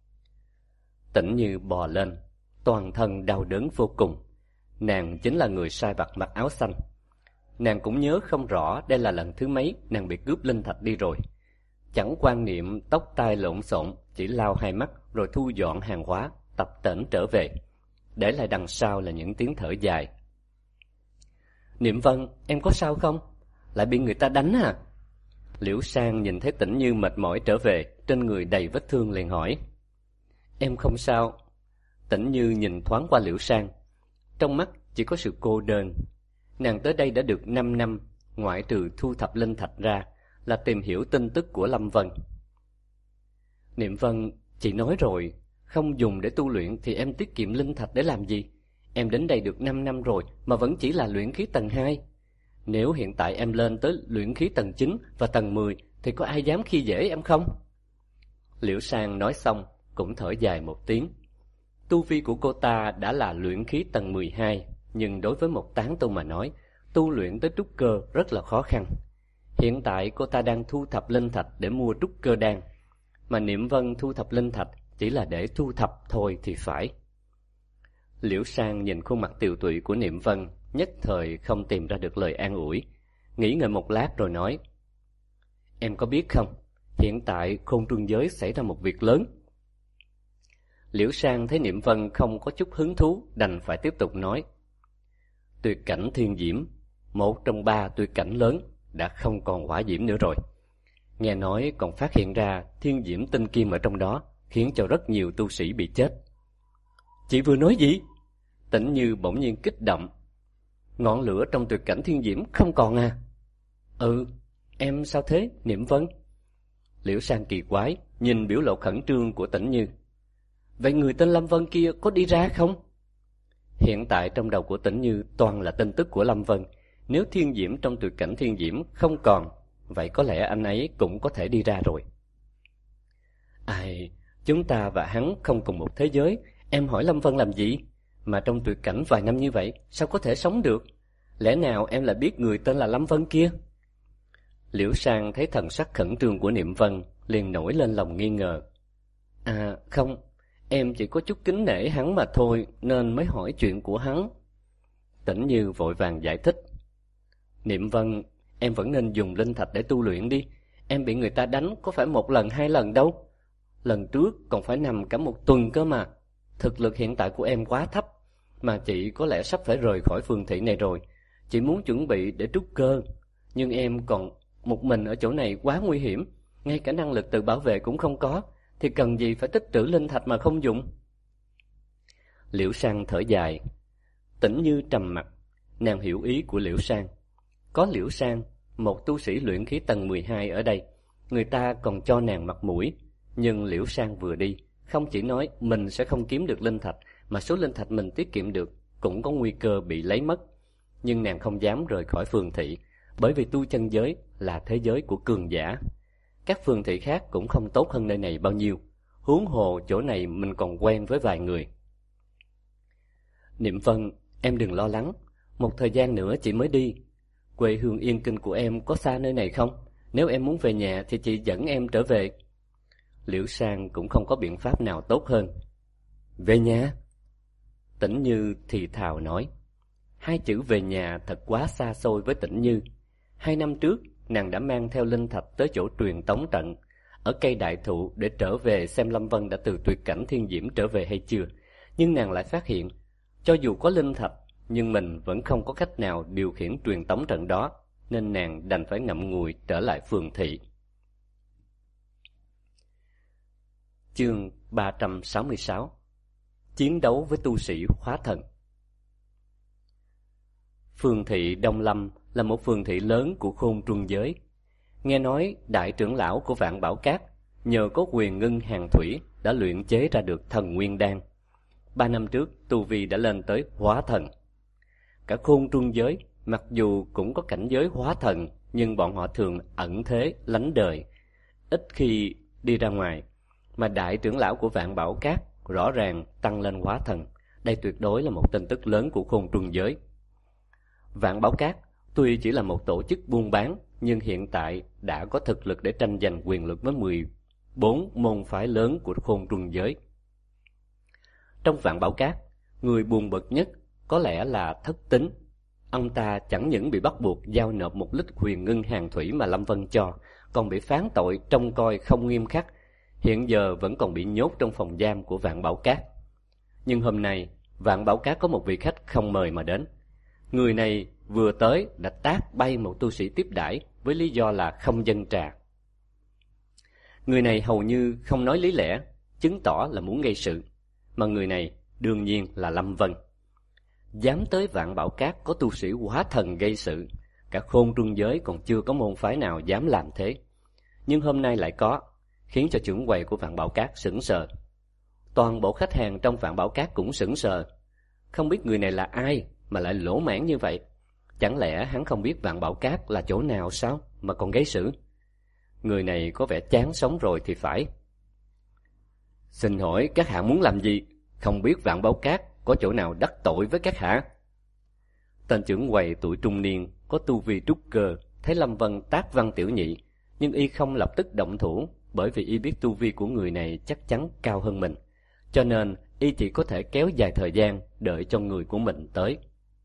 Tĩnh Như bò lên, toàn thân đau đớn vô cùng. Nàng chính là người sai vặt mặc áo xanh. Nàng cũng nhớ không rõ đây là lần thứ mấy nàng bị cướp linh thạch đi rồi. Chẳng quan niệm tóc tai lộn xộn, chỉ lau 2 mắt rồi thu dọn hàng hóa, tập tễnh trở về. Để lại đằng sau là những tiếng thở dài. Niệm Vân, em có sao không? Lại bị người ta đánh à? Liễu Sang nhìn thấy Tĩnh Như mệt mỏi trở về, trên người đầy vết thương liền hỏi. Em không sao. Tĩnh Như nhìn thoáng qua Liễu Sang, trong mắt chỉ có sự cô đơn. Nàng tới đây đã được 5 năm, ngoại trừ thu thập linh thạch ra là tìm hiểu tin tức của Lâm Vân. Niệm Vân, chị nói rồi, không dùng để tu luyện thì em tiết kiệm linh thạch để làm gì? Em đến đây được 5 năm rồi mà vẫn chỉ là luyện khí tầng 2. Nếu hiện tại em lên tới luyện khí tầng 9 và tầng 10 thì có ai dám khi dễ em không? Liễu Sang nói xong cũng thở dài một tiếng. Tu vi của cô ta đã là luyện khí tầng 12, nhưng đối với một tán tu mà nói, tu luyện tới trúc cơ rất là khó khăn. Hiện tại cô ta đang thu thập linh thạch để mua trúc cơ đan, mà Niệm Vân thu thập linh thạch chỉ là để thu thập thôi thì phải. Liễu Sang nhìn khuôn mặt tiều tụy của Niệm Vân, nhất thời không tìm ra được lời an ủi. Nghĩ ngợi một lát rồi nói, em có biết không, hiện tại Khôn Trung giới xảy ra một việc lớn. Liễu Sang thấy Niệm Vân không có chút hứng thú, đành phải tiếp tục nói. Tuyệt cảnh thiên diễm, một trong 3 tuyệt cảnh lớn, đã không còn hỏa diễm nữa rồi. Nghe nói còn phát hiện ra thiên diễm tinh kim ở trong đó, khiến cho rất nhiều tu sĩ bị chết. Chị vừa nói gì? Tĩnh Như bỗng nhiên kích động. Ngọn lửa trong tuyệt cảnh thiên diễm không còn à? Ừ, em sao thế, Niệm Vân? Liễu Sang kỳ quái, nhìn biểu lộ khẩn trương của Tĩnh Như. Vậy người tên Lâm Vân kia có đi ra không? Hiện tại trong đầu của Tĩnh Như toàn là tin tức của Lâm Vân. Nếu thiên diễm trong tuyệt cảnh thiên diễm không còn, vậy có lẽ anh ấy cũng có thể đi ra rồi. Ai, chúng ta và hắn không cùng một thế giới. Em hỏi Lâm Vân làm gì? Mà trong tuyệt cảnh vài năm như vậy, sao có thể sống được? Lẽ nào em lại biết người tên là Lâm Vân kia? Liễu Sang thấy thần sắc khẩn trương của Niệm Vân, liền nổi lên lòng nghi ngờ. À không, em chỉ có chút kính nể hắn mà thôi, nên mới hỏi chuyện của hắn. Tĩnh Như vội vàng giải thích. Niệm Vân, em vẫn nên dùng linh thạch để tu luyện đi. Em bị người ta đánh có phải 1 lần 2 lần đâu. Lần trước còn phải nằm cả 1 tuần cơ mà. Thực lực hiện tại của em quá thấp, mà chị có lẽ sắp phải rời khỏi phường thị này rồi. Chị muốn chuẩn bị để trúc cơ, nhưng em còn một mình ở chỗ này quá nguy hiểm, ngay cả năng lực tự bảo vệ cũng không có, thì cần gì phải tích trữ linh thạch mà không dùng. Liễu Sang thở dài. Tĩnh Như trầm mặc, nàng hiểu ý của Liễu Sang. Có Liễu Sang, một tu sĩ luyện khí tầng 12 ở đây, người ta còn cho nàng mặt mũi. Nhưng Liễu Sang vừa đi, không chỉ nói mình sẽ không kiếm được linh thạch, mà số linh thạch mình tiết kiệm được cũng có nguy cơ bị lấy mất. Nhưng nàng không dám rời khỏi phường thị, bởi vì tu chân giới là thế giới của cường giả. Các phường thị khác cũng không tốt hơn nơi này bao nhiêu, huống hồ chỗ này mình còn quen với vài người. Niệm Vân, em đừng lo lắng, một thời gian nữa chị mới đi. Quê hương Yên Kinh của em có xa nơi này không? Nếu em muốn về nhà thì chị dẫn em trở về. Liễu Sang cũng không có biện pháp nào tốt hơn. Về nhà? Tĩnh Như thì thào nói. Hai chữ về nhà thật quá xa xôi với Tĩnh Như. 2 năm trước, nàng đã mang theo linh thạch tới chỗ truyền tống trận, ở cây đại thụ để trở về xem Lâm Vân đã từ tuyệt cảnh thiên diễm trở về hay chưa. Nhưng nàng lại phát hiện, cho dù có linh thạch, nhưng mình vẫn không có cách nào điều khiển truyền tống trận đó, nên nàng đành phải ngậm ngùi trở lại phường thị. Chương 366. Chiến đấu với tu sĩ hóa thần. Phường thị Đông Lâm là một phường thị lớn của Khôn Trung giới. Nghe nói đại trưởng lão của Vạn Bảo Các nhờ có quyền ngưng hàng thủy đã luyện chế ra được thần nguyên đan. 3 năm trước tu vi đã lên tới hóa thần. Cả Khôn Trung giới mặc dù cũng có cảnh giới hóa thần, nhưng bọn họ thường ẩn thế lánh đời, ít khi đi ra ngoài. Mà đại trưởng lão của Vạn Bảo Các rõ ràng tăng lên hóa thần. Đây tuyệt đối là một tin tức lớn của Khôn Trung giới. Vạn Bảo Các tuy chỉ là một tổ chức buôn bán, nhưng hiện tại đã có thực lực để tranh giành quyền lực với 14 môn phái lớn của Khôn Trung giới. Trong Vạn Bảo Các, người buồn bực nhất có lẽ là Thất Tính. Ông ta chẳng những bị bắt buộc giao nộp 1 lít huyền ngưng hàng thủy mà Lâm Vân cho, còn bị phán tội trông coi không nghiêm khắc. Hiện giờ vẫn còn bị nhốt trong phòng giam của Vạn Bảo Các. Nhưng hôm nay, Vạn Bảo Các có một vị khách không mời mà đến. Người này vừa tới đã tát bay một tu sĩ tiếp đãi với lý do là không dâng trà. Người này hầu như không nói lý lẽ, chứng tỏ là muốn gây sự. Mà người này đương nhiên là Lâm Vân. Dám tới Vạn Bảo Các có tu sĩ hóa thần gây sự, cả Khôn Trung giới còn chưa có môn phái nào dám làm thế. Nhưng hôm nay lại có, khiến cho trưởng quầy của Vạn Bảo Các sững sờ. Toàn bộ khách hàng trong Vạn Bảo Các cũng sững sờ. Không biết người này là ai mà lại lỗ mãng như vậy. Chẳng lẽ hắn không biết Vạn Bảo Các là chỗ nào sao mà còn gây sự? Người này có vẻ chán sống rồi thì phải. Xin hỏi các hạ muốn làm gì? Không biết Vạn Bảo Các có chỗ nào đắc tội với các hạ? Tên trưởng quầy tuổi trung niên có tu vi trúc cơ thấy Lâm Vân tát Văn Tiểu Nhị, nhưng y không lập tức động thủ, bởi vì y biết tu vi của người này chắc chắn cao hơn mình, cho nên y chỉ có thể kéo dài thời gian đợi cho người của mình tới.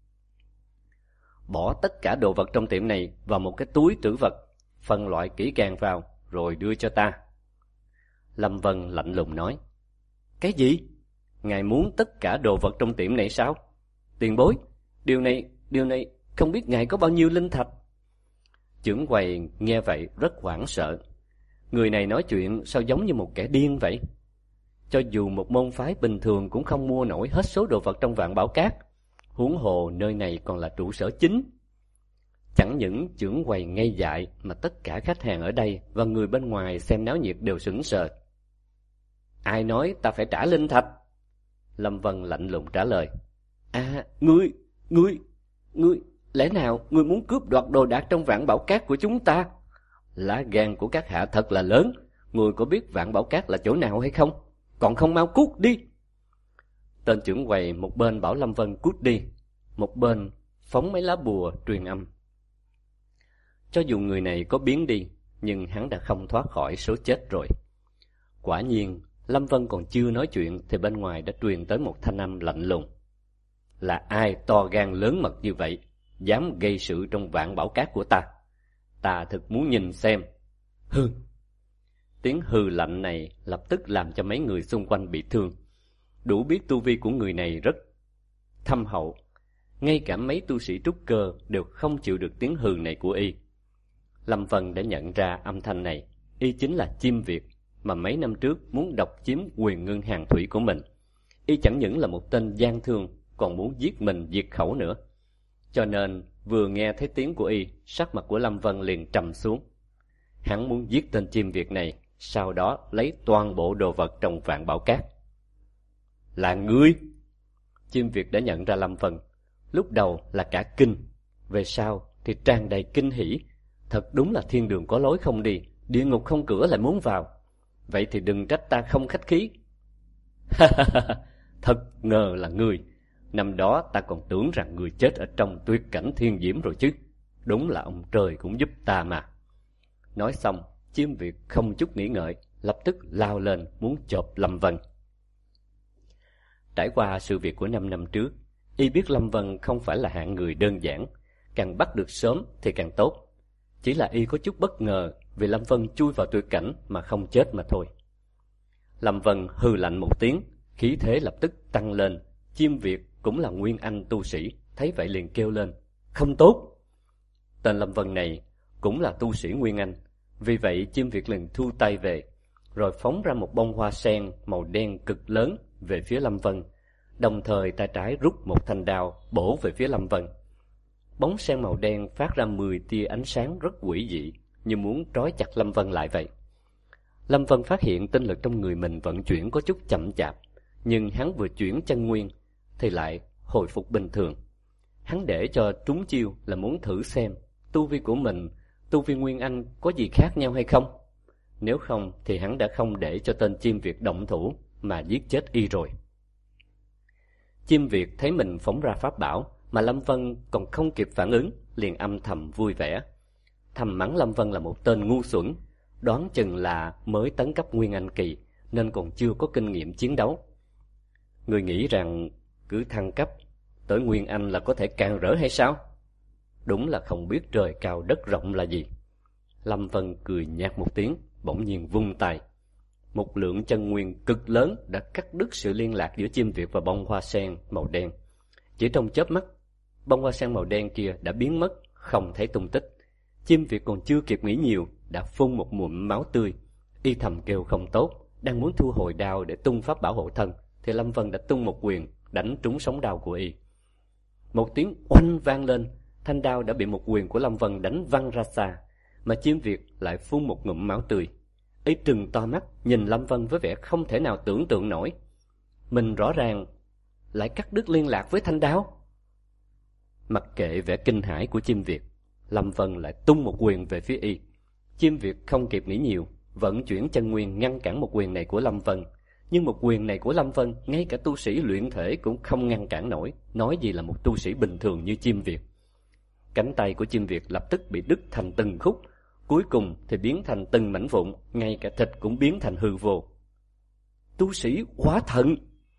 Bỏ tất cả đồ vật trong tiệm này vào một cái túi trữ vật, phân loại kỹ càng vào rồi đưa cho ta. Lâm Vân lạnh lùng nói. Cái gì? Ngài muốn tất cả đồ vật trong tiệm này sao? Tiền bối, điều này không biết ngài có bao nhiêu linh thạch? Trưởng quầy nghe vậy rất hoảng sợ. Người này nói chuyện sao giống như một kẻ điên vậy? Cho dù một môn phái bình thường cũng không mua nổi hết số đồ vật trong Vạn Bảo Các, huống hồ nơi này còn là trụ sở chính. Chẳng những trưởng quầy ngây dại mà tất cả khách hàng ở đây và người bên ngoài xem náo nhiệt đều sững sờ. Ai nói ta phải trả linh thạch? Lâm Vân lạnh lùng trả lời. À, ngươi, lẽ nào ngươi muốn cướp đoạt đồ đạc trong Vạn Bảo Các của chúng ta? Lá gan của các hạ thật là lớn. Ngươi có biết Vạn Bảo Các là chỗ nào hay không? Còn không mau cút đi. Tên trưởng quầy một bên bảo Lâm Vân cút đi, một bên phóng mấy lá bùa truyền âm. Cho dù người này có biến đi, nhưng hắn đã không thoát khỏi số chết rồi. Quả nhiên, Lâm Vân còn chưa nói chuyện thì bên ngoài đã truyền tới một thanh âm lạnh lùng. Là ai to gan lớn mật như vậy, dám gây sự trong Vạn Bảo Các của ta? Ta thực muốn nhìn xem. Hừ. Tiếng hừ lạnh này lập tức làm cho mấy người xung quanh bị thương. Đủ biết tu vi của người này rất thâm hậu. Ngay cả mấy tu sĩ trúc cơ đều không chịu được tiếng hừ này của y. Lâm Vân đã nhận ra âm thanh này, y chính là Chim Việt mà mấy năm trước muốn độc chiếm quyền ngưng hàng thủy của mình. Y chẳng những là một tên gian thương, còn muốn giết mình diệt khẩu nữa. Cho nên vừa nghe thấy tiếng của y, sắc mặt của Lâm Vân liền trầm xuống. Hắn muốn giết tên Chim Việt này, sau đó lấy toàn bộ đồ vật trong Vạn Bảo Cát. Là ngươi? Chim Việt đã nhận ra Lâm Vân. Lúc đầu là cả kinh, về sau thì tràn đầy kinh hỉ. Thật đúng là thiên đường có lối không đi, địa ngục không cửa lại muốn vào. Vậy thì đừng trách ta không khách khí. Thật ngờ là ngươi. Năm đó ta còn tưởng rằng ngươi chết ở trong tuyệt cảnh thiên diễm rồi chứ. Đúng là ông trời cũng giúp ta mà. Nói xong, Chim Việt không chút nghĩ ngợi, lập tức lao lên muốn chộp Lâm Vân. Trải qua sự việc của 5 năm trước, y biết Lâm Vân không phải là hạng người đơn giản, càng bắt được sớm thì càng tốt. Chỉ là y có chút bất ngờ vì Lâm Vân chui vào tuyệt cảnh mà không chết mà thôi. Lâm Vân hừ lạnh một tiếng, khí thế lập tức tăng lên. Chim Việt cũng là nguyên anh tu sĩ, thấy vậy liền kêu lên, không tốt. Tên Lâm Vân này cũng là tu sĩ nguyên anh, vì vậy Chim Việt liền thu tay về, rồi phóng ra một bông hoa sen màu đen cực lớn về phía Lâm Vân, đồng thời tay trái rút một thanh đao bổ về phía Lâm Vân. Bóng sen màu đen phát ra 10 tia ánh sáng rất quỷ dị, như muốn trói chặt Lâm Vân lại vậy. Lâm Vân phát hiện tinh lực trong người mình vận chuyển có chút chậm chạp, nhưng hắn vừa chuyển chân nguyên thì lại hồi phục bình thường. Hắn để cho trúng chiêu là muốn thử xem tu vi của mình, tu vi nguyên anh có gì khác nhau hay không. Nếu không thì hắn đã không để cho tên Chim Việt động thủ mà giết chết y rồi. Chim Việt thấy mình phóng ra pháp bảo mà Lâm Vân còn không kịp phản ứng, liền âm thầm vui vẻ, thầm mắng Lâm Vân là một tên ngu xuẩn, đoán chừng là mới tấn cấp nguyên anh kỳ nên còn chưa có kinh nghiệm chiến đấu. Người nghĩ rằng cứ thăng cấp tới nguyên anh là có thể càng rỡ hay sao? Đúng là không biết trời cao đất rộng là gì. Lâm Vân cười nhạt một tiếng, bỗng nhiên vung tay. Một lượng chân nguyên cực lớn đã cắt đứt sự liên lạc giữa Chim Việt và bông hoa sen màu đen. Chỉ trong chớp mắt, bông hoa sen màu đen kia đã biến mất, không thấy tung tích. Chim Việt còn chưa kịp nghĩ nhiều, đã phun một ngụm máu tươi. Y thầm kêu không tốt, đang muốn thu hồi đao để tung pháp bảo hộ thân, thì Lâm Vân đã tung một quyền đánh trúng sống đao của y. Một tiếng oanh vang lên, thanh đao đã bị một quyền của Lâm Vân đánh văng ra xa, mà Chim Việt lại phun một ngụm máu tươi. Y trừng to mắt nhìn Lâm Vân với vẻ không thể nào tưởng tượng nổi. Mình rõ ràng lại cắt đứt liên lạc với thanh đao. Mặc kệ vẻ kinh hãi của Chim Việt, Lâm Vân lại tung một quyền về phía y. Chim Việt không kịp nghĩ nhiều, vận chuyển chân nguyên ngăn cản một quyền này của Lâm Vân. Nhưng một quyền này của Lâm Vân, ngay cả tu sĩ luyện thể cũng không ngăn cản nổi, nói gì là một tu sĩ bình thường như Chim Việt. Cánh tay của Chim Việt lập tức bị đứt thành từng khúc, cuối cùng thì biến thành từng mảnh vụn, ngay cả thịt cũng biến thành hư vô. Tu sĩ hóa thần!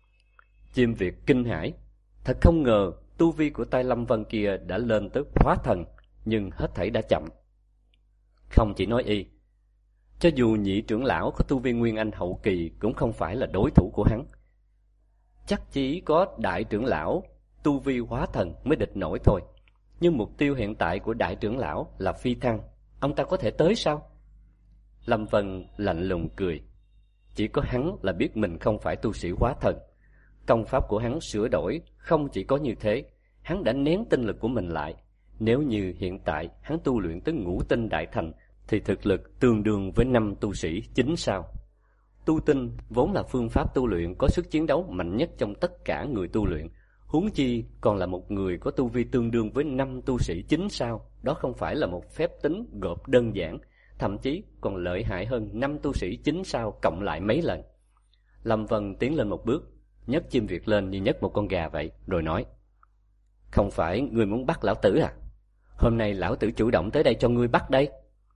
Chim Việt kinh hãi, thật không ngờ tu vi của tay Lâm Vân kia đã lên tới hóa thần, nhưng hết thảy đã chậm. Không chỉ nói y, cho dù nhị trưởng lão có tu vi nguyên anh hậu kỳ cũng không phải là đối thủ của hắn. Chắc chỉ có đại trưởng lão tu vi hóa thần mới địch nổi thôi. Nhưng mục tiêu hiện tại của đại trưởng lão là phi thăng, ông ta có thể tới sao? Lâm Vân lạnh lùng cười. Chỉ có hắn là biết mình không phải tu sĩ hóa thần. Công pháp của hắn sửa đổi không chỉ có như thế, hắn đã nén tinh lực của mình lại. Nếu như hiện tại hắn tu luyện tới ngũ tinh đại thành thì thực lực tương đương với 5 tu sĩ 9 sao. Tu tinh vốn là phương pháp tu luyện có sức chiến đấu mạnh nhất trong tất cả người tu luyện, huống chi còn là một người có tu vi tương đương với 5 tu sĩ 9 sao. Đó không phải là một phép tính gộp đơn giản, thậm chí còn lợi hại hơn 5 tu sĩ 9 sao cộng lại mấy lần. Lâm Vân tiến lên một bước, nhấc Chim Việt lên như nhấc một con gà vậy, rồi nói: Không phải ngươi muốn bắt lão tử à? Hôm nay lão tử chủ động tới đây cho ngươi bắt đây.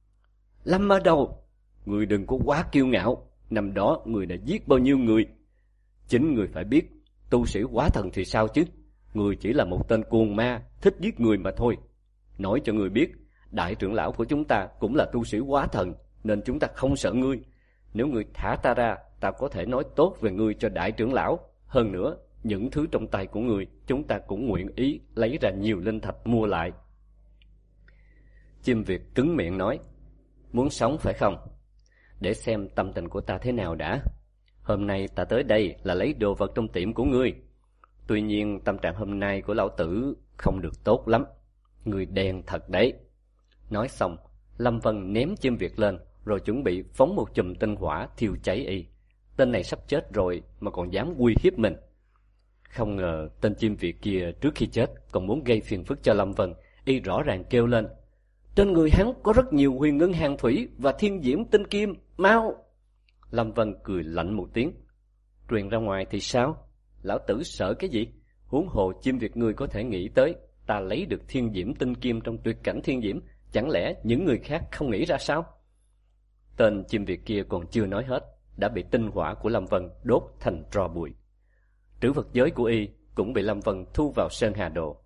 Lâm Mơ Đầu, ngươi đừng có quá kiêu ngạo. Năm đó ngươi đã giết bao nhiêu người? Chính ngươi phải biết, tu sĩ hóa thần thì sao chứ? Ngươi chỉ là một tên cuồng ma, thích giết người mà thôi. Nói cho ngươi biết, đại trưởng lão của chúng ta cũng là tu sĩ hóa thần, nên chúng ta không sợ ngươi. Nếu ngươi thả ta ra, ta có thể nói tốt về ngươi cho đại trưởng lão. Hơn nữa, những thứ trong tay của ngươi, chúng ta cũng nguyện ý lấy ra nhiều linh thạch mua lại. Chim Việt cứng miệng nói, muốn sống phải không? Để xem tâm tình của ta thế nào đã. Hôm nay ta tới đây là lấy đồ vật trong tiệm của ngươi. Tuy nhiên tâm trạng hôm nay của lão tử không được tốt lắm. Ngươi đen thật đấy. Nói xong, Lâm Vân ném Chim Việt lên, rồi chuẩn bị phóng một chùm tinh hỏa thiêu cháy y. Tên này sắp chết rồi mà còn dám uy hiếp mình. Không ngờ tên Chim Việt kia trước khi chết còn muốn gây phiền phức cho Lâm Vân. Y rõ ràng kêu lên, trên người hắn có rất nhiều huyền ngân hàng thủy và thiên diễm tinh kim, mau! Lâm Vân cười lạnh một tiếng, truyền ra ngoài thì sao? Lão tử sợ cái gì? Huống hồ Chim Việt ngươi có thể nghĩ tới ta lấy được thiên diễm tinh kim trong tuyệt cảnh thiên diễm, chẳng lẽ những người khác không nghĩ ra sao? Tên Chim Việt kia còn chưa nói hết, đã bị tinh hỏa của Lâm Vân đốt thành tro bụi. Trữ vật giới của y cũng bị Lâm Vân thu vào Sơn Hà Đồ.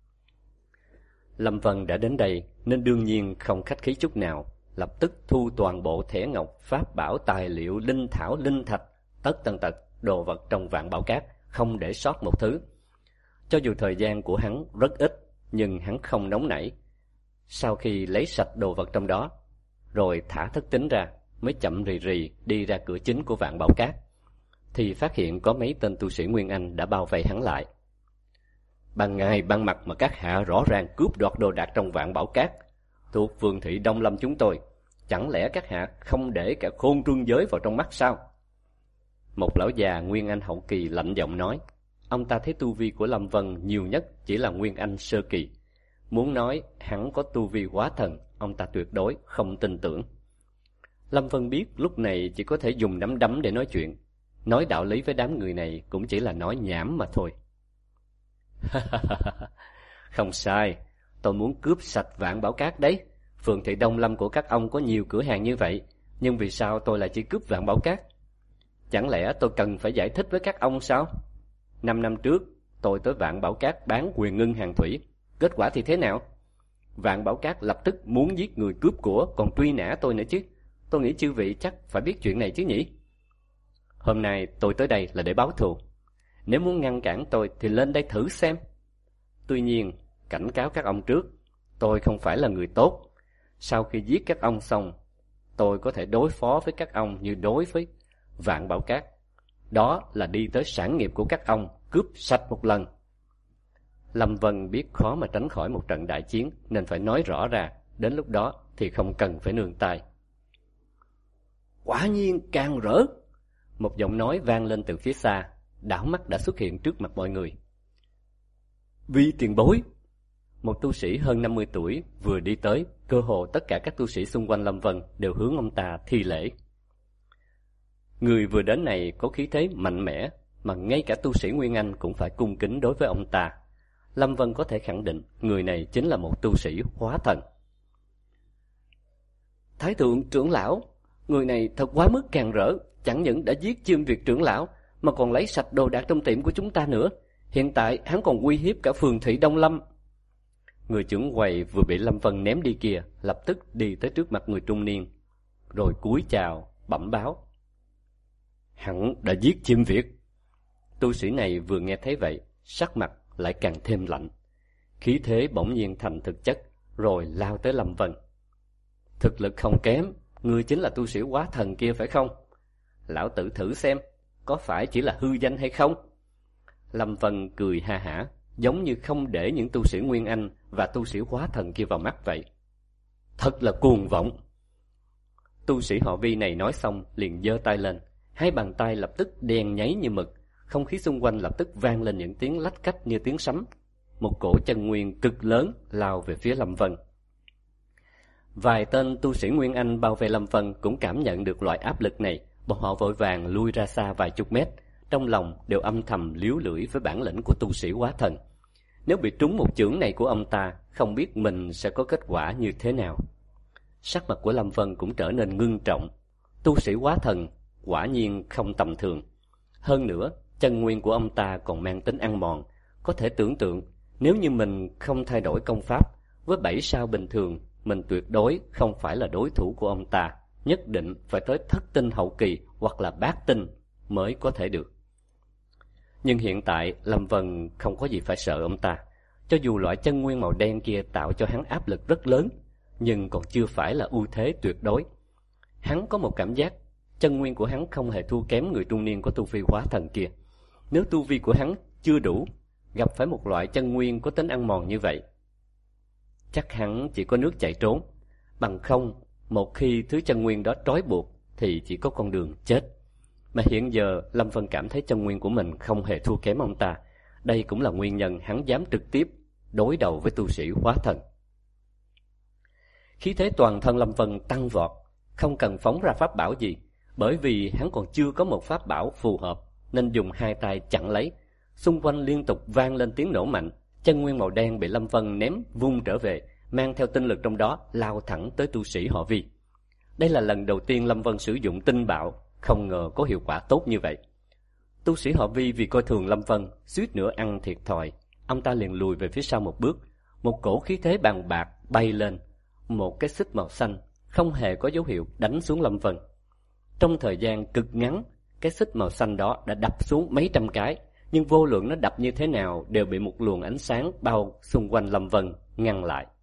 Lâm Vân đã đến đây nên đương nhiên không khách khí chút nào, lập tức thu toàn bộ thẻ ngọc, pháp bảo, tài liệu, linh thảo, linh thạch, tất tần tật đồ vật trong Vạn Bảo Cát, không để sót một thứ. Cho dù thời gian của hắn rất ít, nhưng hắn không nóng nảy. Sau khi lấy sạch đồ vật trong đó, rồi thả thất tính ra, mới chậm rì rì đi ra cửa chính của Vạn Bảo Cát, thì phát hiện có mấy tên tu sĩ Nguyên Anh đã bao vây hắn lại. Ban ngày ban mặt mà các hạ rõ ràng cướp đoạt đồ đạc trong Vạn Bảo Cát, thuộc Vườn Thị Đông Lâm chúng tôi, chẳng lẽ các hạ không để cả Khôn Trương Giới vào trong mắt sao? Một lão già Nguyên Anh hậu kỳ lạnh giọng nói. Ông ta thấy tu vi của Lâm Vân nhiều nhất chỉ là Nguyên Anh sơ kỳ. Muốn nói hắn có tu vi hóa thần, ông ta tuyệt đối không tin tưởng. Lâm Vân biết lúc này chỉ có thể dùng nắm đấm để nói chuyện. Nói đạo lý với đám người này cũng chỉ là nói nhảm mà thôi. Không sai, tôi muốn cướp sạch Vạn Bảo Cát đấy. Phường Thị Đông Lâm của các ông có nhiều cửa hàng như vậy, nhưng vì sao tôi lại chỉ cướp Vạn Bảo Cát? Chẳng lẽ tôi cần phải giải thích với các ông sao? 5 năm trước, tôi tới Vạn Bảo Cát bán huyền ngân hàng thủy. Kết quả thì thế nào? Vạn Bảo Cát lập tức muốn giết người cướp của, còn truy nã tôi nữa chứ. Tôi nghĩ chư vị chắc phải biết chuyện này chứ nhỉ? Hôm nay tôi tới đây là để báo thù. Nếu muốn ngăn cản tôi thì lên đây thử xem. Tuy nhiên, cảnh cáo các ông trước, tôi không phải là người tốt. Sau khi giết các ông xong, tôi có thể đối phó với các ông như đối với Vạn Bảo Cát. Đó là đi tới sản nghiệp của các ông, cướp sạch một lần. Lâm Vân biết khó mà tránh khỏi một trận đại chiến, nên phải nói rõ ra, đến lúc đó thì không cần phải nương tay. Quả nhiên càng rỡ! Một giọng nói vang lên từ phía xa, đảo mắt đã xuất hiện trước mặt mọi người. Vi tiền bối! Một tu sĩ hơn 50 tuổi vừa đi tới, cơ hồ tất cả các tu sĩ xung quanh Lâm Vân đều hướng ông ta thi lễ. Người vừa đến này có khí thế mạnh mẽ, mà ngay cả tu sĩ Nguyên Anh cũng phải cung kính đối với ông ta. Lâm Vân có thể khẳng định người này chính là một tu sĩ hóa thần. Thái thượng trưởng lão, người này thật quá mức càng rỡ, chẳng những đã giết Chim Việt trưởng lão, mà còn lấy sạch đồ đạc trong tiệm của chúng ta nữa. Hiện tại hắn còn uy hiếp cả Phường Thị Đông Lâm. Người trưởng quầy vừa bị Lâm Vân ném đi kia lập tức đi tới trước mặt người trung niên, rồi cúi chào, bẩm báo. Hắn đã giết Chim Việt. Tu sĩ này vừa nghe thấy vậy, sắc mặt lại càng thêm lạnh. Khí thế bỗng nhiên thành thực chất, rồi lao tới Lâm Vân. Thực lực không kém, ngươi chính là tu sĩ hóa thần kia phải không? Lão tử thử xem, có phải chỉ là hư danh hay không? Lâm Vân cười ha hả, giống như không để những tu sĩ Nguyên Anh và tu sĩ hóa thần kia vào mắt vậy. Thật là cuồng vọng! Tu sĩ họ Vi này nói xong liền giơ tay lên, hai bàn tay lập tức đen nháy như mực, không khí xung quanh lập tức vang lên những tiếng lách cách như tiếng sấm. Một cổ chân nguyên cực lớn lao về phía Lâm Vân. Vài tên tu sĩ Nguyên Anh bao vây Lâm Vân cũng cảm nhận được loại áp lực này, bọn họ vội vàng lui ra xa vài chục mét, trong lòng đều âm thầm líu lưỡi với bản lĩnh của tu sĩ hóa thần. Nếu bị trúng một chưởng này của ông ta, không biết mình sẽ có kết quả như thế nào. Sắc mặt của Lâm Vân cũng trở nên ngưng trọng. Tu sĩ hóa thần quả nhiên không tầm thường. Hơn nữa, chân nguyên của ông ta còn mang tính ăn mòn. Có thể tưởng tượng, nếu như mình không thay đổi công pháp, với 7 sao bình thường, mình tuyệt đối không phải là đối thủ của ông ta. Nhất định phải tới thất tinh hậu kỳ hoặc là bát tinh mới có thể được. Nhưng hiện tại Lâm Vân không có gì phải sợ ông ta. Cho dù loại chân nguyên màu đen kia tạo cho hắn áp lực rất lớn, nhưng còn chưa phải là ưu thế tuyệt đối. Hắn có một cảm giác chân nguyên của hắn không hề thua kém người trung niên có tu vi hóa thần kia. Nếu tu vi của hắn chưa đủ, gặp phải một loại chân nguyên có tính ăn mòn như vậy, chắc hắn chỉ có nước chạy trốn. Bằng không, một khi thứ chân nguyên đó trói buộc thì chỉ có con đường chết. Mà hiện giờ Lâm Vân cảm thấy chân nguyên của mình không hề thua kém ông ta. Đây cũng là nguyên nhân hắn dám trực tiếp đối đầu với tu sĩ hóa thần. Khí thế toàn thân Lâm Vân tăng vọt, không cần phóng ra pháp bảo gì, bởi vì hắn còn chưa có một pháp bảo phù hợp, nên dùng hai tay chặn lấy. Xung quanh liên tục vang lên tiếng nổ mạnh, chân nguyên màu đen bị Lâm Vân ném vung trở về, mang theo tinh lực trong đó lao thẳng tới tu sĩ họ Vi. Đây là lần đầu tiên Lâm Vân sử dụng tinh bạo, không ngờ có hiệu quả tốt như vậy. Tu sĩ họ Vi vì coi thường Lâm Vân, suýt nữa ăn thiệt thòi. Ông ta liền lùi về phía sau một bước. Một cổ khí thế bằng bạc bay lên, một cái xích màu xanh không hề có dấu hiệu đánh xuống Lâm Vân. Trong thời gian cực ngắn, cái xích màu xanh đó đã đập xuống mấy trăm cái, nhưng vô luận nó đập như thế nào đều bị một luồng ánh sáng bao xung quanh Lâm Vân ngăn lại.